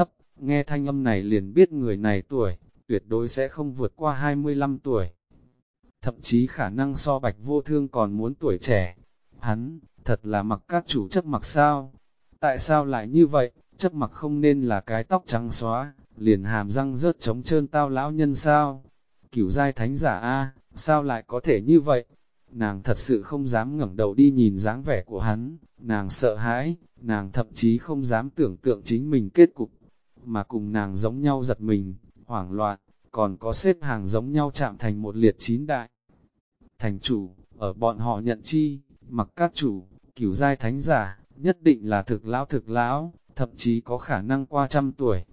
nghe thanh âm này liền biết người này tuổi, tuyệt đối sẽ không vượt qua 25 tuổi. Thậm chí khả năng so Bạch Vô Thương còn muốn tuổi trẻ. Hắn, thật là Mặc các chủ chấp Mặc sao? Tại sao lại như vậy? Chấp Mặc không nên là cái tóc trắng xóa, liền hàm răng rớt trống trơn tao lão nhân sao? Cửu giai thánh giả a, sao lại có thể như vậy? Nàng thật sự không dám ngẩng đầu đi nhìn dáng vẻ của hắn, nàng sợ hãi, nàng thậm chí không dám tưởng tượng chính mình kết cục, mà cùng nàng giống nhau giật mình, hoảng loạn, còn có xếp hàng giống nhau chạm thành một liệt 9 đại. Thành chủ, ở bọn họ nhận chi, Mặc các chủ, cửu giai thánh giả, nhất định là thực lão, thậm chí có khả năng qua 100 tuổi,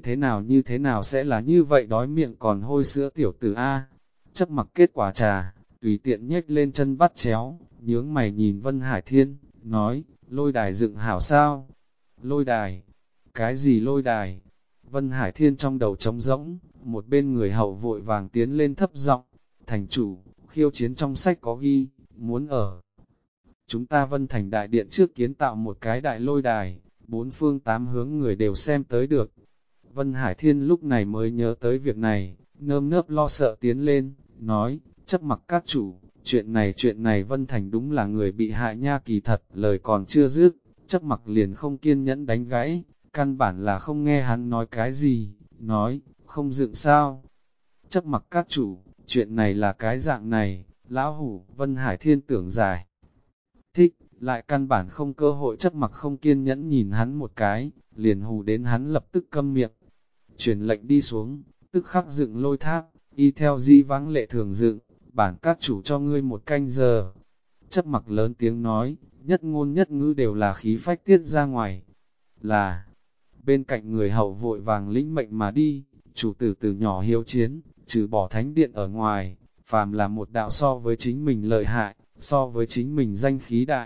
như thế nào sẽ là như vậy đói miệng còn hôi sữa tiểu tử A. Chấp Mặc kết quả trà, tùy tiện nhếch lên chân bắt chéo, nhướng mày nhìn Vân Hải Thiên, nói, lôi đài dựng hảo sao? Lôi đài? Cái gì lôi đài? Vân Hải Thiên trong đầu trống rỗng, một bên người hậu vội vàng tiến lên thấp giọng, thành chủ, khiêu chiến trong sách có ghi, muốn ở. Chúng ta Vân Thành Đại Điện trước kiến tạo một cái đại lôi đài, 4 phương 8 hướng người đều xem tới được. Vân Hải Thiên lúc này mới nhớ tới việc này, nơm nớp lo sợ tiến lên, nói, chấp Mặc các chủ, chuyện này Vân Thành đúng là người bị hại nha, kỳ thật, lời còn chưa dứt, chấp Mặc liền không kiên nhẫn đánh gãy, căn bản là không nghe hắn nói cái gì, nói, không dựng sao. Chấp Mặc các chủ, chuyện này là cái dạng này, lão hủ, Vân Hải Thiên tưởng giải thích, lại căn bản không cơ hội. Chấp Mặc không kiên nhẫn nhìn hắn một cái, liền hù đến hắn lập tức câm miệng. Truyền lệnh đi xuống, tức khắc dựng lôi tháp, y theo dĩ vãng lệ thường dựng, bản các chủ cho ngươi 1 canh giờ. Chấp Mặc lớn tiếng nói, nhất ngôn nhất ngữ đều là khí phách tiết ra ngoài. Là, bên cạnh người hậu vội vàng lĩnh mệnh mà đi, chủ tử từ nhỏ hiếu chiến, trừ bỏ thánh điện ở ngoài, phàm là một đạo so với chính mình lợi hại, so với chính mình danh khí đại,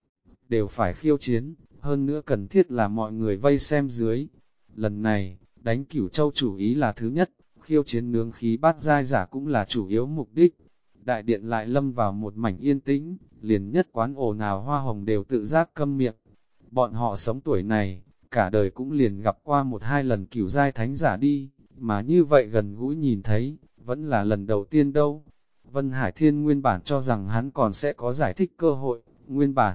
đều phải khiêu chiến, hơn nữa cần thiết là mọi người vây xem dưới. Lần này, đánh Cửu Châu chủ ý là thứ nhất, khiêu chiến nướng khí bát giai giả cũng là chủ yếu mục đích. Đại điện lại lâm vào một mảnh yên tĩnh, liền nhất quán ồn ào hoa hồng đều tự giác câm miệng. Bọn họ sống tuổi này, cả đời cũng liền gặp qua 1-2 lần cửu giai thánh giả đi, mà như vậy gần gũi nhìn thấy, vẫn là lần đầu tiên đâu. Vân Hải Thiên nguyên bản cho rằng hắn còn sẽ có giải thích cơ hội, nguyên bản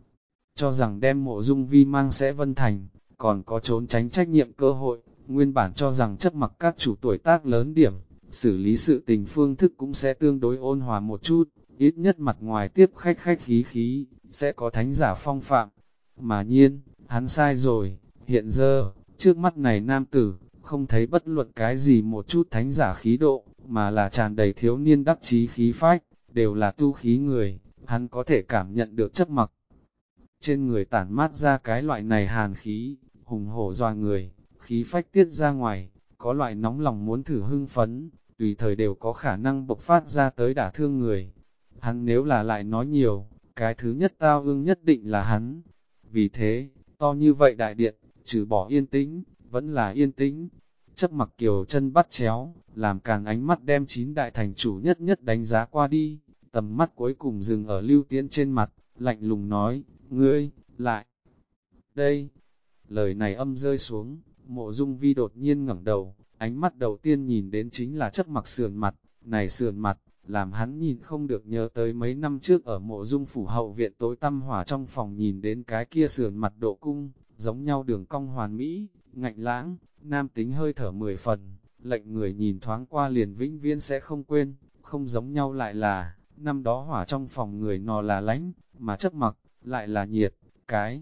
cho rằng đem Mộ Dung Vi mang sẽ Vân Thành, còn có trốn tránh trách nhiệm cơ hội, nguyên bản cho rằng Chấp Mặc các chủ tuổi tác lớn điểm, xử lý sự tình phương thức cũng sẽ tương đối ôn hòa một chút, ít nhất mặt ngoài tiếp khách khách khí khí, sẽ có thánh giả phong phạm. Mà nhiên, hắn sai rồi, hiện giờ, trước mắt này nam tử, không thấy bất luận cái gì một chút thánh giả khí độ, mà là tràn đầy thiếu niên đắc chí khí phách, đều là tu khí người, hắn có thể cảm nhận được Chấp Mặc trên người tản mát ra cái loại này hàn khí, hùng hổ doa người, khí phách tiết ra ngoài, có loại nóng lòng muốn thử hưng phấn, tùy thời đều có khả năng bộc phát ra tới đả thương người. Hắn nếu là lại nói nhiều, cái thứ nhất tao ương nhất định là hắn. Vì thế, to như vậy đại điện, trừ bỏ yên tĩnh, vẫn là yên tĩnh. Chấp Mặc kiều chân bắt chéo, làm càng ánh mắt đem 9 đại thành chủ nhất nhất đánh giá qua đi, tầm mắt cuối cùng dừng ở Lưu Tiễn trên mặt, lạnh lùng nói, ngươi, lại, đây. Lời này âm rơi xuống, Mộ Dung Vi đột nhiên ngẩng đầu, ánh mắt đầu tiên nhìn đến chính là Chấp Mặc sườn mặt, này sườn mặt, làm hắn nhìn không được nhớ tới mấy năm trước ở Mộ Dung phủ hậu viện tối tăm hỏa trong phòng nhìn đến cái kia sườn mặt độ cung, giống nhau đường cong hoàn mỹ, ngạnh lãng, nam tính hơi thở 10 phần, lệnh người nhìn thoáng qua liền vĩnh viễn sẽ không quên, không giống nhau lại là, năm đó hỏa trong phòng người nọ là lánh, mà Chấp Mặc, lại là nhiệt, cái.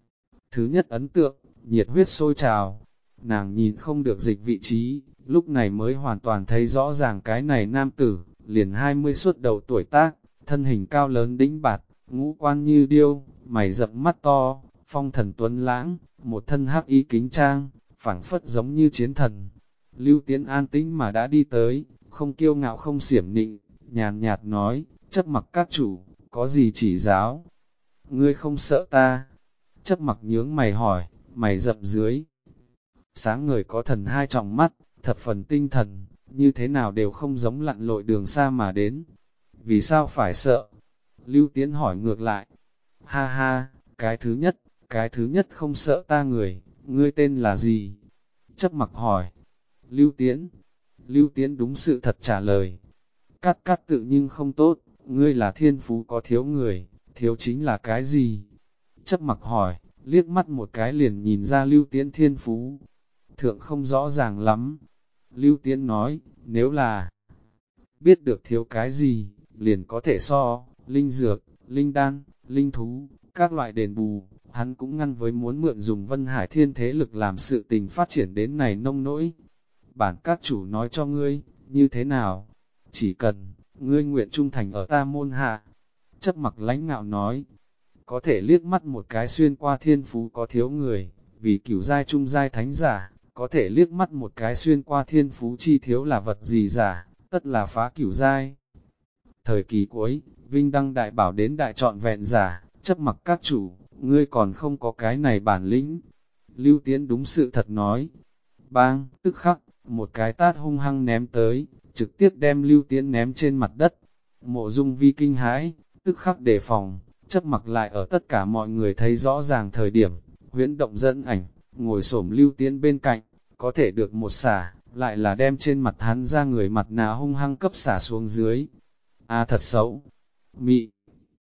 Thứ nhất ấn tượng, nhiệt huyết sôi trào, nàng nhìn không được dịch vị trí, lúc này mới hoàn toàn thấy rõ ràng cái này nam tử, liền 20 suốt đầu tuổi tác, thân hình cao lớn đĩnh bạt, ngũ quan như điêu, mày rậm mắt to, phong thần tuấn lãng, một thân hắc y kính trang, phảng phất giống như chiến thần. Lưu Tiễn an tĩnh mà đã đi tới, không kiêu ngạo không xiểm nịnh, nhàn nhạt nói, Chấp Mặc các chủ, có gì chỉ giáo? Ngươi không sợ ta? Chấp Mặc nhướng mày hỏi, mày rậm dưới. Sáng ngời có thần hai tròng mắt, thập phần tinh thần, như thế nào đều không giống lặn lội đường xa mà đến. Vì sao phải sợ? Lưu Tiễn hỏi ngược lại. Ha ha, cái thứ nhất không sợ ta người, ngươi tên là gì? Chấp mặc hỏi, Lưu Tiễn, Lưu Tiễn đúng sự thật trả lời, cắt tự nhưng không tốt, ngươi là thiên phú có thiếu người, thiếu chính là cái gì? Chấp mặc hỏi, liếc mắt một cái liền nhìn ra Lưu Tiễn thiên phú, thượng không rõ ràng lắm. Lưu Tiễn nói, nếu là biết được thiếu cái gì, liền có thể linh dược, linh đan, linh thú, các loại đền bù, hắn cũng ngăn với muốn mượn dùng Vân Hải Thiên thế lực làm sự tình phát triển đến này nông nỗi. Bản các chủ nói cho ngươi, như thế nào? Chỉ cần, ngươi nguyện trung thành ở ta môn hạ. Chấp mặc lãnh ngạo nói, có thể liếc mắt một cái xuyên qua thiên phú có thiếu người, vì cửu giai trung giai thánh giả, có thể liếc mắt một cái xuyên qua thiên phú chi thiếu là vật gì giả, tất là phá cửu giai. Thời kỳ cuối, Vinh Đăng đại bảo đến đại trọn vẹn giả, chấp mặc các chủ, ngươi còn không có cái này bản lĩnh. Lưu Tiễn đúng sự thật nói. Bang, tức khắc, một cái tát hung hăng ném tới, trực tiếp đem Lưu Tiễn ném trên mặt đất. Mộ Dung Vi kinh hãi, tức khắc đề phòng, chấp mặc lại ở tất cả mọi người thấy rõ ràng thời điểm, huyễn động dẫn ảnh, ngồi xổm Lưu Tiễn bên cạnh, có thể được một xả, lại là đem trên mặt hắn ra người mặt nạ hung hăng cấp xả xuống dưới. A thật xấu, mị,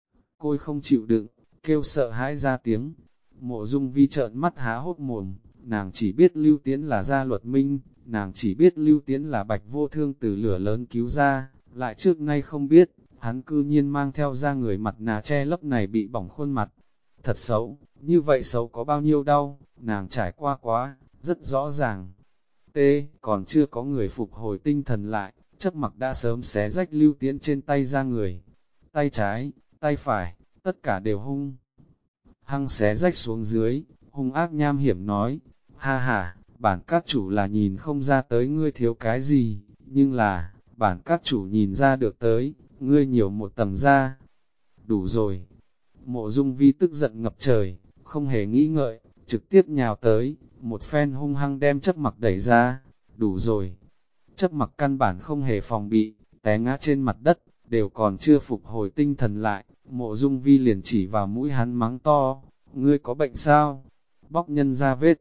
côi không chịu đựng, kêu sợ hãi ra tiếng. Mộ Dung Vi trợn mắt há hốt mồm, nàng chỉ biết Lưu Tiễn là gia luật minh, nàng chỉ biết Lưu Tiễn là Bạch Vô Thương từ lửa lớn cứu ra, lại trước nay không biết, hắn cư nhiên mang theo ra người mặt nạ che lấp này bị bỏng khuôn mặt. Thật xấu, như vậy xấu có bao nhiêu đau, nàng trải qua quá, rất rõ ràng. T. Còn chưa có người phục hồi tinh thần lại, chấp mặc đã sớm xé rách Lưu Tiễn trên tay ra người. Tay trái, tay phải, tất cả đều hung hăng xé rách xuống dưới, hung ác nham hiểm nói, ha ha, bản các chủ là nhìn không ra tới ngươi thiếu cái gì, nhưng là, bản các chủ nhìn ra được tới, ngươi nhiều một tầng da. Đủ rồi. Mộ Dung Vi tức giận ngập trời, không hề nghĩ ngợi, trực tiếp nhào tới, một phen hung hăng đem chấp mặc đẩy ra. Đủ rồi. Chấp mặc căn bản không hề phòng bị, té ngã trên mặt đất, đều còn chưa phục hồi tinh thần lại. Mộ Dung Vi liền chỉ vào mũi hắn mắng to, ngươi có bệnh sao? Bóc nhân ra vết.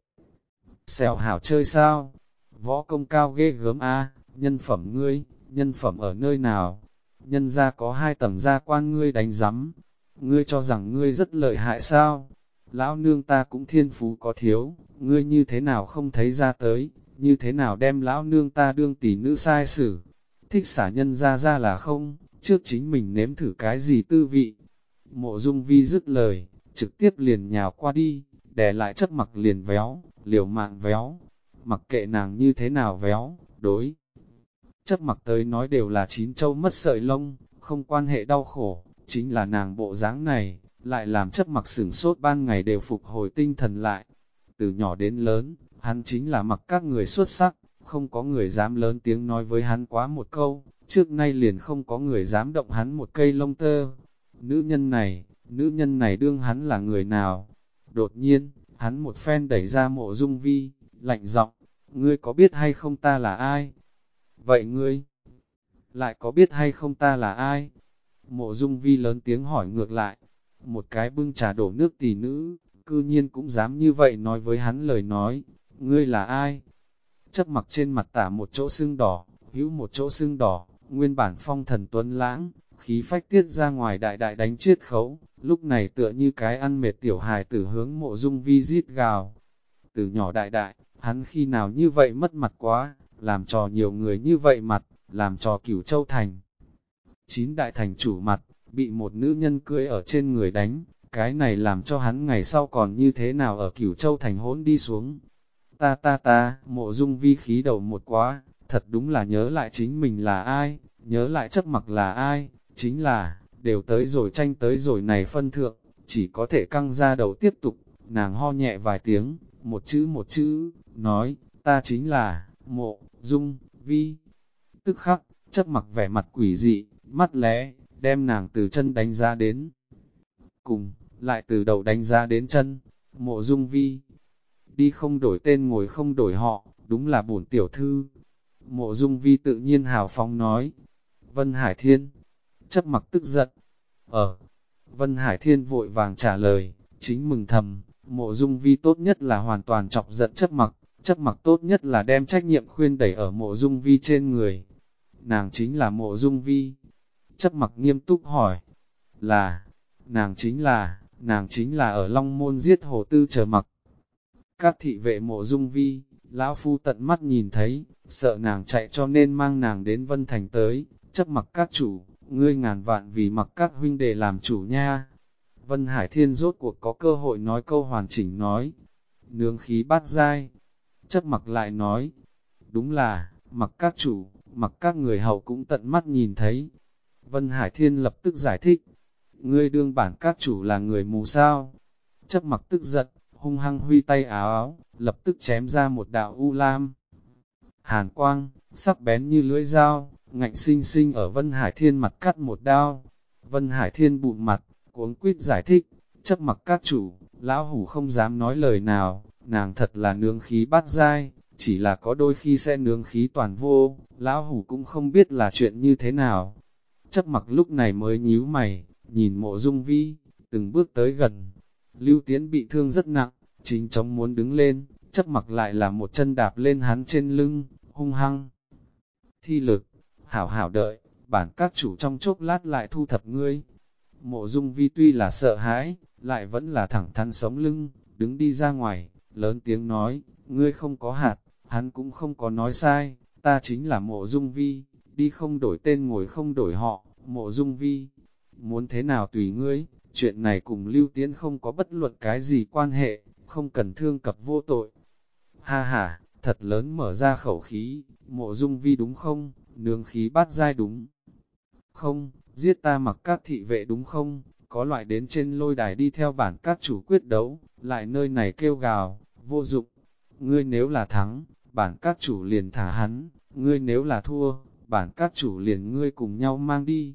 Xẻo hảo chơi sao? Võ công cao ghê gớm a, nhân phẩm ngươi, nhân phẩm ở nơi nào? Nhân ra có 2 tầng gia quan ngươi đánh rắm. Ngươi cho rằng ngươi rất lợi hại sao? Lão nương ta cũng thiên phú có thiếu, ngươi như thế nào không thấy ra tới, như thế nào đem lão nương ta đương tỷ nữ sai xử? Thích xả nhân ra là không, trước chính mình nếm thử cái gì tư vị. Mộ Dung Vi dứt lời, trực tiếp liền nhào qua đi, đè lại chấp mặc liền véo, liều mạng véo. Mặc kệ nàng như thế nào véo, đối. Chấp mặc tới nói đều là 9 châu mất sợi lông, không quan hệ đau khổ, chính là nàng bộ dáng này, lại làm chấp mặc sửng sốt ban ngày đều phục hồi tinh thần lại. Từ nhỏ đến lớn, hắn chính là mặc các người xuất sắc, không có người dám lớn tiếng nói với hắn quá một câu, trước nay liền không có người dám động hắn một cây lông tơ. Nữ nhân này đương hắn là người nào? Đột nhiên, hắn một phen đẩy ra Mộ Dung Vi, lạnh giọng, ngươi có biết hay không ta là ai? Vậy ngươi, lại có biết hay không ta là ai? Mộ Dung Vi lớn tiếng hỏi ngược lại, một cái bưng trà đổ nước tỷ nữ, cư nhiên cũng dám như vậy nói với hắn lời nói, ngươi là ai? Chấp mặc trên mặt tả một chỗ sưng đỏ, hữu một chỗ sưng đỏ, nguyên bản phong thần tuấn lãng, khí phách tiết ra ngoài đại đại đánh chiết khấu, lúc này tựa như cái ăn mệt tiểu hài tử hướng Mộ Dung Vi rít gào. Từ nhỏ đại đại, hắn khi nào như vậy mất mặt quá, làm trò nhiều người như vậy mặt, làm trò Cửu Châu Thành. 9 đại thành chủ mặt, bị một nữ nhân cưỡi ở trên người đánh, cái này làm cho hắn ngày sau còn như thế nào ở Cửu Châu Thành hỗn đi xuống. Ta, Mộ Dung Vi khí đầu một quá, thật đúng là nhớ lại chính mình là ai, nhớ lại chấp mặc là ai, chính là, đều tới rồi tranh tới rồi này phân thượng, chỉ có thể căng ra đầu tiếp tục, nàng ho nhẹ vài tiếng, một chữ, nói, ta chính là, Mộ Dung Vi. Tức khắc, chấp mặc vẻ mặt quỷ dị, mắt lé, đem nàng từ chân đánh ra đến cùng, lại từ đầu đánh ra đến chân. Mộ Dung Vi, đi không đổi tên ngồi không đổi họ, đúng là bổn tiểu thư. Mộ Dung Vi tự nhiên hào phóng nói. Vân Hải Thiên, chấp mặc tức giận. Vân Hải Thiên vội vàng trả lời, chính mừng thầm, Mộ Dung Vi tốt nhất là hoàn toàn chọc giận chấp mặc, Chấp mặc tốt nhất là đem trách nhiệm khuyên đẩy ở Mộ Dung Vi trên người. Nàng chính là Mộ Dung Vi. Chấp mặc nghiêm túc hỏi. Nàng chính là ở Long Môn giết Hồ Tư chờ mặc. Các thị vệ Mộ Dung Vi, lão phu tận mắt nhìn thấy, sợ nàng chạy cho nên mang nàng đến Vân Thành tới, chấp mặc các chủ, ngươi ngàn vạn vì mặc các huynh đệ làm chủ nha. Vân Hải Thiên rốt cuộc có cơ hội nói câu hoàn chỉnh nói. Nướng khí bát giai. Chấp mặc lại nói. Đúng là, mặc các chủ, mặc các người hậu cũng tận mắt nhìn thấy. Vân Hải Thiên lập tức giải thích. Ngươi đương bản các chủ là người mù sao. Chấp mặc tức giận, hung hăng huy tay áo áo, lập tức chém ra một đạo u lam. Hàn quang, sắc bén như lưỡi dao, ngạnh sinh sinh ở Vân Hải Thiên mặt cắt một đao. Vân Hải Thiên bụm mặt, cuống quýt giải thích, chấp mặc các chủ, lão hủ không dám nói lời nào, nàng thật là nướng khí bát giai, chỉ là có đôi khi sẽ nướng khí toàn vô, lão hủ cũng không biết là chuyện như thế nào. Chấp mặc lúc này mới nhíu mày, nhìn Mộ Dung Vi, từng bước tới gần. Lưu Tiễn bị thương rất nặng, chính chống muốn đứng lên, chấp mặc lại là một chân đạp lên hắn trên lưng, hung hăng. Thi lực, hảo hảo đợi, bản các chủ trong chốc lát lại thu thập ngươi. Mộ Dung Vi tuy là sợ hãi, lại vẫn là thẳng thắn sống lưng, đứng đi ra ngoài, lớn tiếng nói, ngươi không có hạt, hắn cũng không có nói sai, ta chính là Mộ Dung Vi, đi không đổi tên ngồi không đổi họ, Mộ Dung Vi. Muốn thế nào tùy ngươi, chuyện này cùng Lưu Tiễn không có bất luận cái gì quan hệ, không cần thương cập vô tội. Ha ha, thật lớn mở ra khẩu khí, Mộ Dung Vi đúng không, nướng khí bát giai đúng không, giết ta mặc các thị vệ đúng không, có loại đến trên lôi đài đi theo bản các chủ quyết đấu, lại nơi này kêu gào, vô dụng. Ngươi nếu là thắng, bản các chủ liền thả hắn, ngươi nếu là thua, bản các chủ liền ngươi cùng nhau mang đi.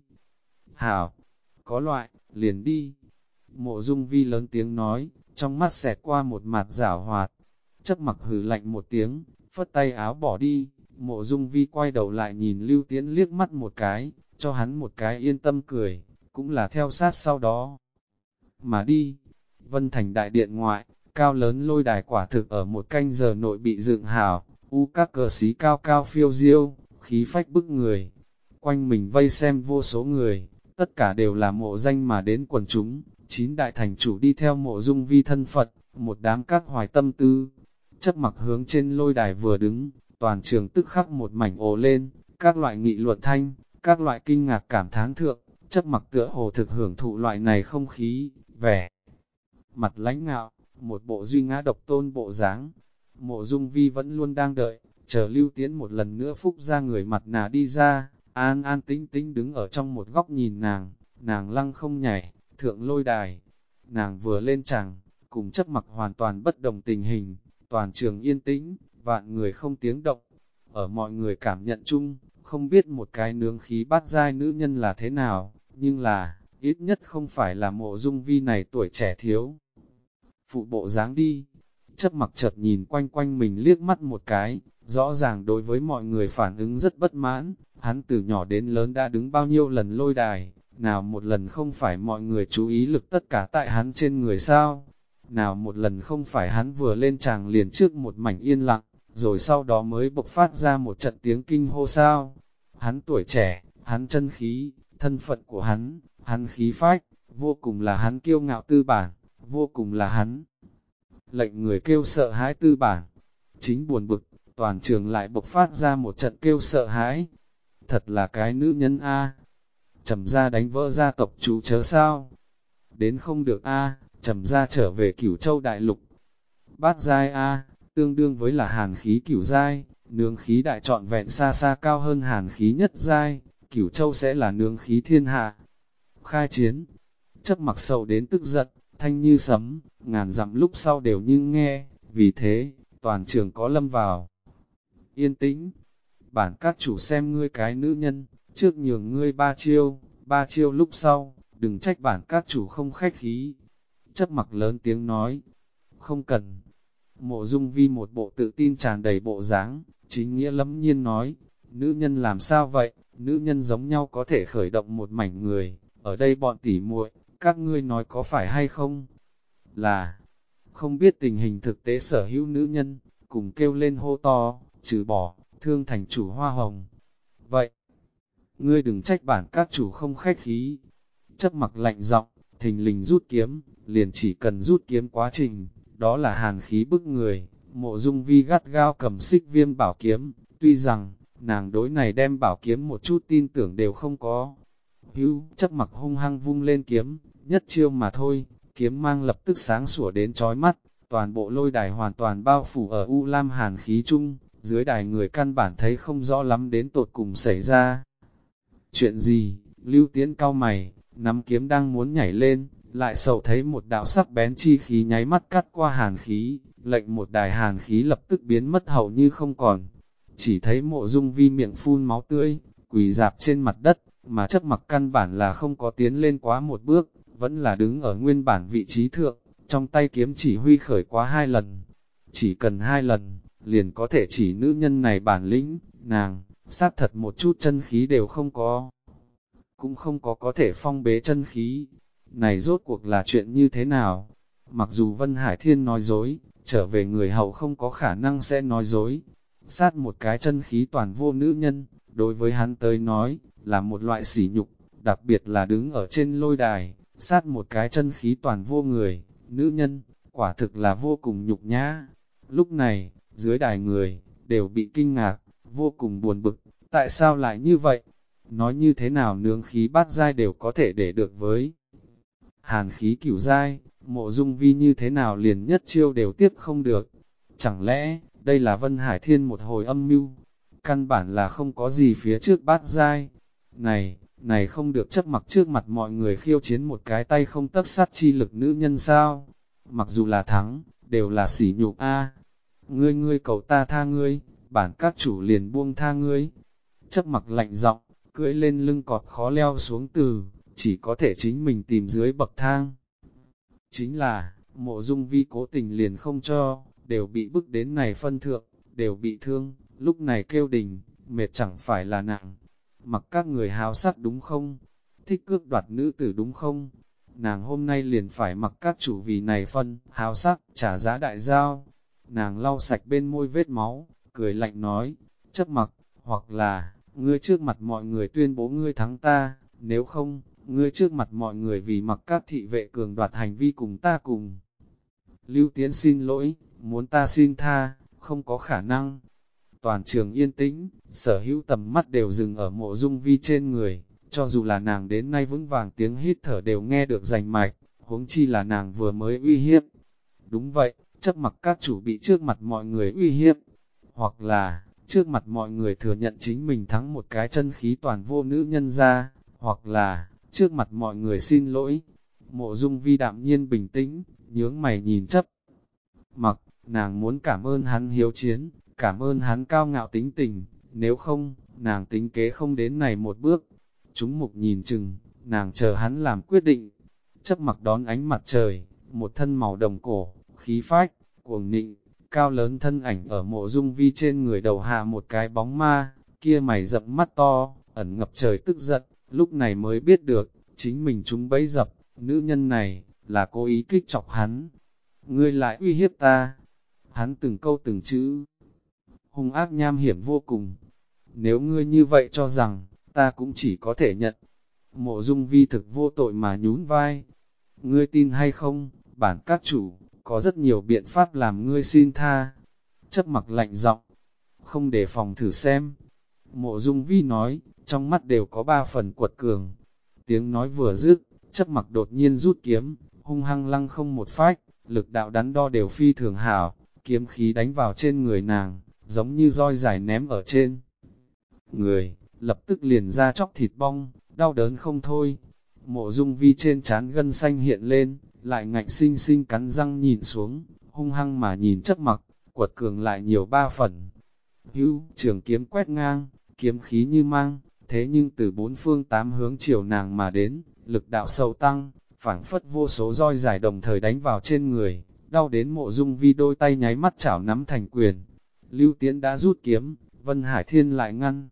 Hảo, có loại, liền đi. Mộ Dung Vi lớn tiếng nói, trong mắt xẹt qua một mặt giảo hoạt. Chấp mặc hừ lạnh một tiếng, phất tay áo bỏ đi. Mộ Dung Vi quay đầu lại nhìn Lưu Tiễn liếc mắt một cái, cho hắn một cái yên tâm cười, cũng là theo sát sau đó. Mà đi, Vân Thành đại điện ngoại, cao lớn lôi đài quả thực ở một canh giờ nội bị dựng hảo, các cờ xí cao cao phiêu diêu, khí phách bức người. Quanh mình vây xem vô số người, tất cả đều là mộ danh mà đến quần chúng, 9 đại thành chủ đi theo Mộ Dung Vi thân Phật, một đám các hoài tâm tư. Chấp mặc hướng trên lôi đài vừa đứng, toàn trường tức khắc một mảnh ồ lên, các loại nghị luận thanh, các loại kinh ngạc cảm thán thượng, chấp mặc tựa hồ thực hưởng thụ loại này không khí, vẻ mặt lãnh ngạo, một bộ duy ngã độc tôn bộ dáng. Mộ Dung Vi vẫn luôn đang đợi, chờ Lưu Tiễn một lần nữa phúc ra người mặt nạ đi ra, an an tĩnh tĩnh đứng ở trong một góc nhìn nàng lăng không nhảy, thượng lôi đài. Nàng vừa lên chàng, cùng chấp mặc hoàn toàn bất đồng tình hình, toàn trường yên tĩnh, vạn người không tiếng động. Ở mọi người cảm nhận chung, không biết một cái nướng khí bát giai nữ nhân là thế nào, nhưng là, ít nhất không phải là Mộ Dung Vi này tuổi trẻ thiếu. Phụ bộ dáng đi, chấp mặc chợt nhìn quanh quanh mình liếc mắt một cái, rõ ràng đối với mọi người phản ứng rất bất mãn, hắn từ nhỏ đến lớn đã đứng bao nhiêu lần lôi đài, nào một lần không phải mọi người chú ý lực tất cả tại hắn trên người sao, nào một lần không phải hắn vừa lên tràng liền trước một mảnh yên lặng, rồi sau đó mới bộc phát ra một trận tiếng kinh hô sao. Hắn tuổi trẻ, hắn chân khí, thân phận của hắn khí phách, vô cùng là hắn kiêu ngạo tư bản, vô cùng là hắn lệnh người kêu sợ hãi tư bản. Chính buồn bực, toàn trường lại bộc phát ra một trận kêu sợ hãi. Thật là cái nữ nhân A. Trầm gia đánh vỡ gia tộc chú chớ sao? Đến không được A, Trầm gia trở về Cửu Châu đại lục. Bát giai A, tương đương với là hàn khí cửu giai, nướng khí đại trọn vẹn xa xa cao hơn hàn khí nhất giai, Cửu Châu sẽ là nướng khí thiên hạ. Khai chiến, chấp mặc sầu đến tức giận, thanh như sấm, ngàn dặm lúc sau đều như nghe, vì thế, toàn trường có lâm vào. Yên tĩnh, bản các chủ xem ngươi cái nữ nhân, trước nhường ngươi ba chiêu lúc sau, đừng trách bản các chủ không khách khí. Chấp mặc lớn tiếng nói, không cần. Mộ Dung Vi một bộ tự tin tràn đầy bộ dáng, chính nghĩa lẫm nhiên nói, nữ nhân làm sao vậy, nữ nhân giống nhau có thể khởi động một mảnh người, ở đây bọn tỉ muội, các ngươi nói có phải hay không? Là, không biết tình hình thực tế sở hữu nữ nhân, cùng kêu lên hô to, trừ bỏ, thương thành chủ Hoa Hồng. Vậy, ngươi đừng trách bản các chủ không khách khí. Chấp mặc lạnh giọng, thình lình rút kiếm, liền chỉ cần rút kiếm quá trình, đó là hàn khí bức người. Mộ Dung Vi gắt gao cầm xích viêm bảo kiếm, tuy rằng, nàng đối này đem bảo kiếm một chút tin tưởng đều không có. Hưu, chấp mặc hung hăng vung lên kiếm, nhất chiêu mà thôi, kiếm mang lập tức sáng sủa đến chói mắt, toàn bộ lôi đài hoàn toàn bao phủ ở u lam hàn khí chung, dưới đài người căn bản thấy không rõ lắm đến tột cùng xảy ra. Chuyện gì? Lưu Tiễn cau mày, nắm kiếm đang muốn nhảy lên, lại sầu thấy một đạo sắc bén chi khí nháy mắt cắt qua hàn khí, lệnh một đài hàn khí lập tức biến mất hầu như không còn. Chỉ thấy Mộ Dung Vi miệng phun máu tươi, quỳ dạp trên mặt đất, mà chấp mặc căn bản là không có tiến lên quá một bước, vẫn là đứng ở nguyên bản vị trí thượng, trong tay kiếm chỉ huy khởi quá 2 lần. Chỉ cần 2 lần, liền có thể chỉ nữ nhân này bản lĩnh, nàng, sát thật một chút chân khí đều không có. Cũng không có thể phong bế chân khí. Này rốt cuộc là chuyện như thế nào? Mặc dù Vân Hải Thiên nói dối, trở về người hậu không có khả năng sẽ nói dối. Sát một cái chân khí toàn vô nữ nhân, đối với hắn tới nói, là một loại sỉ nhục, đặc biệt là đứng ở trên lôi đài, sát một cái chân khí toàn vô người, nữ nhân, quả thực là vô cùng nhục nhã. Lúc này, dưới đài người, đều bị kinh ngạc, vô cùng buồn bực, tại sao lại như vậy? Nói như thế nào nướng khí bát giai đều có thể để được với hàn khí cửu giai, Mộ Dung Vi như thế nào liền nhất chiêu đều tiếp không được. Chẳng lẽ, đây là Vân Hải Thiên một hồi âm mưu? Căn bản là không có gì phía trước bát giai. Này không được chấp mặc trước mặt mọi người khiêu chiến một cái tay không tấc sắt chi lực nữ nhân sao? Mặc dù là thắng, đều là sỉ nhục a. Ngươi cầu ta tha ngươi, bản các chủ liền buông tha ngươi. Chấp mặc lạnh giọng, cưỡi lên lưng cọt khó leo xuống từ, chỉ có thể chính mình tìm dưới bậc thang. Chính là, Mộ Dung Vi cố tình liền không cho, đều bị bức đến này phân thượng, đều bị thương, lúc này kêu đình, mệt chẳng phải là nặng. Mặc các người háo sắc đúng không? Thích cướp đoạt nữ tử đúng không? Nàng hôm nay liền phải mặc các chủ vì này phân, háo sắc, trả giá đại giao. Nàng lau sạch bên môi vết máu, cười lạnh nói, chấp mặc, hoặc là, ngươi trước mặt mọi người tuyên bố ngươi thắng ta, nếu không, ngươi trước mặt mọi người vì mặc các thị vệ cường đoạt hành vi cùng ta cùng. Lưu Tiễn xin lỗi, muốn ta xin tha, không có khả năng. Toàn trường yên tĩnh, sở hữu tầm mắt đều dừng ở Mộ Dung Vi trên người, cho dù là nàng đến nay vững vàng tiếng hít thở đều nghe được rành mạch, huống chi là nàng vừa mới uy hiếp. Đúng vậy, chấp mặc các chủ bị trước mặt mọi người uy hiếp, hoặc là, trước mặt mọi người thừa nhận chính mình thắng một cái chân khí toàn vô nữ nhân ra, hoặc là, trước mặt mọi người xin lỗi. Mộ Dung Vi đạm nhiên bình tĩnh, nhướng mày nhìn chấp mặc, nàng muốn cảm ơn hắn hiếu chiến, cảm ơn hắn cao ngạo tính tình, nếu không, nàng tính kế không đến này một bước. Chúng mục nhìn chừng, nàng chờ hắn làm quyết định. Chấp mặc đón ánh mặt trời, một thân màu đồng cổ, khí phách, cuồng nịnh, cao lớn thân ảnh ở Mộ Dung Vi trên người đầu hạ một cái bóng ma, kia mày rậm mắt to, ẩn ngập trời tức giận, lúc này mới biết được, chính mình chúng bẫy dập, nữ nhân này, là cố ý kích chọc hắn. Ngươi lại uy hiếp ta. Hắn từng câu từng chữ, hung ác nham hiểm vô cùng. Nếu ngươi như vậy cho rằng, ta cũng chỉ có thể nhận. Mộ Dung Vi thực vô tội mà nhún vai. Ngươi tin hay không, bản các chủ, có rất nhiều biện pháp làm ngươi xin tha. Chấp mặc lạnh giọng, không để phòng thử xem. Mộ Dung Vi nói, trong mắt đều có 3 phần quật cường. Tiếng nói vừa dứt, chấp mặc đột nhiên rút kiếm, hung hăng lăng không một phách, lực đạo đắn đo đều phi thường hảo, kiếm khí đánh vào trên người nàng, giống như roi dài ném ở trên người, lập tức liền ra chóc thịt bong, đau đớn không thôi. Mộ Dung Vi trên trán gân xanh hiện lên, lại ngạnh sinh sinh cắn răng nhìn xuống, hung hăng mà nhìn chấp mặc, quật cường lại nhiều 3 phần. Hữu, trường kiếm quét ngang, kiếm khí như mang, thế nhưng từ 4 phương 8 hướng chiều nàng mà đến, lực đạo sâu tăng, phảng phất vô số roi dài đồng thời đánh vào trên người, đau đến Mộ Dung Vi đôi tay nháy mắt chảo nắm thành quyền. Lưu Tiễn đã rút kiếm, Vân Hải Thiên lại ngăn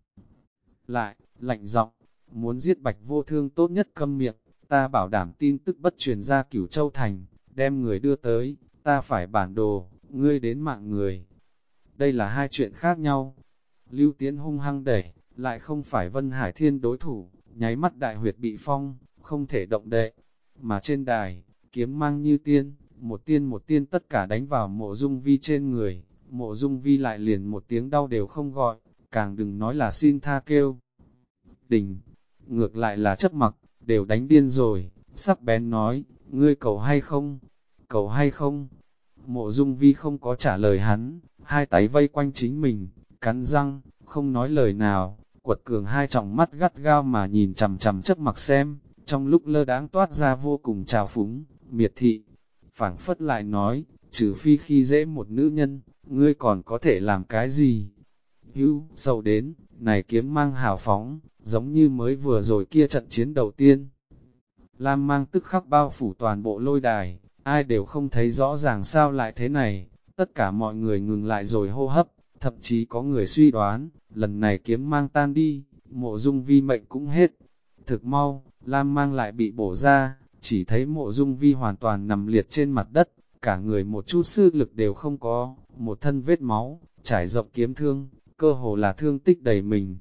lại, lạnh giọng, muốn giết Bạch Vô Thương tốt nhất câm miệng, ta bảo đảm tin tức bất truyền ra Cửu Châu Thành, đem người đưa tới, ta phải bản đồ, ngươi đến mạng người. đây là hai chuyện khác nhau. Lưu Tiễn hung hăng đẩy, lại không phải Vân Hải Thiên đối thủ, nháy mắt đại huyệt bị phong, không thể động đậy. Mà trên đài, kiếm mang như tiên, một tiên tất cả đánh vào Mộ Dung Vi trên người, Mộ Dung Vi lại liền một tiếng đau đều không gọi, càng đừng nói là xin tha kêu. Đình, ngược lại là Chấp Mặc, đều đánh điên rồi, sắc bén nói, ngươi cầu hay không? Cầu hay không? Mộ Dung Vi không có trả lời hắn, hai tay vây quanh chính mình, cắn răng, không nói lời nào, quật cường hai tròng mắt gắt gao mà nhìn chằm chằm Chấp Mặc xem, trong lúc lơ đãng toát ra vô cùng trào phúng, miệt thị. Phảng phất lại nói, trừ phi khi dễ một nữ nhân, ngươi còn có thể làm cái gì? Hữu, sầu đến, này kiếm mang hào phóng, giống như mới vừa rồi kia trận chiến đầu tiên. Lam mang tức khắc bao phủ toàn bộ lôi đài, ai đều không thấy rõ ràng sao lại thế này, tất cả mọi người ngừng lại rồi hô hấp, thậm chí có người suy đoán, lần này kiếm mang tan đi, Mộ Dung Vi mệnh cũng hết. Thực mau, Lam mang lại bị bổ ra, chỉ thấy Mộ Dung Vi hoàn toàn nằm liệt trên mặt đất, cả người một chút sức lực đều không có, một thân vết máu, trải rộng kiếm thương, cơ hồ là thương tích đầy mình.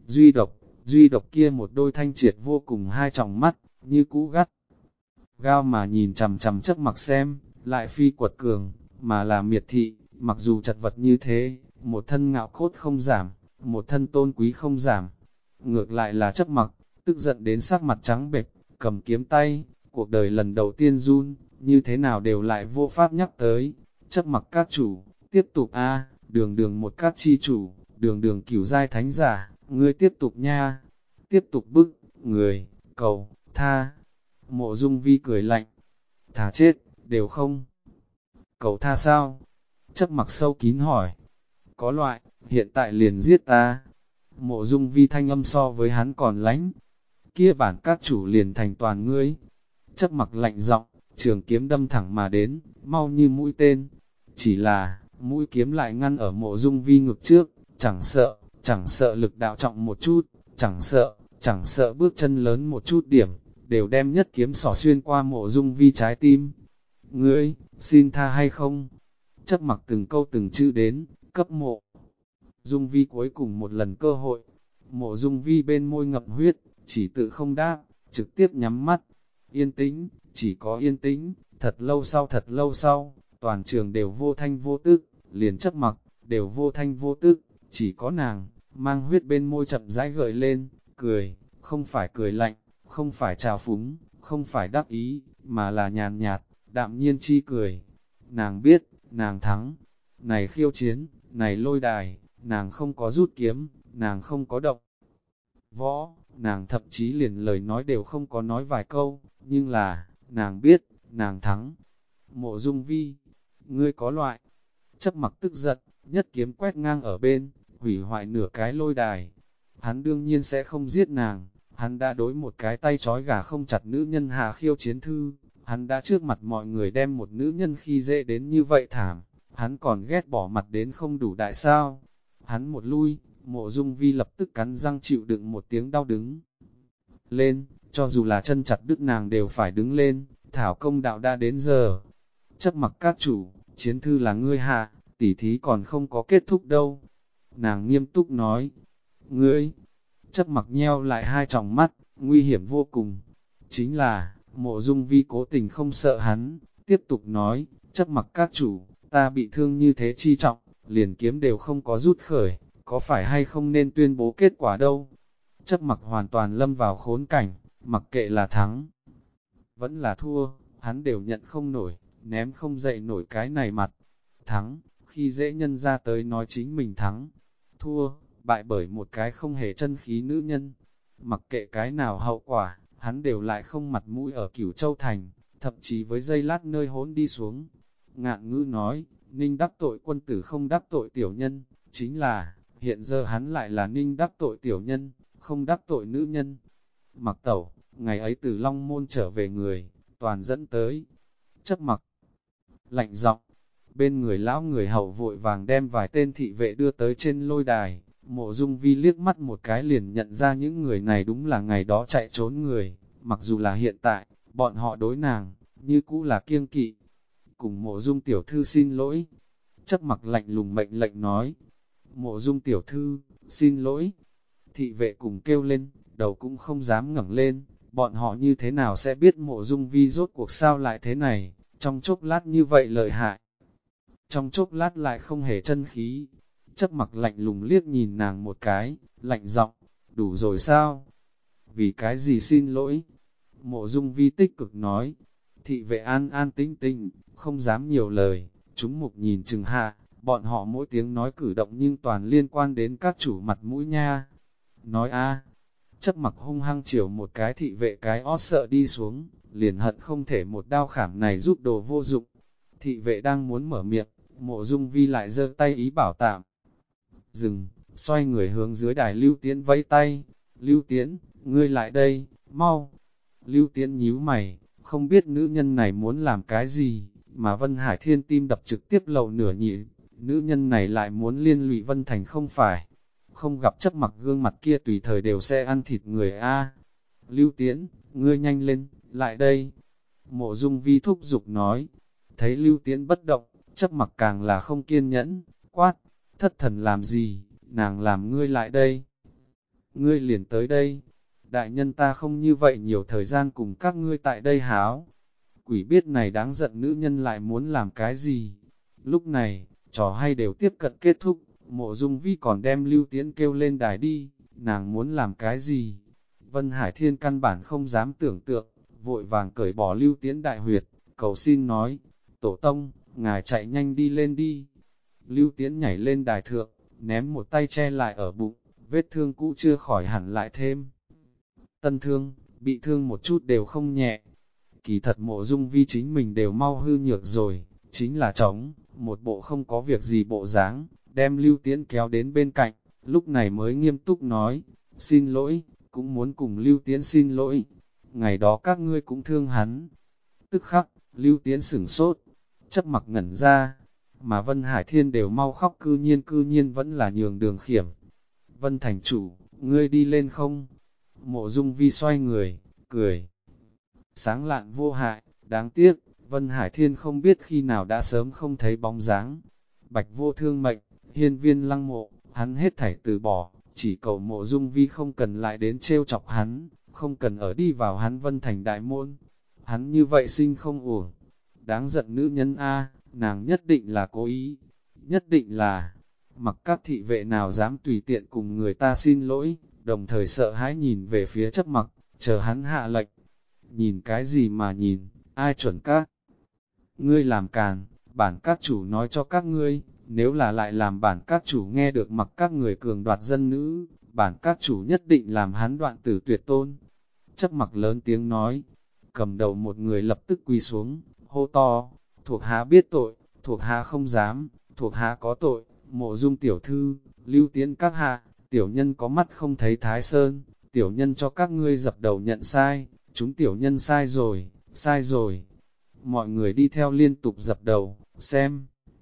Duy độc kia một đôi thanh triệt vô cùng hai tròng mắt, như cũ gắt. Gao mà nhìn chằm chằm Chấp Mặc xem, lại phi quật cường, mà là miệt thị, mặc dù chật vật như thế, một thân ngạo cốt không giảm, một thân tôn quý không giảm. Ngược lại là Chấp Mặc, tức giận đến sắc mặt trắng bệch, cầm kiếm tay, cuộc đời lần đầu tiên run, như thế nào đều lại vô pháp nhắc tới. Chấp Mặc các chủ, tiếp tục đường đường một các chi chủ, đường đường cửu giai thánh giả, ngươi tiếp tục nha, tiếp tục bức, người, cầu, tha. Mộ Dung Vi cười lạnh, thà chết, đều không. Cầu tha sao? Chấp Mặc sâu kín hỏi, có loại, hiện tại liền giết ta. Mộ Dung Vi thanh âm so với hắn còn lánh, kia bản các chủ liền thành toàn ngươi. Chấp Mặc lạnh giọng, trường kiếm đâm thẳng mà đến, mau như mũi tên. Chỉ là, mũi kiếm lại ngăn ở Mộ Dung Vi ngực trước, chẳng sợ lực đạo trọng một chút, chẳng sợ bước chân lớn một chút điểm, đều đem nhất kiếm xỏ xuyên qua Mộ Dung Vi trái tim. Ngươi, xin tha hay không? Chấp Mặc từng câu từng chữ đến, cấp Mộ Dung Vi cuối cùng một lần cơ hội. Mộ Dung Vi bên môi ngậm huyết, chỉ tự không đáp, trực tiếp nhắm mắt. Yên tĩnh, chỉ có yên tĩnh, thật lâu sau, toàn trường đều vô thanh vô tức, liền Chấp Mặc, đều vô thanh vô tức, chỉ có nàng, mang huyết bên môi chậm rãi gợi lên, cười, không phải cười lạnh, không phải trào phúng, không phải đắc ý, mà là nhàn nhạt, đạm nhiên chi cười. Nàng biết, nàng thắng, này khiêu chiến, này lôi đài, nàng không có rút kiếm, nàng không có động võ, nàng thậm chí liền lời nói đều không có nói vài câu, nhưng là, nàng biết, nàng thắng. Mộ Dung Vi, ngươi có loại. Chấp Mặc tức giận, nhất kiếm quét ngang ở bên, hủy hoại nửa cái lôi đài. Hắn đương nhiên sẽ không giết nàng, hắn đã đối một cái tay trói gà không chặt nữ nhân hạ khiêu chiến thư, hắn đã trước mặt mọi người đem một nữ nhân khi dễ đến như vậy thảm, hắn còn ghét bỏ mặt đến không đủ đại sao. Hắn một lui, Mộ Dung Vi lập tức cắn răng chịu đựng một tiếng đau đứng lên, cho dù là chân chặt đứt nàng đều phải đứng lên, thảo công đạo đã đến giờ. Chấp Mặc các chủ, chiến thư là ngươi hạ, tỉ thí còn không có kết thúc đâu. Nàng nghiêm túc nói, ngươi, Chấp Mặc nheo lại hai tròng mắt, nguy hiểm vô cùng. Chính là, Mộ Dung Vi cố tình không sợ hắn, tiếp tục nói, Chấp Mặc các chủ, ta bị thương như thế chi trọng, liền kiếm đều không có rút khởi, có phải hay không nên tuyên bố kết quả đâu. Chấp Mặc hoàn toàn lâm vào khốn cảnh, mặc kệ là thắng, vẫn là thua, hắn đều nhận không nổi, ném không dậy nổi cái này mặt. Thắng, khi dễ nhân ra tới nói chính mình thắng, thua, bại bởi một cái không hề chân khí nữ nhân. Mặc kệ cái nào hậu quả, hắn đều lại không mặt mũi ở Cửu Châu Thành, thậm chí với dây lát nơi hỗn đi xuống. Ngạn Ngữ nói, Ninh đắc tội quân tử không đắc tội tiểu nhân, chính là, hiện giờ hắn lại là Ninh đắc tội tiểu nhân, không đắc tội nữ nhân. Mặc Tẩu, ngày ấy từ Long Môn trở về người, toàn dẫn tới. Chấp Mặc lạnh giọng, bên người lão người hậu vội vàng đem vài tên thị vệ đưa tới trên lôi đài. Mộ Dung Vi liếc mắt một cái liền nhận ra những người này đúng là ngày đó chạy trốn người, mặc dù là hiện tại, bọn họ đối nàng, như cũ là kiêng kỵ. Cùng Mộ Dung tiểu thư xin lỗi. Chấp Mặc lạnh lùng mệnh lệnh nói, Mộ Dung tiểu thư, xin lỗi. Thị vệ cùng kêu lên, đầu cũng không dám ngẩng lên, bọn họ như thế nào sẽ biết Mộ Dung Vi rốt cuộc sao lại thế này, trong chốc lát như vậy lợi hại. Trong chốc lát lại không hề chân khí. Chấp Mặc lạnh lùng liếc nhìn nàng một cái, lạnh giọng, đủ rồi sao? Vì cái gì xin lỗi? Mộ Dung Vi tích cực nói. Thị vệ an an tĩnh tĩnh, không dám nhiều lời, chúng mục nhìn chừng hạ, bọn họ mỗi tiếng nói cử động nhưng toàn liên quan đến các chủ mặt mũi nha. Nói a, Chấp Mặc hung hăng chiều một cái thị vệ cái ót sợ đi xuống, liền hận không thể một đao khảm này giúp đồ vô dụng. Thị vệ đang muốn mở miệng, Mộ Dung Vi lại giơ tay ý bảo tạm. Dừng, xoay người hướng dưới đài Lưu Tiễn vẫy tay. Lưu Tiễn, ngươi lại đây, mau. Lưu Tiễn nhíu mày, không biết nữ nhân này muốn làm cái gì, mà Vân Hải Thiên tim đập trực tiếp lầu nửa nhị. Nữ nhân này lại muốn liên lụy Vân Thành không phải. Không gặp Chấp Mặc gương mặt kia tùy thời đều sẽ ăn thịt người a. Lưu Tiễn, ngươi nhanh lên, lại đây. Mộ Dung Vi thúc giục nói. Thấy Lưu Tiễn bất động, Chấp Mặc càng là không kiên nhẫn, quát, thất thần làm gì, nàng làm ngươi lại đây. Ngươi liền tới đây, đại nhân ta không như vậy nhiều thời gian cùng các ngươi tại đây háo. Quỷ biết này đáng giận nữ nhân lại muốn làm cái gì. Lúc này, trò hay đều tiếp cận kết thúc, Mộ Dung Vi còn đem Lưu Tiễn kêu lên đài đi, nàng muốn làm cái gì. Vân Hải Thiên căn bản không dám tưởng tượng, vội vàng cởi bỏ Lưu Tiễn đại huyệt, cầu xin nói, Tổ tông, ngài chạy nhanh đi lên đi. Lưu Tiễn nhảy lên đài thượng, ném một tay che lại ở bụng, vết thương cũ chưa khỏi hẳn lại thêm. Tân thương, bị thương một chút đều không nhẹ. Kỳ thật Mộ Dung Vi chính mình đều mau hư nhược rồi, chính là trống, một bộ không có việc gì bộ dáng, đem Lưu Tiễn kéo đến bên cạnh, lúc này mới nghiêm túc nói, xin lỗi, cũng muốn cùng Lưu Tiễn xin lỗi. Ngày đó các ngươi cũng thương hắn. Tức khắc, Lưu Tiễn sửng sốt, Chấp Mặc ngẩn ra, mà Vân Hải Thiên đều mau khóc cư nhiên vẫn là nhường đường khiểm. Vân thành chủ, ngươi đi lên không? Mộ Dung Vi xoay người, cười. Sáng lạn vô hại, đáng tiếc, Vân Hải Thiên không biết khi nào đã sớm không thấy bóng dáng. Bạch vô thương mệnh, hiên viên lăng mộ, hắn hết thảy từ bỏ, chỉ cầu Mộ Dung Vi không cần lại đến trêu chọc hắn, không cần ở đi vào hắn Vân Thành đại môn. Hắn như vậy sinh không uổng. Đáng giận nữ nhân A, nàng nhất định là cố ý, nhất định là, mặc các thị vệ nào dám tùy tiện cùng người ta xin lỗi, đồng thời sợ hãi nhìn về phía Chấp Mặc, chờ hắn hạ lệnh. Nhìn cái gì mà nhìn, ai chuẩn các? Ngươi làm càn, bản các chủ nói cho các ngươi, nếu là lại làm bản các chủ nghe được mặc các người cường đoạt dân nữ, bản các chủ nhất định làm hắn đoạn tử tuyệt tôn. Chấp Mặc lớn tiếng nói, cầm đầu một người lập tức quỳ xuống, hô to, thuộc hạ biết tội, thuộc hạ không dám, thuộc hạ có tội, Mộ Dung tiểu thư, Lưu Tiễn các hạ, tiểu nhân có mắt không thấy Thái Sơn, tiểu nhân cho các ngươi dập đầu nhận sai, chúng tiểu nhân sai rồi, sai rồi. Mọi người đi theo liên tục dập đầu, xem.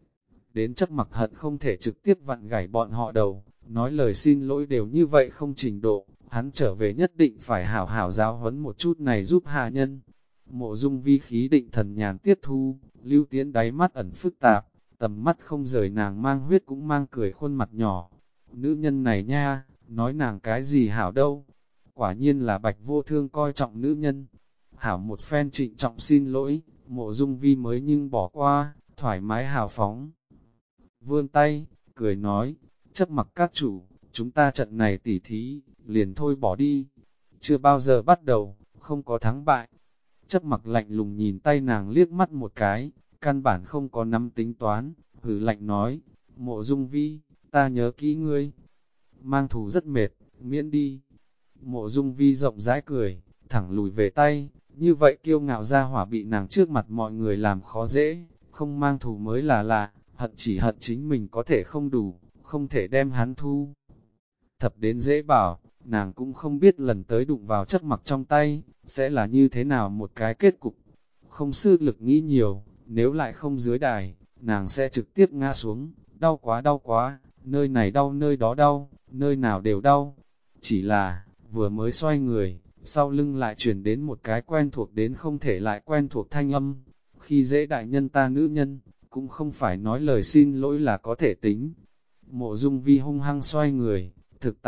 Đến Chấp Mặc hận không thể trực tiếp vặn gãy bọn họ đầu, nói lời xin lỗi đều như vậy không trình độ, hắn trở về nhất định phải hảo hảo giáo huấn một chút này giúp hạ nhân. Mộ Dung Vi khí định thần nhàn tiếp thu, Lưu Tiễn đáy mắt ẩn phức tạp, tầm mắt không rời nàng mang huyết cũng mang cười khuôn mặt nhỏ. Nữ nhân này nha, nói nàng cái gì hảo đâu. Quả nhiên là Bạch vô thương coi trọng nữ nhân. Hảo một phen trịnh trọng xin lỗi, Mộ Dung Vi mới nhưng bỏ qua, thoải mái hào phóng. Vươn tay, cười nói, Chấp Mặc các chủ, chúng ta trận này tỉ thí, liền thôi bỏ đi. Chưa bao giờ bắt đầu, không có thắng bại. Chấp Mặc lạnh lùng nhìn tay nàng liếc mắt một cái, căn bản không có nắm tính toán, hừ lạnh nói, Mộ Dung Vi, ta nhớ kỹ ngươi. Mang thù rất mệt, miễn đi. Mộ Dung Vi rộng rãi cười, thẳng lùi về tay, như vậy kiêu ngạo ra hỏa bị nàng trước mặt mọi người làm khó dễ, không mang thù mới là lạ, hận chỉ hận chính mình có thể không đủ, không thể đem hắn thu. Thập đến dễ bảo, nàng cũng không biết lần tới đụng vào Chấp Mặc trong tay, sẽ là như thế nào một cái kết cục. Không sư lực nghĩ nhiều, nếu lại không dưới đài, nàng sẽ trực tiếp ngã xuống, đau quá, nơi này đau nơi đó đau, nơi nào đều đau. Chỉ là, vừa mới xoay người, sau lưng lại chuyển đến một cái quen thuộc đến không thể lại quen thuộc thanh âm. Khi dễ đại nhân ta nữ nhân, cũng không phải nói lời xin lỗi là có thể tính. Mộ Dung Vi hung hăng xoay người, thực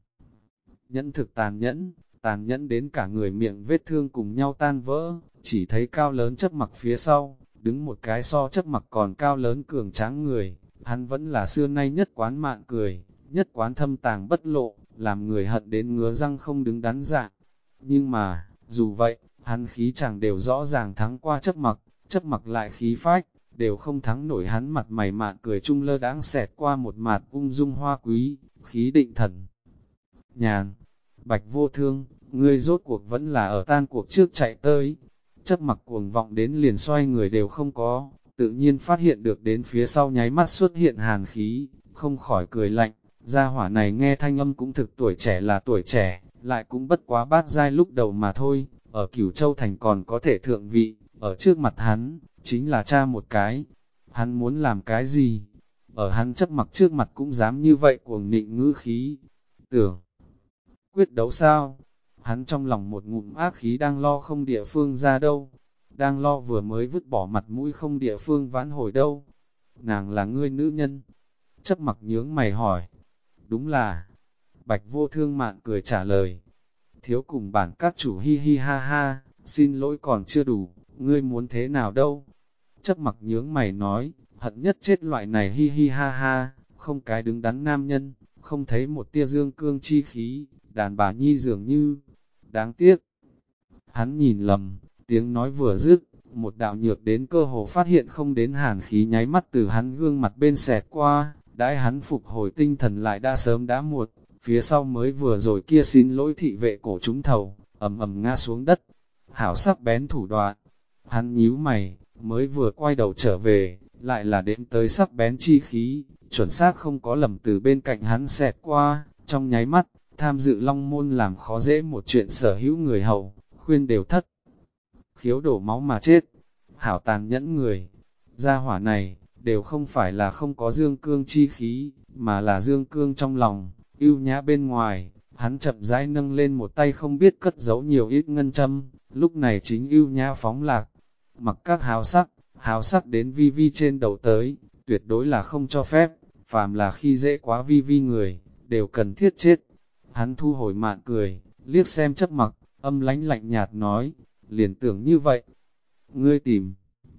tàn nhẫn đến cả người miệng vết thương cùng nhau tan vỡ, chỉ thấy Cao Lớn Chấp Mặc phía sau, đứng một cái so Chấp Mặc còn cao lớn cường tráng người, hắn vẫn là xưa nay nhất quán mạn cười, nhất quán thâm tàng bất lộ, làm người hận đến ngứa răng không đứng đắn dạng. Nhưng mà, dù vậy, hắn khí chẳng đều rõ ràng thắng qua Chấp Mặc lại khí phách, đều không thắng nổi hắn mặt mày mạn cười trung lơ đãng xẹt qua một mặt ung dung hoa quý, khí định thần nhàn. Bạch Vô Thương, ngươi rốt cuộc vẫn là ở tan cuộc trước chạy tới. Chấp Mặc cuồng vọng đến liền xoay người đều không có, tự nhiên phát hiện được đến phía sau nháy mắt xuất hiện hàn khí, không khỏi cười lạnh. Gia hỏa này nghe thanh âm cũng thực tuổi trẻ là tuổi trẻ, lại cũng bất quá bát giai lúc đầu mà thôi, ở Cửu Châu Thành còn có thể thượng vị, ở trước mặt hắn, chính là cha một cái. Hắn muốn làm cái gì? Ở hắn Chấp Mặc trước mặt cũng dám như vậy cuồng nịnh ngữ khí. Tưởng quyết đấu sao? Hắn trong lòng một ngụm ác khí đang lo không địa phương ra đâu, đang lo vừa mới vứt bỏ mặt mũi không địa phương vãn hồi đâu. Nàng là ngươi nữ nhân. Chấp Mặc nhướng mày hỏi. Đúng là. Bạch Vô Thương mạn cười trả lời. Thiếu cùng bản các chủ hi hi ha ha, xin lỗi còn chưa đủ, ngươi muốn thế nào đâu? Chấp Mặc nhướng mày nói, hận nhất chết loại này hi hi ha ha, không cái đứng đắn nam nhân, không thấy một tia dương cương chi khí, đàn bà nhi dường như, đáng tiếc. Hắn nhìn lầm, tiếng nói vừa dứt, một đạo nhược đến cơ hồ phát hiện không đến hàn khí nháy mắt từ hắn gương mặt bên xẹt qua, đãi hắn phục hồi tinh thần lại đã sớm đã muộn, phía sau mới vừa rồi kia xin lỗi thị vệ cổ trúng thầu, ầm ầm ngã xuống đất. Hảo sắc bén thủ đoạn, hắn nhíu mày, mới vừa quay đầu trở về, lại là đếm tới sắc bén chi khí, chuẩn xác không có lầm từ bên cạnh hắn xẹt qua, trong nháy mắt, tham dự Long Môn làm khó dễ một chuyện sở hữu người hầu, khuyên đều thất. Khiếu đổ máu mà chết, hảo tàn nhẫn người, gia hỏa này, đều không phải là không có dương cương chi khí, mà là dương cương trong lòng, ưu nhã bên ngoài, hắn chậm rãi nâng lên một tay không biết cất giấu nhiều ít ngân châm, lúc này chính ưu nhã phóng lạc, mặc các háo sắc đến vi vi trên đầu tới, tuyệt đối là không cho phép, phàm là khi dễ quá vi vi người, đều cần thiết chết. Hắn thu hồi mạn cười, liếc xem Chấp Mặc, âm lánh lạnh nhạt nói, liền tưởng như vậy. Ngươi tìm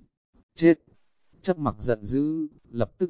chết. Chấp Mặc giận dữ, lập tức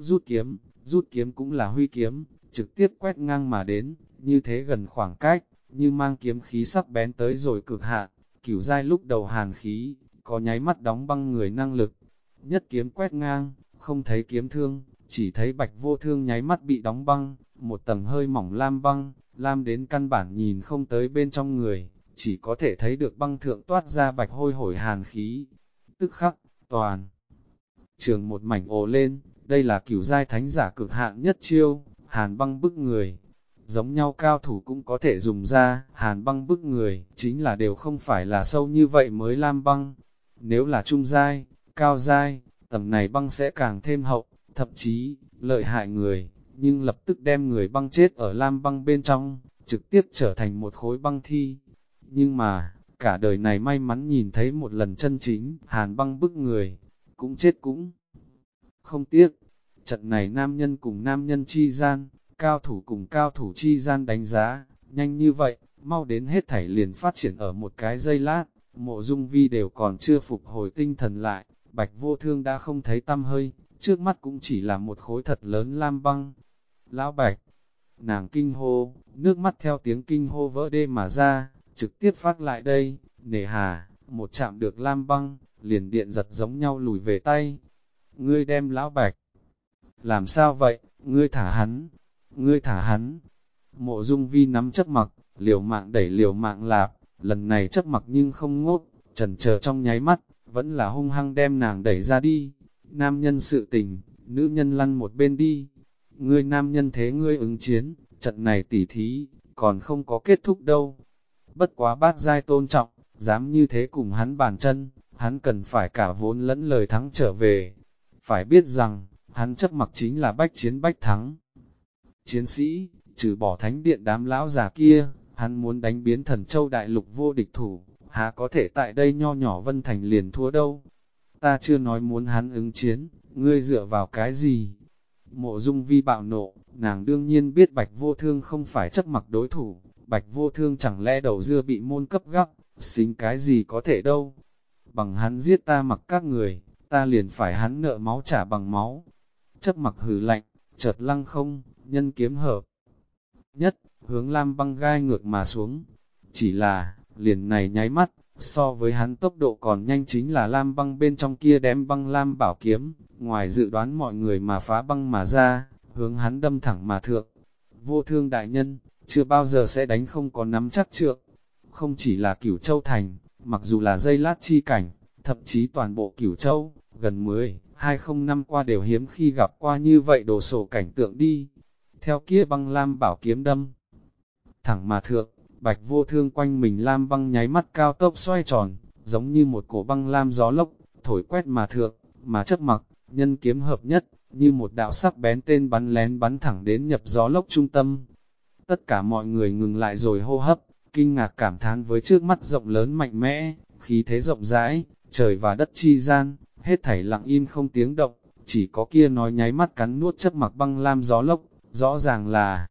rút kiếm cũng là huy kiếm, trực tiếp quét ngang mà đến, như thế gần khoảng cách, như mang kiếm khí sắc bén tới rồi cực hạn, Cửu giai lúc đầu hàn khí, có nháy mắt đóng băng người năng lực. Nhất kiếm quét ngang, không thấy kiếm thương, chỉ thấy Bạch Vô Thương nháy mắt bị đóng băng, một tầng hơi mỏng lam băng, lam đến căn bản nhìn không tới bên trong người, chỉ có thể thấy được băng thượng toát ra bạch hôi hổi hàn khí. Tức khắc, toàn trường một mảnh ồ lên, đây là Cửu giai thánh giả cực hạn nhất chiêu, hàn băng bức người. Giống nhau cao thủ cũng có thể dùng ra, hàn băng bức người, chính là đều không phải là sâu như vậy mới lam băng. Nếu là trung giai, cao giai, tầm này băng sẽ càng thêm hậu, thậm chí, lợi hại người, nhưng lập tức đem người băng chết ở lam băng bên trong, trực tiếp trở thành một khối băng thi. Nhưng mà, cả đời này may mắn nhìn thấy một lần chân chính, hàn băng bức người, cũng chết cũng không tiếc. Trận này nam nhân cùng nam nhân chi gian, cao thủ cùng cao thủ chi gian đánh giá, nhanh như vậy, mau đến hết thảy liền phát triển ở một cái giây lát, Mộ Dung Vi đều còn chưa phục hồi tinh thần lại, Bạch Vô Thương đã không thấy tăm hơi, trước mắt cũng chỉ là một khối thật lớn lam băng. Lão Bạch, nàng kinh hô, nước mắt theo tiếng kinh hô vỡ đê mà ra, trực tiếp phát lại đây, nề hà, một chạm được lam băng, liền điện giật giống nhau lùi về tay. Ngươi đem Lão Bạch, làm sao vậy, ngươi thả hắn. Mộ Dung Vi nắm Chấp Mặc, liều mạng đẩy liều mạng lạp, lần này Chấp Mặc nhưng không ngốc, chần chờ trong nháy mắt, vẫn là hung hăng đem nàng đẩy ra đi. Nam nhân sự tình, nữ nhân lăn một bên đi. Ngươi nam nhân thế ngươi ứng chiến, trận này tỉ thí, còn không có kết thúc đâu. Bất quá bát giai tôn trọng, dám như thế cùng hắn bàn chân, hắn cần phải cả vốn lẫn lời thắng trở về. Phải biết rằng, hắn Chấp Mặc chính là bách chiến bách thắng. Chiến sĩ, trừ bỏ thánh điện đám lão già kia, hắn muốn đánh biến Thần Châu đại lục vô địch thủ, há có thể tại đây nho nhỏ Vân Thành liền thua đâu. Ta chưa nói muốn hắn ứng chiến, ngươi dựa vào cái gì? Mộ Dung Vi bạo nộ, nàng đương nhiên biết Bạch Vô Thương không phải chấp mặc đối thủ, Bạch Vô Thương chẳng lẽ đầu dưa bị môn cấp gấp, xính cái gì có thể đâu. Bằng hắn giết ta mặc các người, ta liền phải hắn nợ máu trả bằng máu. Chấp mặc hừ lạnh, chợt lăng không, nhân kiếm hợp nhất, hướng Lam Băng gai ngược mà xuống. Chỉ là, liền này nháy mắt, so với hắn tốc độ còn nhanh chính là Lam Băng bên trong kia đém băng Lam bảo kiếm, ngoài dự đoán mọi người mà phá băng mà ra, hướng hắn đâm thẳng mà thượng. Vô Thương đại nhân, chưa bao giờ sẽ đánh không có nắm chắc trượng. Không chỉ là Cửu Châu Thành, mặc dù là dây lát chi cảnh, thậm chí toàn bộ Cửu Châu, gần 20 năm qua đều hiếm khi gặp qua như vậy đồ sổ cảnh tượng đi. Theo kia băng Lam bảo kiếm đâm thẳng mà thượng, Bạch Vô Thương quanh mình Lam băng nháy mắt cao tốc xoay tròn, giống như một cổ băng lam gió lốc, thổi quét mà thượng, mà chấp mặc, nhân kiếm hợp nhất, như một đạo sắc bén tên bắn lén bắn thẳng đến nhập gió lốc trung tâm. Tất cả mọi người ngừng lại rồi hô hấp, kinh ngạc cảm thán với trước mắt rộng lớn mạnh mẽ, khí thế rộng rãi, trời và đất chi gian, hết thảy lặng im không tiếng động, chỉ có kia nói nháy mắt cắn nuốt chấp mặc băng lam gió lốc, rõ ràng là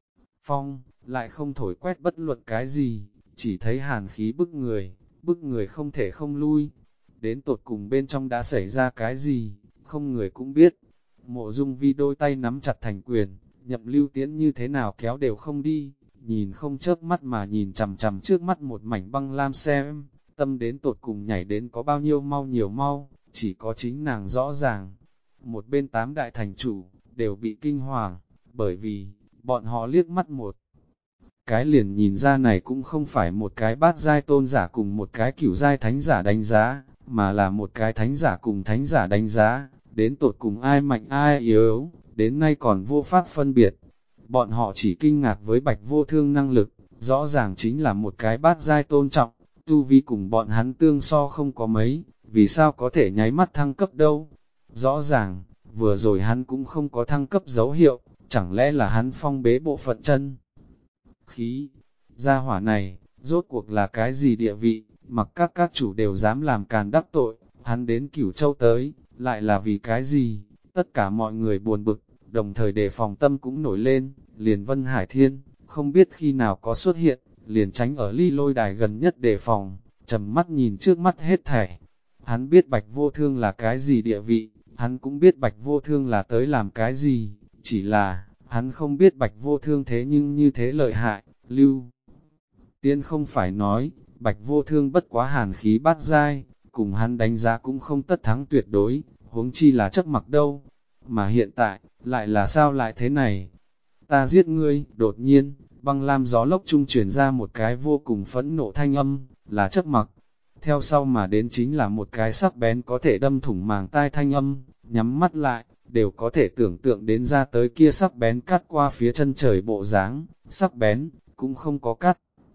phong, lại không thổi quét bất luận cái gì, chỉ thấy hàn khí bức người không thể không lui. Đến tột cùng bên trong đã xảy ra cái gì, không người cũng biết. Mộ Dung Vi đôi tay nắm chặt thành quyền, Nhậm Lưu Tiễn như thế nào kéo đều không đi, nhìn không chớp mắt mà nhìn chằm chằm trước mắt một mảnh băng lam xem, tâm đến tột cùng nhảy đến có bao nhiêu mau nhiều mau, chỉ có chính nàng rõ ràng. Một bên 8 đại thành chủ, đều bị kinh hoàng, bởi vì, bọn họ liếc mắt một cái liền nhìn ra này cũng không phải một cái bát giai tôn giả cùng một cái cửu giai thánh giả đánh giá, mà là một cái thánh giả cùng thánh giả đánh giá, đến tột cùng ai mạnh ai yếu, đến nay còn vô pháp phân biệt. Bọn họ chỉ kinh ngạc với Bạch Vô Thương năng lực, rõ ràng chính là một cái bát giai tôn trọng, tu vi cùng bọn hắn tương so không có mấy, vì sao có thể nháy mắt thăng cấp đâu. Rõ ràng, vừa rồi hắn cũng không có thăng cấp dấu hiệu, chẳng lẽ là hắn phong bế bộ phận chân khí. Gia hỏa này, rốt cuộc là cái gì địa vị, mặc các chủ đều dám làm càn đắc tội, hắn đến Cửu Châu tới, lại là vì cái gì? Tất cả mọi người buồn bực, đồng thời đề phòng tâm cũng nổi lên, liền Vân Hải Thiên, không biết khi nào có xuất hiện, liền tránh ở ly lôi đài gần nhất đề phòng, trầm mắt nhìn trước mắt hết thảy. Hắn biết Bạch Vô Thương là cái gì địa vị, hắn cũng biết Bạch Vô Thương là tới làm cái gì, chỉ là, hắn không biết Bạch Vô Thương thế nhưng như thế lợi hại. Lưu Tiễn không phải nói, Bạch Vô Thương bất quá hàn khí bát giai, cùng hắn đánh giá cũng không tất thắng tuyệt đối, huống chi là chấp mặc đâu. Mà hiện tại, lại là sao lại thế này? Ta giết ngươi, đột nhiên, băng lam gió lốc trung truyền ra một cái vô cùng phẫn nộ thanh âm, là chấp mặc. Theo sau mà đến chính là một cái sắc bén có thể đâm thủng màng tai thanh âm, nhắm mắt lại, đều có thể tưởng tượng đến ra tới kia sắc bén cắt qua phía chân trời bộ dáng, sắc bén, cũng không có cắt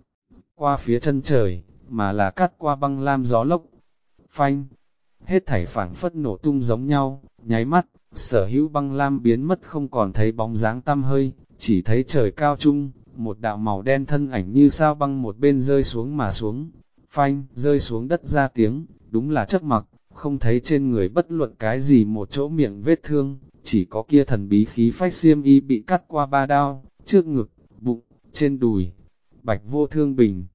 qua phía chân trời, mà là cắt qua băng lam gió lốc. Phanh, hết thảy phảng phất nổ tung giống nhau, nháy mắt, sở hữu băng lam biến mất không còn thấy bóng dáng tăm hơi, chỉ thấy trời cao trung, một đạo màu đen thân ảnh như sao băng một bên rơi xuống mà xuống. Phanh, rơi xuống đất ra tiếng, đúng là chấp mặc, không thấy trên người bất luận cái gì một chỗ miệng vết thương, chỉ có kia thần bí khí phách xiêm y bị cắt qua 3 đao, trước ngực, bụng, trên đùi. Bạch Vô Thương bình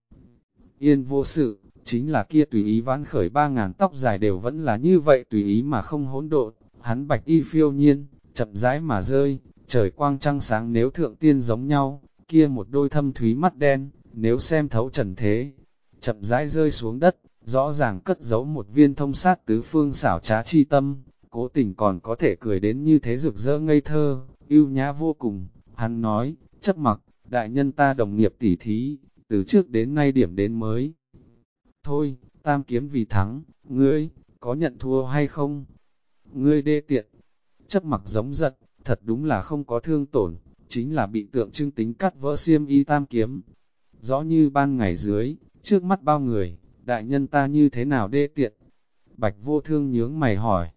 yên vô sự, chính là kia tùy ý vãn khởi 3.000 tóc dài đều vẫn là như vậy tùy ý mà không hỗn độn, hắn bạch y phiêu nhiên, chậm rãi mà rơi, trời quang trăng sáng nếu thượng tiên giống nhau, kia một đôi thâm thúy mắt đen, nếu xem thấu trần thế, chậm rãi rơi xuống đất, rõ ràng cất giấu một viên thông sát tứ phương xảo trá chi tâm, cố tình còn có thể cười đến như thế rực rỡ ngây thơ, ưu nhã vô cùng. Hắn nói, chấp mặc, đại nhân ta đồng nghiệp tỉ thí, từ trước đến nay điểm đến mới. Thôi, tam kiếm vì thắng, ngươi, có nhận thua hay không? Ngươi đê tiện, chấp mặc giống giận, thật đúng là không có thương tổn, chính là bị tượng trưng tính cắt vỡ xiêm y tam kiếm. Rõ như ban ngày dưới, trước mắt bao người, đại nhân ta như thế nào đê tiện? Bạch Vô Thương nhướng mày hỏi,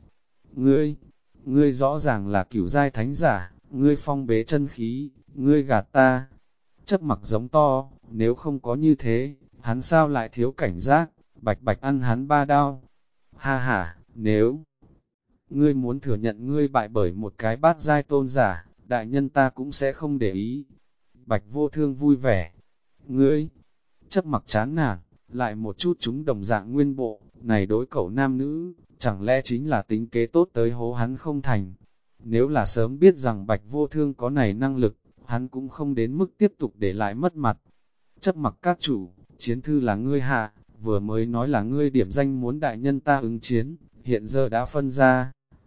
ngươi rõ ràng là cửu giai thánh giả, ngươi phong bế chân khí, ngươi gạt ta. Chấp mặc giống to, nếu không có như thế, hắn sao lại thiếu cảnh giác, bạch bạch ăn hắn 3 đao. Ha ha, nếu Ngươi muốn thừa nhận ngươi bại bởi một cái bát giai tôn giả, đại nhân ta cũng sẽ không để ý. Bạch Vô Thương vui vẻ. Ngươi, chấp mặc chán nản, lại một chút chúng đồng dạng nguyên bộ, này đối cậu nam nữ, chẳng lẽ chính là tính kế tốt tới hố hắn không thành. Nếu là sớm biết rằng Bạch Vô Thương có này năng lực, hắn cũng không đến mức tiếp tục để lại mất mặt. Chấp mặc các chủ, chiến thư là ngươi hạ, vừa mới nói là ngươi điểm danh muốn đại nhân ta ứng chiến, hiện giờ đã phân ra.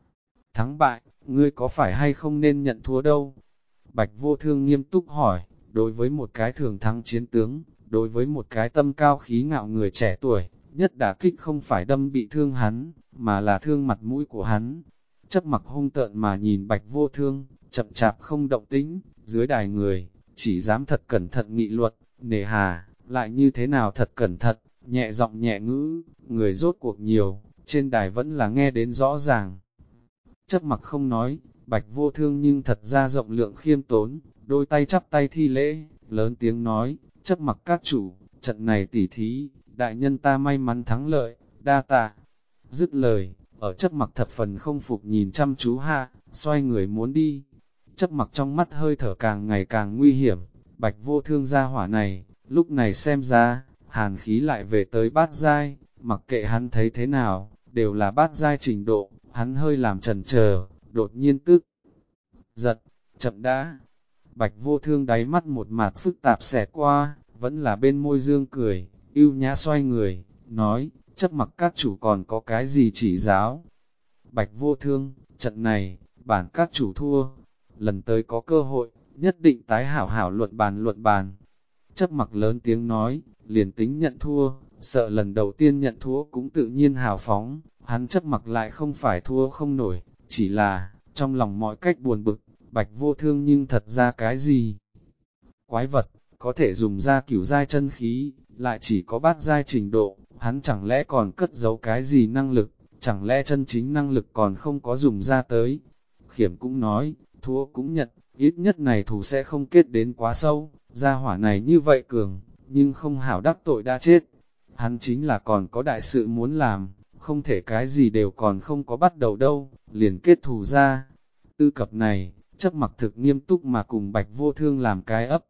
Thắng bại, ngươi có phải hay không nên nhận thua đâu? Bạch Vô Thương nghiêm túc hỏi, đối với một cái thường thắng chiến tướng, đối với một cái tâm cao khí ngạo người trẻ tuổi, nhất đả kích không phải đâm bị thương hắn, mà là thương mặt mũi của hắn. Chấp mặc hung tợn mà nhìn Bạch Vô Thương, chậm chạp không động tĩnh, dưới đài người, chỉ dám thật cẩn thận nghị luật, nề hà, lại như thế nào thật cẩn thận, nhẹ giọng nhẹ ngữ, người rốt cuộc nhiều, trên đài vẫn là nghe đến rõ ràng. Chấp mặc không nói, Bạch Vô Thương nhưng thật ra rộng lượng khiêm tốn, đôi tay chắp tay thi lễ, lớn tiếng nói, chấp mặc các chủ, trận này tỉ thí, đại nhân ta may mắn thắng lợi, đa tạ. Dứt lời, ở chấp mặc thập phần không phục nhìn chăm chú hạ, xoay người muốn đi. Chấp mặc trong mắt hơi thở càng ngày càng nguy hiểm, Bạch Vô Thương ra hỏa này, lúc này xem ra, hàn khí lại về tới bát giai, mặc kệ hắn thấy thế nào, đều là bát giai trình độ, hắn hơi làm chần chờ, đột nhiên tức giận, chậm đã. Bạch Vô Thương đáy mắt một mặt phức tạp xẹt qua, vẫn là bên môi dương cười, ưu nhã xoay người, nói, chấp mặc các chủ còn có cái gì chỉ giáo. Bạch Vô Thương, trận này, bản các chủ thua, lần tới có cơ hội, nhất định tái hảo hảo luận bàn. Chấp mặc lớn tiếng nói, liền tính nhận thua, sợ lần đầu tiên nhận thua cũng tự nhiên hào phóng, hắn chấp mặc lại không phải thua không nổi, chỉ là, trong lòng mọi cách buồn bực, Bạch Vô Thương nhưng thật ra cái gì? Quái vật, có thể dùng ra cửu giai chân khí, lại chỉ có bát giai trình độ, hắn chẳng lẽ còn cất giấu cái gì năng lực, chẳng lẽ chân chính năng lực còn không có dùng ra tới. Khiểm cũng nói, thua cũng nhận, ít nhất này thù sẽ không kết đến quá sâu, gia hỏa này như vậy cường, nhưng không hảo đắc tội đã chết. Hắn chính là còn có đại sự muốn làm, không thể cái gì đều còn không có bắt đầu đâu, liền kết thù ra. Tư cập này, chấp mặc thực nghiêm túc mà cùng Bạch Vô Thương làm cái ấp.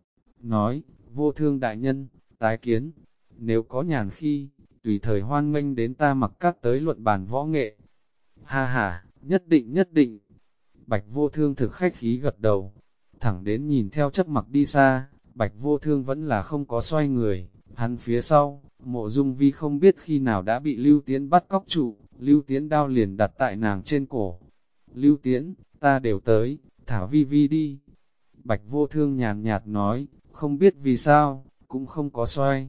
Nói, Vô Thương đại nhân, tái kiến, nếu có nhàn khi, tùy thời hoan nghênh đến ta mặc các tới luận bàn võ nghệ. Ha ha, nhất định. Bạch Vô Thương thực khách khí gật đầu, thẳng đến nhìn theo chấp mặc đi xa, Bạch Vô Thương vẫn là không có xoay người, hắn phía sau, Mộ Dung Vi không biết khi nào đã bị Lưu Tiễn bắt cóc trụ, Lưu Tiễn đao liền đặt tại nàng trên cổ. Lưu Tiễn, ta đều tới, thả Vi Vi đi. Bạch Vô Thương nhàn nhạt nói, không biết vì sao, cũng không có xoay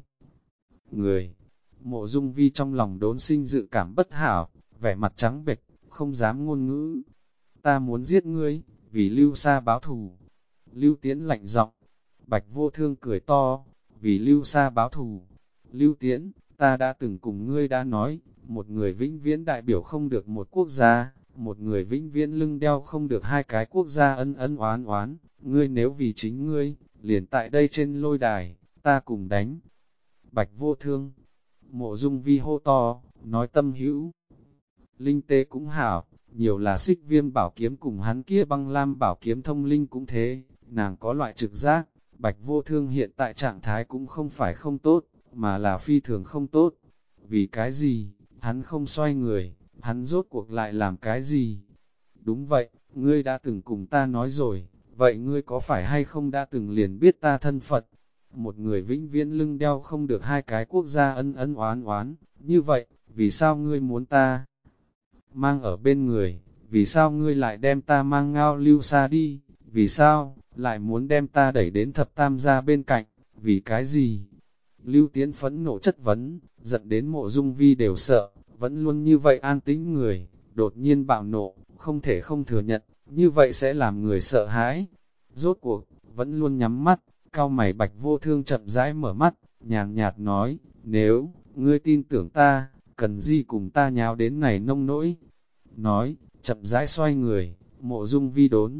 người. Mộ Dung Vi trong lòng đốn sinh dự cảm bất hảo, vẻ mặt trắng bệch, không dám ngôn ngữ. Ta muốn giết ngươi, vì Lưu Sa báo thù. Lưu Tiễn lạnh giọng. Bạch Vô Thương cười to, vì Lưu Sa báo thù. Lưu Tiễn, ta đã từng cùng ngươi đã nói, một người vĩnh viễn đại biểu không được một quốc gia, một người vĩnh viễn lưng đeo không được hai cái quốc gia ân oán, ngươi nếu vì chính ngươi, liền tại đây trên lôi đài, ta cùng đánh. Bạch Vô Thương, Mộ Dung Vi hô to, nói tâm hữu. Linh tế cũng hảo, nhiều là Xích Viêm bảo kiếm cùng hắn kia Băng Lam bảo kiếm thông linh cũng thế, nàng có loại trực giác, Bạch Vô Thương hiện tại trạng thái cũng không phải không tốt, mà là phi thường không tốt. Vì cái gì, hắn không xoay người, hắn rốt cuộc lại làm cái gì? Đúng vậy, ngươi đã từng cùng ta nói rồi, vậy ngươi có phải hay không đã từng liền biết ta thân Phật? Một người vĩnh viễn lưng đeo không được hai cái quốc gia ân oán, như vậy, vì sao ngươi muốn ta mang ở bên người, vì sao ngươi lại đem ta mang Ngao Lưu Sa đi, vì sao, lại muốn đem ta đẩy đến thập tam gia bên cạnh, vì cái gì? Lưu Tiễn phẫn nộ chất vấn, giận đến Mộ Dung Vi đều sợ, vẫn luôn như vậy an tĩnh người, đột nhiên bạo nộ, không thể không thừa nhận, như vậy sẽ làm người sợ hãi. Rốt cuộc, vẫn luôn nhắm mắt, cao mày Bạch Vô Thương chậm rãi mở mắt, nhàn nhạt nói, nếu, ngươi tin tưởng ta, cần gì cùng ta nháo đến này nông nỗi. Nói, chậm rãi xoay người, Mộ Dung Vi đốn.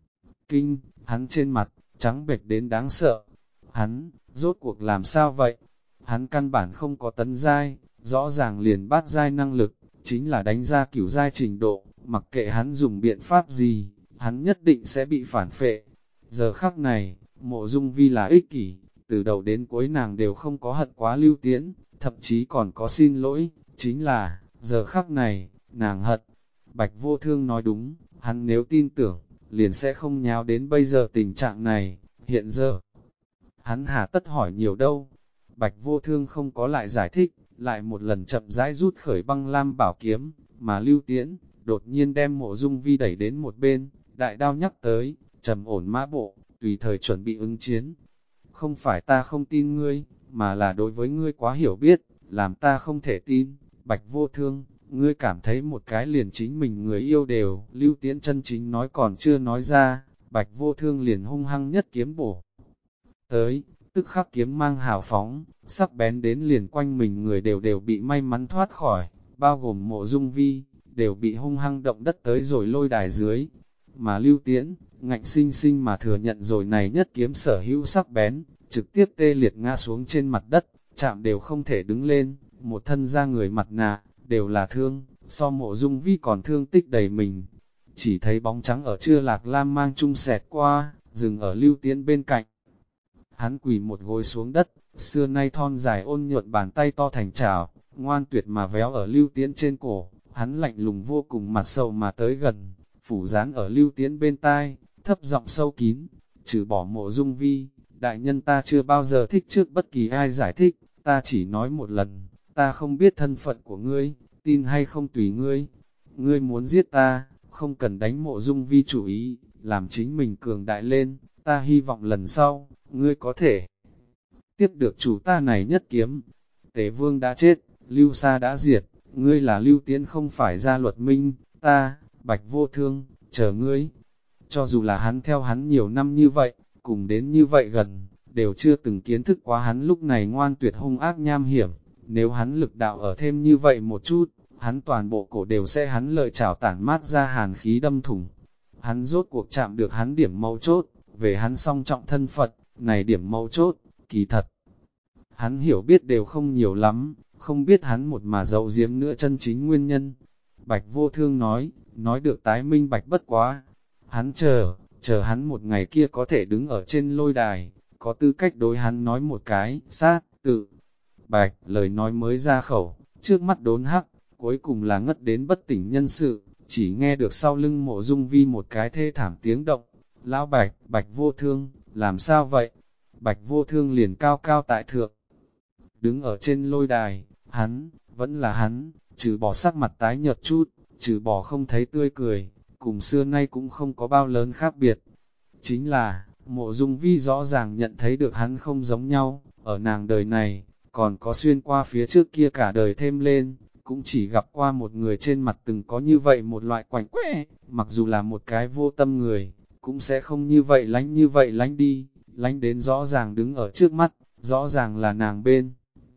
Kinh, hắn trên mặt, trắng bệch đến đáng sợ. Hắn, rốt cuộc làm sao vậy? Hắn căn bản không có tấn giai, rõ ràng liền bát giai năng lực, chính là đánh ra cửu giai trình độ, mặc kệ hắn dùng biện pháp gì, hắn nhất định sẽ bị phản phệ. Giờ khắc này, Mộ Dung Vi là ích kỷ, từ đầu đến cuối nàng đều không có hận quá Lưu Tiễn, thậm chí còn có xin lỗi, chính là, giờ khắc này, nàng hận. Bạch Vô Thương nói đúng, hắn nếu tin tưởng, liền sẽ không nháo đến bây giờ tình trạng này, hiện giờ. Hắn hà tất hỏi nhiều đâu. Bạch Vô Thương không có lại giải thích, lại một lần chậm rãi rút khởi băng lam bảo kiếm, mà Lưu Tiễn, đột nhiên đem Mộ Dung Vi đẩy đến một bên, đại đao nhắc tới, trầm ổn mã bộ, tùy thời chuẩn bị ứng chiến. Không phải ta không tin ngươi, mà là đối với ngươi quá hiểu biết, làm ta không thể tin. Bạch Vô Thương, ngươi cảm thấy một cái liền chính mình người yêu đều, Lưu Tiễn chân chính nói còn chưa nói ra, Bạch Vô Thương liền hung hăng nhất kiếm bổ. Tới, tức khắc kiếm mang hào phóng, sắc bén đến liền quanh mình người đều bị may mắn thoát khỏi, bao gồm Mộ Dung Vi, đều bị hung hăng động đất tới rồi lôi đài dưới. Mà Lưu Tiễn, ngạnh sinh sinh mà thừa nhận rồi này nhất kiếm sở hữu sắc bén, trực tiếp tê liệt ngã xuống trên mặt đất, chạm đều không thể đứng lên, một thân da người mặt nạ, đều là thương, so Mộ Dung Vi còn thương tích đầy mình. Chỉ thấy bóng trắng ở chưa lạc lam mang chung xẹt qua, dừng ở Lưu Tiễn bên cạnh. Hắn quỳ một gối xuống đất, xưa nay thon dài ôn nhuận bàn tay to thành chảo, ngoan tuyệt mà véo ở Lưu Tiễn trên cổ, hắn lạnh lùng vô cùng mặt sầu mà tới gần, phủ dán ở Lưu Tiễn bên tai, thấp giọng sâu kín, trừ bỏ Mộ Dung Vi, đại nhân ta chưa bao giờ thích trước bất kỳ ai giải thích, ta chỉ nói một lần, ta không biết thân phận của ngươi, tin hay không tùy ngươi, ngươi muốn giết ta, không cần đánh Mộ Dung Vi chủ ý, làm chính mình cường đại lên, ta hy vọng lần sau, ngươi có thể tiếp được chủ ta này nhất kiếm. Tế Vương đã chết, Lưu Sa đã diệt, ngươi là Lưu Tiễn không phải Gia Luật Minh, ta, Bạch Vô Thương, chờ ngươi. Cho dù là hắn theo hắn nhiều năm như vậy, cùng đến như vậy gần, đều chưa từng kiến thức quá hắn lúc này ngoan tuyệt hung ác nham hiểm. Nếu hắn lực đạo ở thêm như vậy một chút, hắn toàn bộ cổ đều sẽ hắn lợi chảo tản mát ra hàn khí đâm thủng. Hắn rốt cuộc chạm được hắn điểm mấu chốt, về hắn song trọng thân Phật, này điểm mấu chốt, kỳ thật. Hắn hiểu biết đều không nhiều lắm, không biết hắn một mà dậu diếm nữa chân chính nguyên nhân. Bạch Vô Thương nói được tái minh bạch bất quá. Hắn chờ hắn một ngày kia có thể đứng ở trên lôi đài, có tư cách đối hắn nói một cái, sát, tự. Bạch, lời nói mới ra khẩu, trước mắt đốn hắc, cuối cùng là ngất đến bất tỉnh nhân sự, chỉ nghe được sau lưng Mộ Dung Vi một cái thê thảm tiếng động. Lão Bạch, Bạch Vô Thương, làm sao vậy? Bạch Vô Thương liền cao cao tại thượng. Đứng ở trên lôi đài, hắn, vẫn là hắn, trừ bỏ sắc mặt tái nhợt chút, trừ bỏ không thấy tươi cười, cùng xưa nay cũng không có bao lớn khác biệt. Chính là, Mộ Dung Vi rõ ràng nhận thấy được hắn không giống nhau, ở nàng đời này, còn có xuyên qua phía trước kia cả đời thêm lên, cũng chỉ gặp qua một người trên mặt từng có như vậy một loại quạnh quẽ, mặc dù là một cái vô tâm người, cũng sẽ không như vậy lánh đi, lánh đến rõ ràng đứng ở trước mắt, rõ ràng là nàng bên.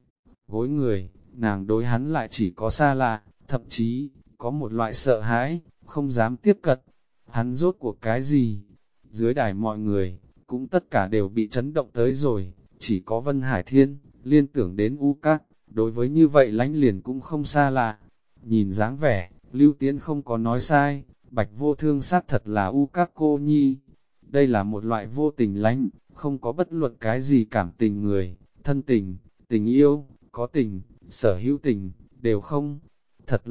Gối người, nàng đối hắn lại chỉ có xa lạ, thậm chí, có một loại sợ hãi, không dám tiếp cận. Hắn rốt cuộc cái gì? Dưới đài mọi người, cũng tất cả đều bị chấn động tới rồi, chỉ có Vân Hải Thiên, liên tưởng đến U Các, đối với như vậy lánh liền cũng không xa lạ. Nhìn dáng vẻ, Lưu Tiễn không có nói sai, Bạch Vô Thương xác thật là U Các cô nhi. Đây là một loại vô tình lánh, không có bất luận cái gì cảm tình người, thân tình, tình yêu, có tình, sở hữu tình, đều không. Thật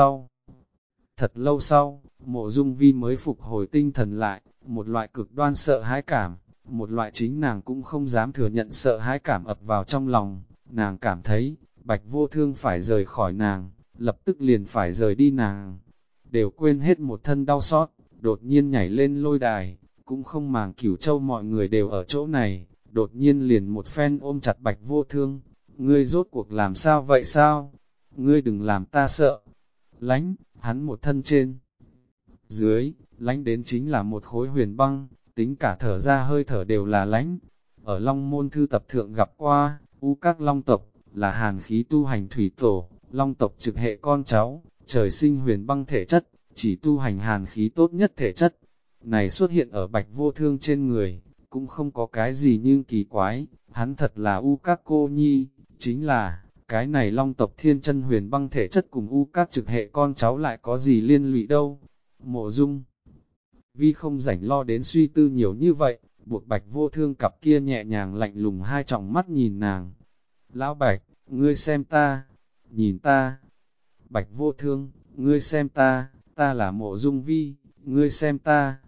lâu sau, Mộ Dung Vi mới phục hồi tinh thần lại, một loại cực đoan sợ hãi cảm, một loại chính nàng cũng không dám thừa nhận sợ hãi cảm ập vào trong lòng. Nàng cảm thấy, Bạch Vô Thương phải rời khỏi nàng, lập tức liền phải rời đi nàng. Đều quên hết một thân đau xót, đột nhiên nhảy lên lôi đài, cũng không màng Cửu Châu mọi người đều ở chỗ này, đột nhiên liền một phen ôm chặt Bạch Vô Thương. Ngươi rốt cuộc làm sao vậy sao? Ngươi đừng làm ta sợ. Lánh, hắn một thân trên. Dưới, lánh đến chính là một khối huyền băng, tính cả thở ra hơi thở đều là lánh. Ở Long Môn Thư tập thượng gặp qua, U Các Long tộc, là hàn khí tu hành thủy tổ, Long tộc trực hệ con cháu, trời sinh huyền băng thể chất, chỉ tu hành hàn khí tốt nhất thể chất. Này xuất hiện ở Bạch Vô Thương trên người, cũng không có cái gì nhưng kỳ quái, hắn thật là U Các cô nhi, chính là, Cái này long tộc thiên chân huyền băng thể chất cùng u các trực hệ con cháu lại có gì liên lụy đâu. Mộ Dung Vi không rảnh lo đến suy tư nhiều như vậy, buộc Bạch Vô Thương cặp kia nhẹ nhàng lạnh lùng hai tròng mắt nhìn nàng. Lão Bạch, ngươi xem ta, nhìn ta. Bạch Vô Thương, ngươi xem ta, ta là Mộ Dung Vi, ngươi xem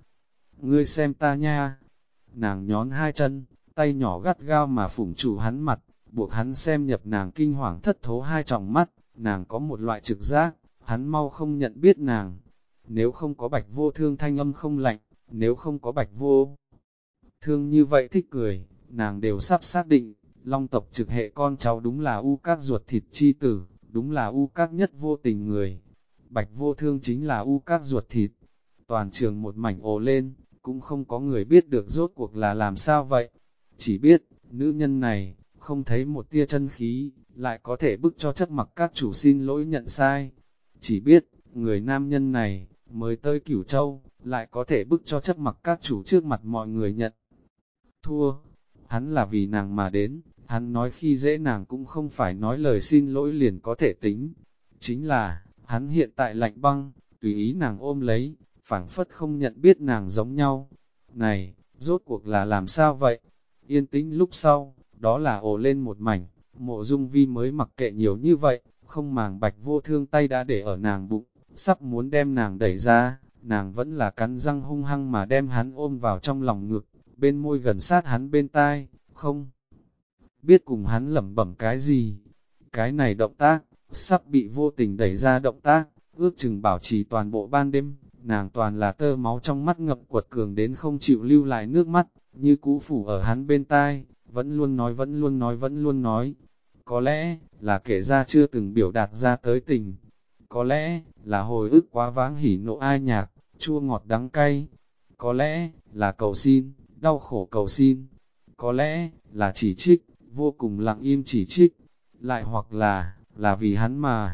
ta nha. Nàng nhón hai chân, tay nhỏ gắt gao mà phủng trụ hắn mặt, buộc hắn xem nhập nàng kinh hoàng thất thố hai tròng mắt. Nàng có một loại trực giác, hắn mau không nhận biết nàng. Nếu không có Bạch Vô Thương thanh âm không lạnh, nếu không có Bạch Vô Thương như vậy thích cười, nàng đều sắp xác định, long tộc trực hệ con cháu đúng là u các ruột thịt chi tử, đúng là u các nhất vô tình người. Bạch Vô Thương chính là u các ruột thịt. Toàn trường một mảnh ồ lên, cũng không có người biết được rốt cuộc là làm sao vậy. Chỉ biết, nữ nhân này, không thấy một tia chân khí, lại có thể bức cho chấp mặc các chủ xin lỗi nhận sai. Chỉ biết, người nam nhân này, mới tới Cửu Châu, lại có thể bức cho chấp mặc các chủ trước mặt mọi người nhận thua. Hắn là vì nàng mà đến, hắn nói khi dễ nàng cũng không phải nói lời xin lỗi liền có thể tính. Chính là, hắn hiện tại lạnh băng, tùy ý nàng ôm lấy, phảng phất không nhận biết nàng giống nhau. Này, rốt cuộc là làm sao vậy? Yên tĩnh lúc sau, đó là ồ lên một mảnh, Mộ Dung Vi mới mặc kệ nhiều như vậy, không màng Bạch Vô Thương tay đã để ở nàng bụng, sắp muốn đem nàng đẩy ra, nàng vẫn là cắn răng hung hăng mà đem hắn ôm vào trong lòng ngực, bên môi gần sát hắn bên tai, không biết cùng hắn lẩm bẩm cái gì. Cái này động tác, sắp bị vô tình đẩy ra động tác, ước chừng bảo trì toàn bộ ban đêm, nàng toàn là tơ máu trong mắt ngập quật cường đến không chịu lưu lại nước mắt, như cũ phủ ở hắn bên tai, vẫn luôn nói. Có lẽ, là kể ra chưa từng biểu đạt ra tới tình. Có lẽ, là hồi ức quá vãng hỉ nộ ai nhạc, chua ngọt đắng cay. Có lẽ, là cầu xin, đau khổ cầu xin. Có lẽ, là chỉ trích, vô cùng lặng im chỉ trích. Lại hoặc là vì hắn mà.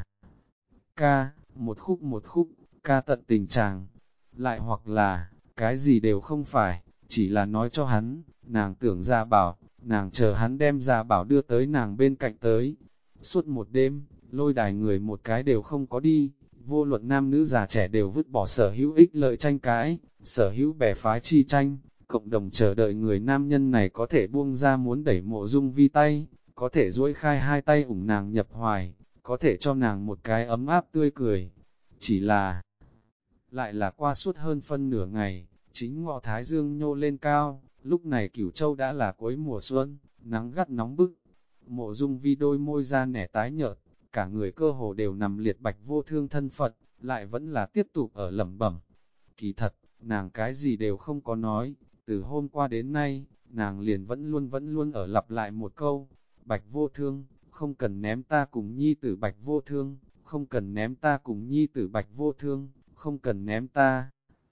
Ca, một khúc, ca tận tình chàng. Lại hoặc là, cái gì đều không phải, chỉ là nói cho hắn, nàng tưởng Gia Bảo, nàng chờ hắn đem Gia Bảo đưa tới nàng bên cạnh tới. Suốt một đêm, lôi đài người một cái đều không có đi, vô luận nam nữ già trẻ đều vứt bỏ sở hữu ích lợi tranh cãi, sở hữu bè phái chi tranh, cộng đồng chờ đợi người nam nhân này có thể buông ra muốn đẩy Mộ Dung Vi tay, có thể duỗi khai hai tay ủng nàng nhập hoài, có thể cho nàng một cái ấm áp tươi cười. Chỉ là, lại là qua suốt hơn phân nửa ngày, chính ngọ thái dương nhô lên cao, lúc này Cửu Châu đã là cuối mùa xuân, nắng gắt nóng bức. Mộ Dung Vi đôi môi da nẻ tái nhợt, cả người cơ hồ đều nằm liệt Bạch Vô Thương thân Phật, lại vẫn là tiếp tục ở lẩm bẩm. Kỳ thật, nàng cái gì đều không có nói, từ hôm qua đến nay, nàng liền vẫn luôn ở lặp lại một câu, Bạch Vô Thương, không cần ném ta cùng nhi tử Bạch Vô Thương, không cần ném ta cùng nhi tử Bạch Vô Thương, không cần ném ta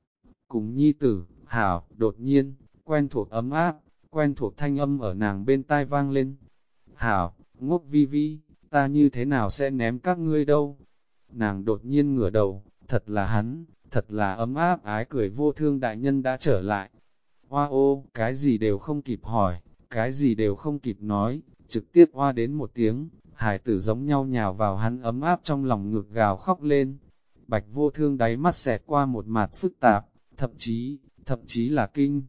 cùng nhi tử. Hảo, đột nhiên, quen thuộc ấm áp, quen thuộc thanh âm ở nàng bên tai vang lên. Hảo, ngốc Vi Vi, ta như thế nào sẽ ném các ngươi đâu? Nàng đột nhiên ngửa đầu, thật là hắn, thật là ấm áp ái cười Vô Thương đại nhân đã trở lại. Hoa ô, cái gì đều không kịp hỏi, cái gì đều không kịp nói, trực tiếp hoa đến một tiếng, hải tử giống nhau nhào vào hắn ấm áp trong lòng ngực gào khóc lên. Bạch Vô Thương đáy mắt xẹt qua một mặt phức tạp, thậm chí là kinh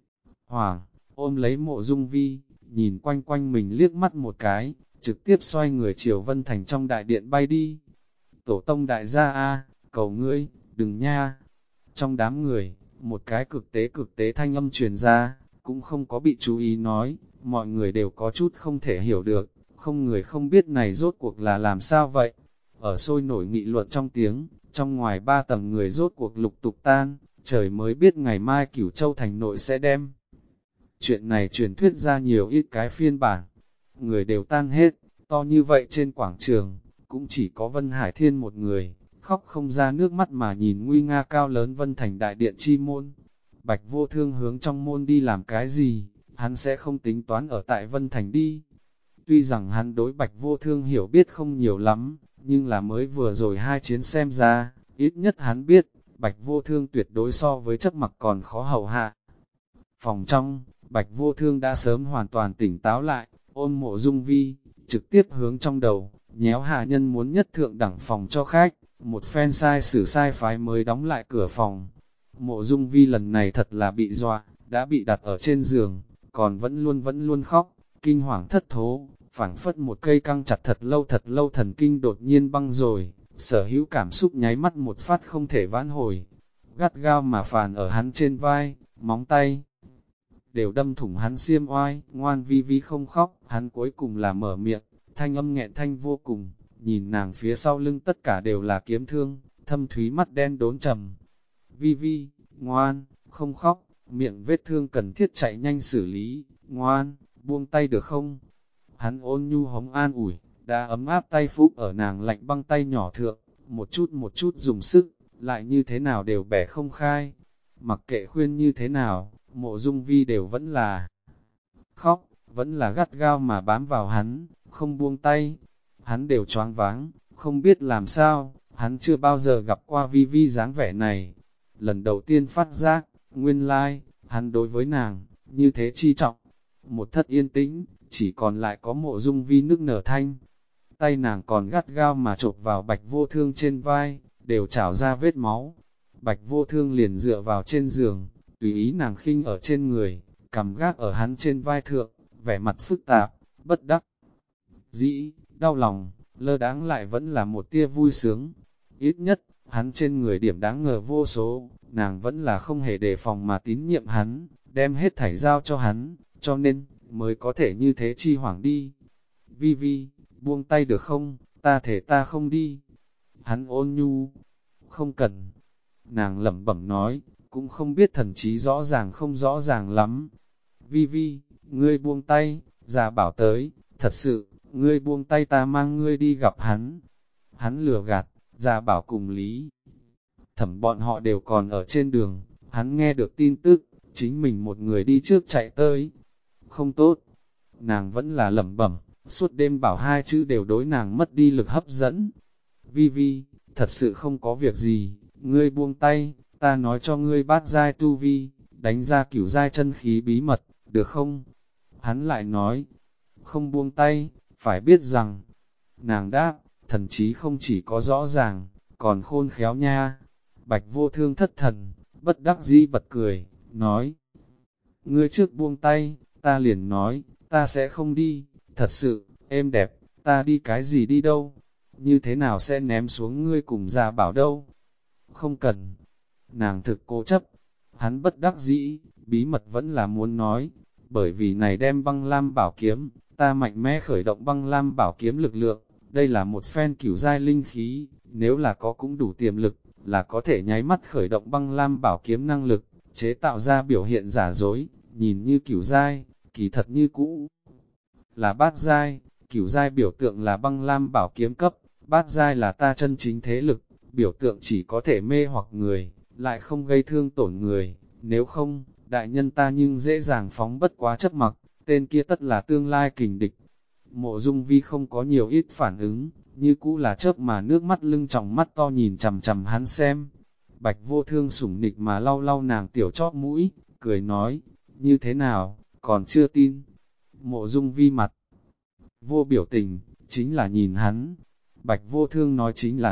hoàng, ôm lấy Mộ Dung Vi, nhìn quanh quanh mình liếc mắt một cái, trực tiếp xoay người chiều Vân Thành trong đại điện bay đi. Tổ tông đại gia a, cầu ngươi, đừng nha. Trong đám người, một cái cực tế thanh âm truyền ra, cũng không có bị chú ý nói, mọi người đều có chút không thể hiểu được, không người không biết này rốt cuộc là làm sao vậy. Ở sôi nổi nghị luận trong tiếng, trong ngoài ba tầng người rốt cuộc lục tục tan, trời mới biết ngày mai Cửu Châu thành nội sẽ đem. Chuyện này truyền thuyết ra nhiều ít cái phiên bản, người đều tan hết, to như vậy trên quảng trường, cũng chỉ có Vân Hải Thiên một người, khóc không ra nước mắt mà nhìn nguy nga cao lớn Vân Thành đại điện chi môn. Bạch Vô Thương hướng trong môn đi làm cái gì, hắn sẽ không tính toán ở tại Vân Thành đi. Tuy rằng hắn đối Bạch Vô Thương hiểu biết không nhiều lắm, nhưng là mới vừa rồi hai chiến xem ra, ít nhất hắn biết, Bạch Vô Thương tuyệt đối so với chấp mặc còn khó hầu hạ. Phòng trong, Bạch Vô Thương đã sớm hoàn toàn tỉnh táo lại, ôm Mộ Dung Vi, trực tiếp hướng trong đầu, nhéo hạ nhân muốn nhất thượng đẳng phòng cho khách, một phen sai xử sai phái mới đóng lại cửa phòng. Mộ Dung Vi lần này thật là bị dọa, đã bị đặt ở trên giường, còn vẫn luôn khóc, kinh hoàng thất thố, phảng phất một cây căng chặt thật lâu thần kinh đột nhiên băng rồi, sở hữu cảm xúc nháy mắt một phát không thể vãn hồi, gắt gao mà phàn ở hắn trên vai, móng tay đều đâm thủng hắn xiêm oai, ngoan Vi Vi không khóc, hắn cuối cùng là mở miệng, thanh âm nghẹn thanh vô cùng, nhìn nàng phía sau lưng tất cả đều là kiếm thương, thâm thúy mắt đen đốn trầm. Vi Vi, ngoan, không khóc, miệng vết thương cần thiết chạy nhanh xử lý, ngoan, buông tay được không? Hắn ôn nhu hống an ủi, đã ấm áp tay phúc ở nàng lạnh băng tay nhỏ thượng, một chút dùng sức, lại như thế nào đều bẻ không khai. Mặc kệ khuyên như thế nào, Mộ Dung Vi đều vẫn là khóc, vẫn là gắt gao mà bám vào hắn, không buông tay. Hắn đều choáng váng, không biết làm sao, hắn chưa bao giờ gặp qua Vi Vi dáng vẻ này. Lần đầu tiên phát giác, nguyên lai, hắn đối với nàng, như thế chi trọng. Một thất yên tĩnh, chỉ còn lại có Mộ Dung Vi nức nở thanh. Tay nàng còn gắt gao mà chộp vào Bạch Vô Thương trên vai, đều trào ra vết máu. Bạch Vô Thương liền dựa vào trên giường, tùy ý nàng khinh ở trên người, cầm gác ở hắn trên vai thượng, vẻ mặt phức tạp, bất đắc dĩ, đau lòng, lơ đáng lại vẫn là một tia vui sướng. Ít nhất, hắn trên người điểm đáng ngờ vô số, nàng vẫn là không hề đề phòng mà tín nhiệm hắn, đem hết thảy giao cho hắn, cho nên, mới có thể như thế chi hoảng đi. Vi Vi, buông tay được không, ta thể ta không đi. Hắn ôn nhu, không cần. Nàng lẩm bẩm nói, cũng không biết thần trí rõ ràng không rõ ràng lắm. Vi Vi, ngươi buông tay, già bảo tới, thật sự, ngươi buông tay ta mang ngươi đi gặp hắn. Hắn lừa gạt, già bảo cùng Lý Thẩm bọn họ đều còn ở trên đường, hắn nghe được tin tức, chính mình một người đi trước chạy tới. Không tốt, nàng vẫn là lẩm bẩm, suốt đêm bảo hai chữ đều đối nàng mất đi lực hấp dẫn. Vi Vi, thật sự không có việc gì, ngươi buông tay, ta nói cho ngươi bát giai tu vi, đánh ra cửu giai chân khí bí mật, được không? Hắn lại nói, không buông tay, phải biết rằng, nàng đáp, thần trí không chỉ có rõ ràng, còn khôn khéo nha. Bạch Vô Thương thất thần, bất đắc dĩ bật cười, nói, ngươi trước buông tay, ta liền nói, ta sẽ không đi, thật sự, êm đẹp, ta đi cái gì đi đâu, như thế nào sẽ ném xuống ngươi cùng già bảo đâu, không cần, nàng thực cố chấp, hắn bất đắc dĩ, bí mật vẫn là muốn nói, bởi vì này đem băng lam bảo kiếm, ta mạnh mẽ khởi động băng lam bảo kiếm lực lượng, đây là một phen cửu giai linh khí, nếu là có cũng đủ tiềm lực, là có thể nháy mắt khởi động băng lam bảo kiếm năng lực, chế tạo ra biểu hiện giả dối, nhìn như cửu giai, kỳ thật như cũ. Là bát giai, cửu giai biểu tượng là băng lam bảo kiếm cấp, bát giai là ta chân chính thế lực, biểu tượng chỉ có thể mê hoặc người, lại không gây thương tổn người, nếu không, đại nhân ta nhưng dễ dàng phóng bất quá chấp mặc, tên kia tất là tương lai kình địch. Mộ Dung Vi không có nhiều ít phản ứng, như cũ là chớp mà nước mắt lưng tròng mắt to nhìn chằm chằm hắn xem. Bạch Vô Thương sủng nịch mà lau lau nàng tiểu chóp mũi, cười nói, như thế nào, còn chưa tin. Mộ Dung Vi mặt vô biểu tình, chính là nhìn hắn. Bạch Vô Thương nói chính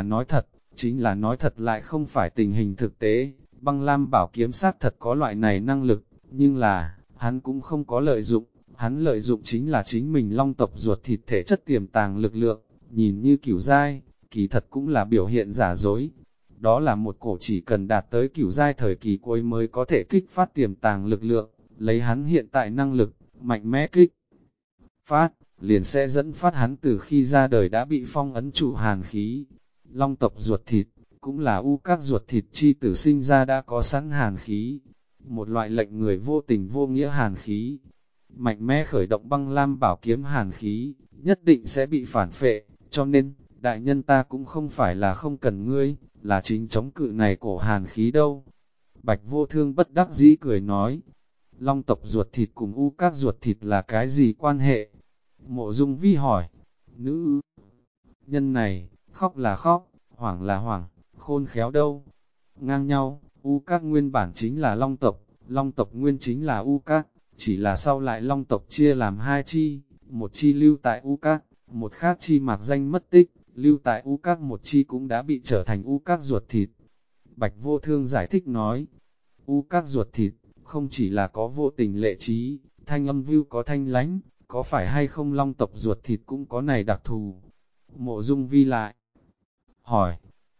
là nói thật lại không phải tình hình thực tế. Băng Lam bảo kiếm xác thật có loại này năng lực, nhưng là, hắn cũng không có lợi dụng. Hắn lợi dụng chính là chính mình long tộc ruột thịt thể chất tiềm tàng lực lượng, nhìn như cửu giai, kỳ thật cũng là biểu hiện giả dối. Đó là một cổ chỉ cần đạt tới cửu giai thời kỳ cuối mới có thể kích phát tiềm tàng lực lượng, lấy hắn hiện tại năng lực, mạnh mẽ kích phát, liền sẽ dẫn phát hắn từ khi ra đời đã bị phong ấn trụ hàn khí. Long tộc ruột thịt, cũng là u các ruột thịt chi tử sinh ra đã có sẵn hàn khí, một loại lệnh người vô tình vô nghĩa hàn khí. Mạnh mẽ khởi động băng lam bảo kiếm hàn khí, nhất định sẽ bị phản phệ, cho nên, đại nhân ta cũng không phải là không cần ngươi, là chính chống cự này cổ hàn khí đâu. Bạch Vô Thương bất đắc dĩ cười nói, long tộc ruột thịt cùng u các ruột thịt là cái gì quan hệ? Mộ Dung Vi hỏi, nữ nhân này, khóc là khóc, hoảng là hoảng, khôn khéo đâu? Ngang nhau, u các nguyên bản chính là long tộc nguyên chính là u các, chỉ là sau lại long tộc chia làm hai chi, một chi lưu tại u các, Một khác chi mạc danh mất tích, lưu tại U Các một chi cũng đã bị trở thành U Các ruột thịt. Bạch Vô Thương giải thích nói, U Các ruột thịt, không chỉ là có vô tình lệ trí, thanh âm view có thanh lánh, có phải hay không long tộc ruột thịt cũng có này đặc thù. Mộ Dung Vi lại hỏi,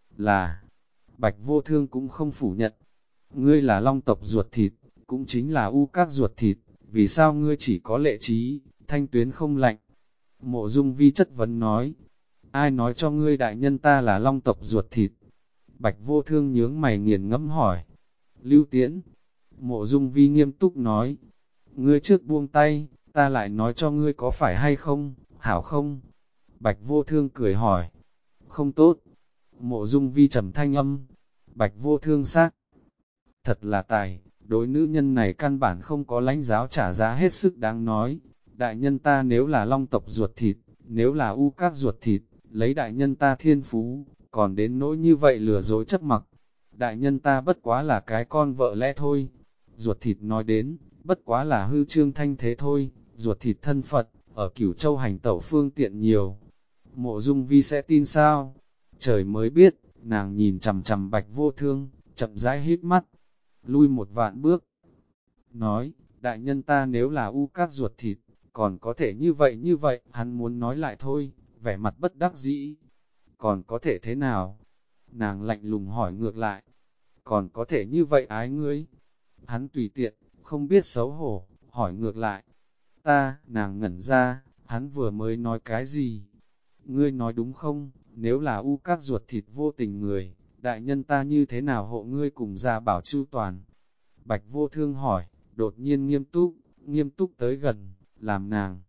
là, Bạch Vô Thương cũng không phủ nhận, ngươi là long tộc ruột thịt, cũng chính là U Các ruột thịt, vì sao ngươi chỉ có lệ trí, thanh tuyến không lạnh? Mộ Dung Vi chất vấn nói, ai nói cho ngươi đại nhân ta là long tộc ruột thịt? Bạch Vô Thương nhướng mày nghiền ngẫm hỏi, Lưu Tiễn. Mộ Dung Vi nghiêm túc nói, ngươi trước buông tay, ta lại nói cho ngươi có phải hay không, hảo không? Bạch Vô Thương cười hỏi, không tốt. Mộ Dung Vi trầm thanh âm, Bạch Vô Thương xác thật là tài, đối nữ nhân này căn bản không có lãnh giáo trả giá hết sức đáng nói. Đại nhân ta nếu là long tộc ruột thịt, nếu là U Các ruột thịt, lấy đại nhân ta thiên phú, còn đến nỗi như vậy lừa dối chấp mặc. Đại nhân ta bất quá là cái con vợ lẽ thôi. Ruột thịt nói đến, bất quá là hư trương thanh thế thôi, ruột thịt thân Phật, ở Cửu Châu hành tẩu phương tiện nhiều. Mộ Dung Vi sẽ tin sao? Trời mới biết, nàng nhìn chằm chằm Bạch Vô Thương, chậm rãi hít mắt, lui một vạn bước. Nói, đại nhân ta nếu là U Các ruột thịt, còn có thể như vậy, hắn muốn nói lại thôi, vẻ mặt bất đắc dĩ. Còn có thể thế nào? Nàng lạnh lùng hỏi ngược lại. Còn có thể như vậy ái ngươi? Hắn tùy tiện, không biết xấu hổ, hỏi ngược lại. Nàng ngẩn ra, hắn vừa mới nói cái gì? Ngươi nói đúng không? Nếu là U Các ruột thịt vô tình người, đại nhân ta như thế nào hộ ngươi cùng Gia Bảo chu toàn? Bạch Vô Thương hỏi, đột nhiên nghiêm túc tới gần, làm nàng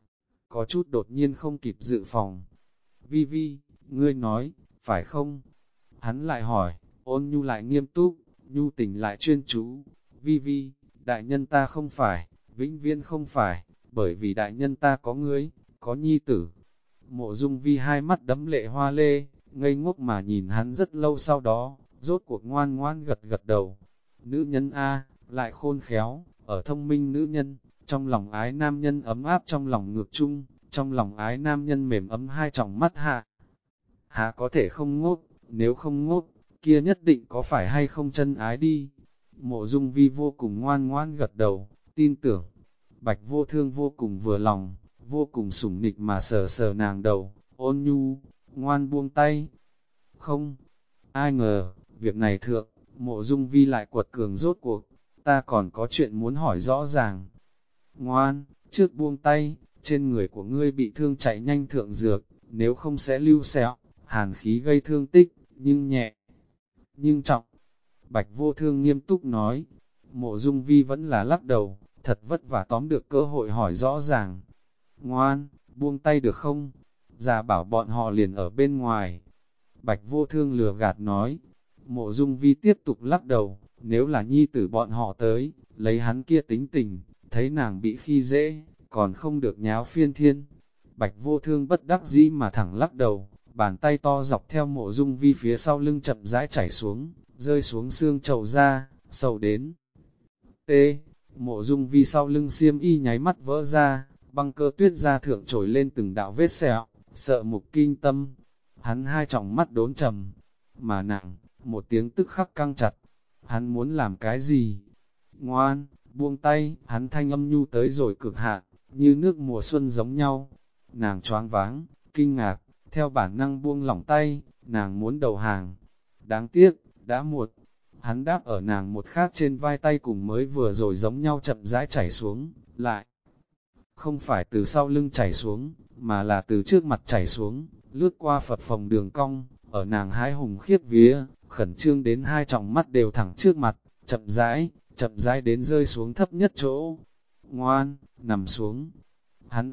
có chút đột nhiên không kịp dự phòng. Vi Vi, ngươi nói, phải không? Hắn lại hỏi, ôn nhu lại nghiêm túc, nhu tình lại chuyên chú. Vi Vi, đại nhân ta không phải, vĩnh viễn không phải, bởi vì đại nhân ta có ngươi, có nhi tử. Mộ Dung Vi hai mắt đẫm lệ hoa lê, ngây ngốc mà nhìn hắn rất lâu sau đó, rốt cuộc ngoan ngoan gật gật đầu. Nữ nhân A, lại khôn khéo, ở thông minh nữ nhân, trong lòng ái nam nhân ấm áp trong lòng ngược chung, trong lòng ái nam nhân mềm ấm hai tròng mắt hạ. Hạ có thể không ngốc, nếu không ngốc, kia nhất định có phải hay không chân ái đi. Mộ Dung Vi vô cùng ngoan ngoan gật đầu, tin tưởng. Bạch Vô Thương vô cùng vừa lòng, vô cùng sủng nịch mà sờ sờ nàng đầu, ôn nhu, ngoan buông tay. Không, ai ngờ, việc này thượng, Mộ Dung Vi lại quật cường rốt cuộc, ta còn có chuyện muốn hỏi rõ ràng. Ngoan, trước buông tay, trên người của ngươi bị thương chạy nhanh thượng dược, nếu không sẽ lưu sẹo, hàn khí gây thương tích, nhưng nhẹ, nhưng trọng. Bạch Vô Thương nghiêm túc nói, Mộ Dung Vi vẫn là lắc đầu, thật vất vả tóm được cơ hội hỏi rõ ràng. Ngoan, buông tay được không? Già bảo bọn họ liền ở bên ngoài. Bạch Vô Thương lừa gạt nói. Mộ Dung Vi tiếp tục lắc đầu, nếu là nhi tử bọn họ tới, lấy hắn kia tính tình, thấy nàng bị khi dễ, còn không được nháo phiên thiên. Bạch Vô Thương bất đắc dĩ mà thẳng lắc đầu, bàn tay to dọc theo Mộ Dung Vi phía sau lưng chậm rãi chảy xuống, rơi xuống xương chậu ra, sầu đến. T. Mộ Dung Vi sau lưng xiêm y nháy mắt vỡ ra, băng cơ tuyết ra thượng trồi lên từng đạo vết sẹo, sợ mục kinh tâm. Hắn hai tròng mắt đốn trầm, mà nặng, một tiếng tức khắc căng chặt. Hắn muốn làm cái gì? Ngoan, buông tay, hắn thanh âm nhu tới rồi cực hạn, như nước mùa xuân giống nhau. Nàng choáng váng, kinh ngạc, theo bản năng buông lỏng tay, nàng muốn đầu hàng. Đáng tiếc, đã muộn. Hắn đáp ở nàng một khác trên vai tay cùng mới vừa rồi giống nhau chậm rãi chảy xuống, lại. Không phải từ sau lưng chảy xuống, mà là từ trước mặt chảy xuống, lướt qua phập phồng đường cong, ở nàng hái hùng khiếp vía, khẩn trương đến hai tròng mắt đều thẳng trước mặt, chậm rãi đến rơi xuống thấp nhất chỗ. Ngoan, nằm xuống. Hắn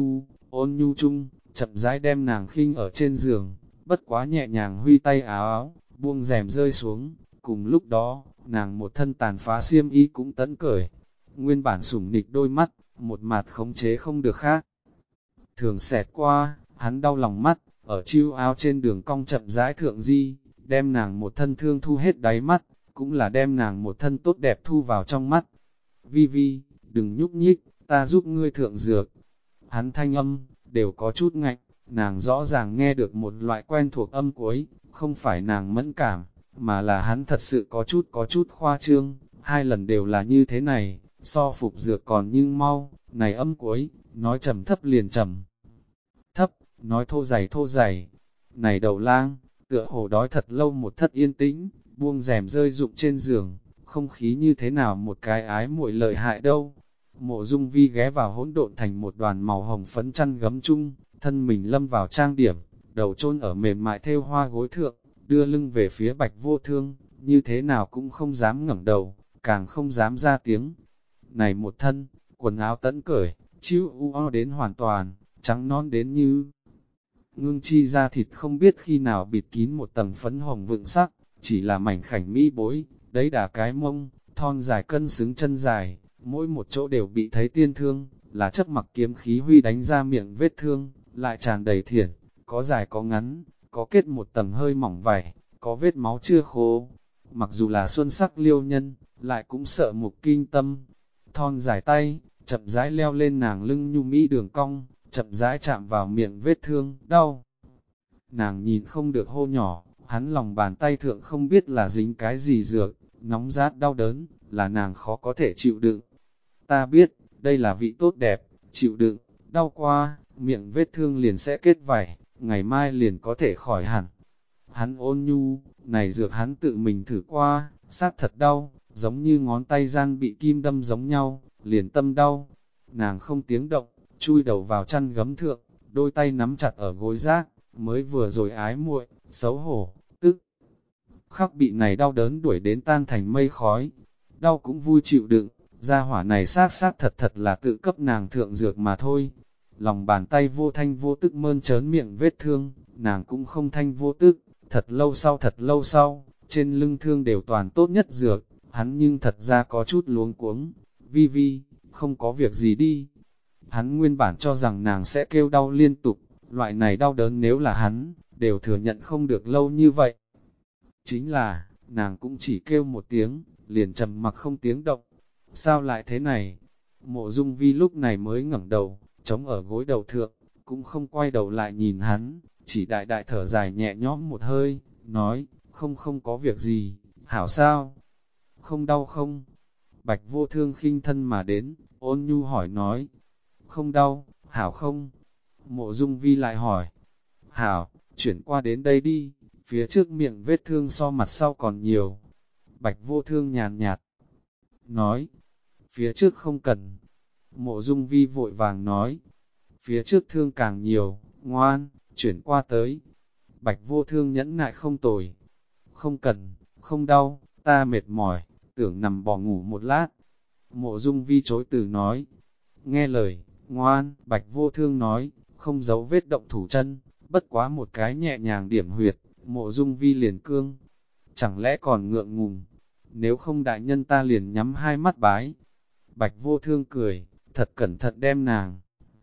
ôn nhu chung, chậm rãi đem nàng khinh ở trên giường, bất quá nhẹ nhàng huy tay áo áo, buông rèm rơi xuống. Cùng lúc đó, nàng một thân tàn phá xiêm y cũng tẫn cởi. Nguyên bản sủng nịch đôi mắt, một mặt khống chế không được khác. Thường xẹt qua, hắn đau lòng mắt, ở chiêu áo trên đường cong chậm rãi thượng di, đem nàng một thân thương thu hết đáy mắt, cũng là đem nàng một thân tốt đẹp thu vào trong mắt. Vi Vi, đừng nhúc nhích, ta giúp ngươi thượng dược. Hắn thanh âm, đều có chút ngạnh, nàng rõ ràng nghe được một loại quen thuộc âm cuối, không phải nàng mẫn cảm, mà là hắn thật sự có chút khoa trương, 2 lần đều là như thế này, so phục dược còn nhưng mau, này âm cuối, nói trầm thấp liền trầm thấp, nói thô dày, này đầu lang, tựa hồ đói thật lâu một thất yên tĩnh, buông rèm rơi rụng trên giường, không khí như thế nào một cái ái muội lợi hại đâu. Mộ Dung Vi ghé vào hỗn độn thành một đoàn màu hồng phấn chăn gấm chung, thân mình lâm vào trang điểm, đầu chôn ở mềm mại thêu hoa gối thượng, đưa lưng về phía Bạch Vô Thương, như thế nào cũng không dám ngẩng đầu, càng không dám ra tiếng. Này một thân, quần áo tẫn cởi, chiếu u đến hoàn toàn, trắng non đến như ngưng chi da thịt không biết khi nào bịt kín một tầng phấn hồng vượng sắc, chỉ là mảnh khảnh mỹ bối, đấy đà cái mông, thon dài cân xứng chân dài, mỗi một chỗ đều bị thấy tiên thương, là chấp mặc kiếm khí huy đánh ra miệng vết thương, lại tràn đầy thiển, có dài có ngắn, có kết một tầng hơi mỏng vảy, có vết máu chưa khô. Mặc dù là xuân sắc liêu nhân, lại cũng sợ mục kinh tâm. Thon dài tay, chậm rãi leo lên nàng lưng nhu mỹ đường cong, chậm rãi chạm vào miệng vết thương, đau. Nàng nhìn không được hô nhỏ, hắn lòng bàn tay thượng không biết là dính cái gì dược, nóng rát đau đớn, là nàng khó có thể chịu đựng. Ta biết, đây là vị tốt đẹp, chịu đựng, đau qua, miệng vết thương liền sẽ kết vảy, ngày mai liền có thể khỏi hẳn. Hắn ôn nhu, này dược hắn tự mình thử qua, sát thật đau, giống như ngón tay gian bị kim đâm giống nhau, liền tâm đau. Nàng không tiếng động, chui đầu vào chăn gấm thượng, đôi tay nắm chặt ở gối giác, mới vừa rồi ái muội, xấu hổ, tức khắc bị này đau đớn đuổi đến tan thành mây khói. Đau cũng vui chịu đựng, gia hỏa này sát thật là tự cấp nàng thượng dược mà thôi. Lòng bàn tay vô thanh vô tức mơn trớn miệng vết thương, nàng cũng không thanh vô tức, thật lâu sau, trên lưng thương đều toàn tốt nhất dược, hắn nhưng thật ra có chút luống cuống. Vi Vi, không có việc gì đi. Hắn nguyên bản cho rằng nàng sẽ kêu đau liên tục, loại này đau đớn nếu là hắn, đều thừa nhận không được lâu như vậy. Chính là, nàng cũng chỉ kêu một tiếng, liền trầm mặc không tiếng động. Sao lại thế này? Mộ Dung Vi lúc này mới ngẩng đầu, chống ở gối đầu thượng, cũng không quay đầu lại nhìn hắn, chỉ đại đại thở dài nhẹ nhõm một hơi, nói, không có việc gì, hảo sao? Không đau không? Bạch Vô Thương khinh thân mà đến, ôn nhu hỏi nói, không đau, hảo không? Mộ Dung Vi lại hỏi, hảo, chuyển qua đến đây đi, phía trước miệng vết thương so mặt sau còn nhiều. Bạch Vô Thương nhàn nhạt, nói, phía trước không cần. Mộ Dung Vi vội vàng nói, phía trước thương càng nhiều, ngoan, chuyển qua tới. Bạch Vô Thương nhẫn nại không tồi, không cần, không đau, ta mệt mỏi, tưởng nằm bò ngủ một lát. Mộ Dung Vi chối từ nói, nghe lời, ngoan, Bạch Vô Thương nói, không giấu vết động thủ chân, bất quá một cái nhẹ nhàng điểm huyệt, Mộ Dung Vi liền cương. Chẳng lẽ còn ngượng ngùng, nếu không đại nhân ta liền nhắm hai mắt bái. Bạch Vô Thương cười, thật cẩn thận đem nàng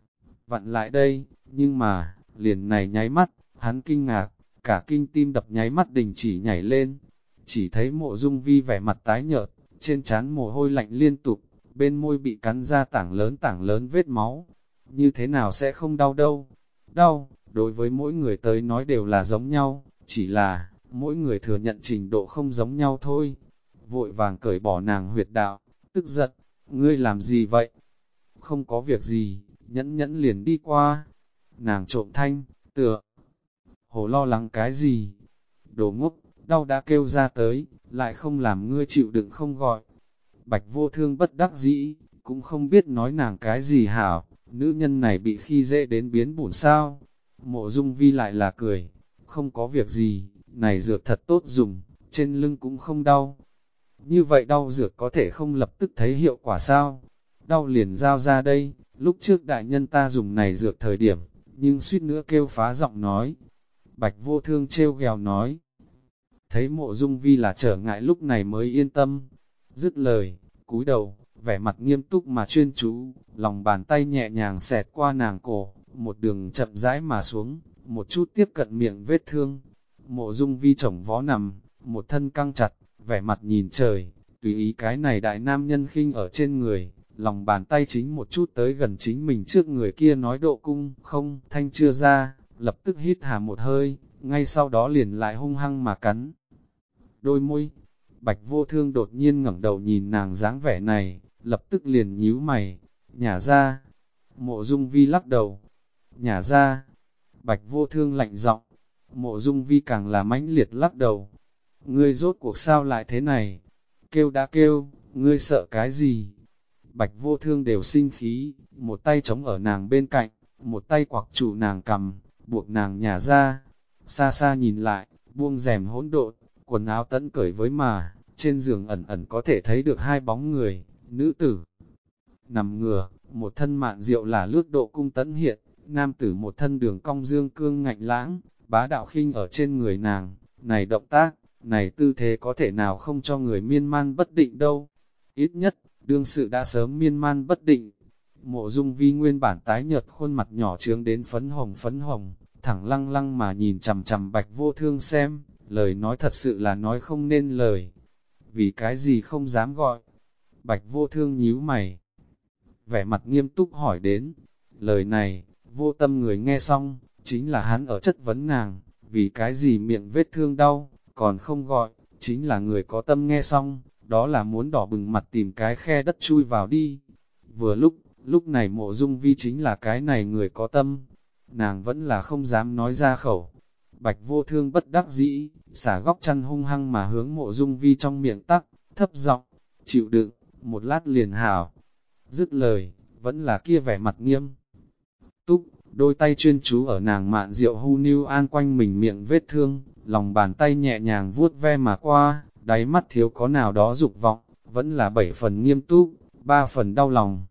vặn lại đây, nhưng mà, liền này nháy mắt, hắn kinh ngạc, cả kinh tim đập nháy mắt đình chỉ nhảy lên. Chỉ thấy Mộ Dung Vi vẻ mặt tái nhợt, trên trán mồ hôi lạnh liên tục, bên môi bị cắn ra tảng lớn vết máu. Như thế nào sẽ không đau đâu? Đau, đối với mỗi người tới nói đều là giống nhau, chỉ là, mỗi người thừa nhận trình độ không giống nhau thôi. Vội vàng cởi bỏ nàng huyệt đạo, tức giận, ngươi làm gì vậy? Không có việc gì, nhẫn liền đi qua. Nàng trộm thanh, tựa, hồ lo lắng cái gì? Đồ ngốc, đau đã kêu ra tới, lại không làm ngươi chịu đựng không gọi. Bạch Vô Thương bất đắc dĩ, cũng không biết nói nàng cái gì hảo, nữ nhân này bị khi dễ đến biến bủn sao. Mộ Dung Vi lại là cười, không có việc gì, này dược thật tốt dùng, trên lưng cũng không đau. Như vậy đau dược có thể không lập tức thấy hiệu quả sao? Đau liền giao ra đây, lúc trước đại nhân ta dùng này dược thời điểm, nhưng suýt nữa kêu phá giọng nói. Bạch Vô Thương trêu ghèo nói. Thấy Mộ Dung Vi là trở ngại lúc này mới yên tâm. Dứt lời, cúi đầu, vẻ mặt nghiêm túc mà chuyên chú, lòng bàn tay nhẹ nhàng xẹt qua nàng cổ, một đường chậm rãi mà xuống, một chút tiếp cận miệng vết thương. Mộ Dung Vi chổng vó nằm, một thân căng chặt, vẻ mặt nhìn trời, tùy ý cái này đại nam nhân khinh ở trên người, lòng bàn tay chính một chút tới gần chính mình trước người kia nói độ cung, không, thanh chưa ra, lập tức hít hà một hơi, ngay sau đó liền lại hung hăng mà cắn. Đôi môi, Bạch Vô Thương đột nhiên ngẩng đầu nhìn nàng dáng vẻ này, lập tức liền nhíu mày, nhả ra. Mộ Dung Vi lắc đầu, nhả ra. Bạch Vô Thương lạnh giọng, Mộ Dung Vi càng là mãnh liệt lắc đầu. Ngươi rốt cuộc sao lại thế này? Kêu đã kêu, ngươi sợ cái gì? Bạch Vô Thương đều sinh khí, một tay chống ở nàng bên cạnh, một tay quặc trụ nàng cầm, buộc nàng nhả ra. Xa xa nhìn lại, buông rèm hỗn độn, quần áo tẫn cởi với mà, trên giường ẩn ẩn có thể thấy được hai bóng người, nữ tử. Nằm ngửa, một thân mạn rượu là lướt độ cung tẫn hiện, nam tử một thân đường cong dương cương ngạnh lãng, bá đạo khinh ở trên người nàng, này động tác, này tư thế có thể nào không cho người miên man bất định đâu. Ít nhất, đương sự đã sớm miên man bất định. Mộ Dung Vi nguyên bản tái nhợt khuôn mặt nhỏ trướng đến phấn hồng, thẳng lăng lăng mà nhìn chằm chằm Bạch Vô Thương xem, lời nói thật sự là nói không nên lời. Vì cái gì không dám gọi? Bạch Vô Thương nhíu mày, vẻ mặt nghiêm túc hỏi đến. Lời này, Vô Tâm người nghe xong, chính là hắn ở chất vấn nàng, vì cái gì miệng vết thương đau, còn không gọi, chính là người có tâm nghe xong, đó là muốn đỏ bừng mặt tìm cái khe đất chui vào đi. Vừa lúc này Mộ Dung Vi chính là cái này người có tâm, nàng vẫn là không dám nói ra khẩu. Bạch Vô Thương bất đắc dĩ, xả góc chăn hung hăng mà hướng Mộ Dung Vi trong miệng tắc, thấp giọng, chịu đựng, một lát liền hảo. Dứt lời, vẫn là kia vẻ mặt nghiêm túc, đôi tay chuyên chú ở nàng mạn rượu hu niu an quanh mình miệng vết thương, lòng bàn tay nhẹ nhàng vuốt ve mà qua, đáy mắt thiếu có nào đó dục vọng, vẫn là 7 phần nghiêm túc, 3 phần đau lòng.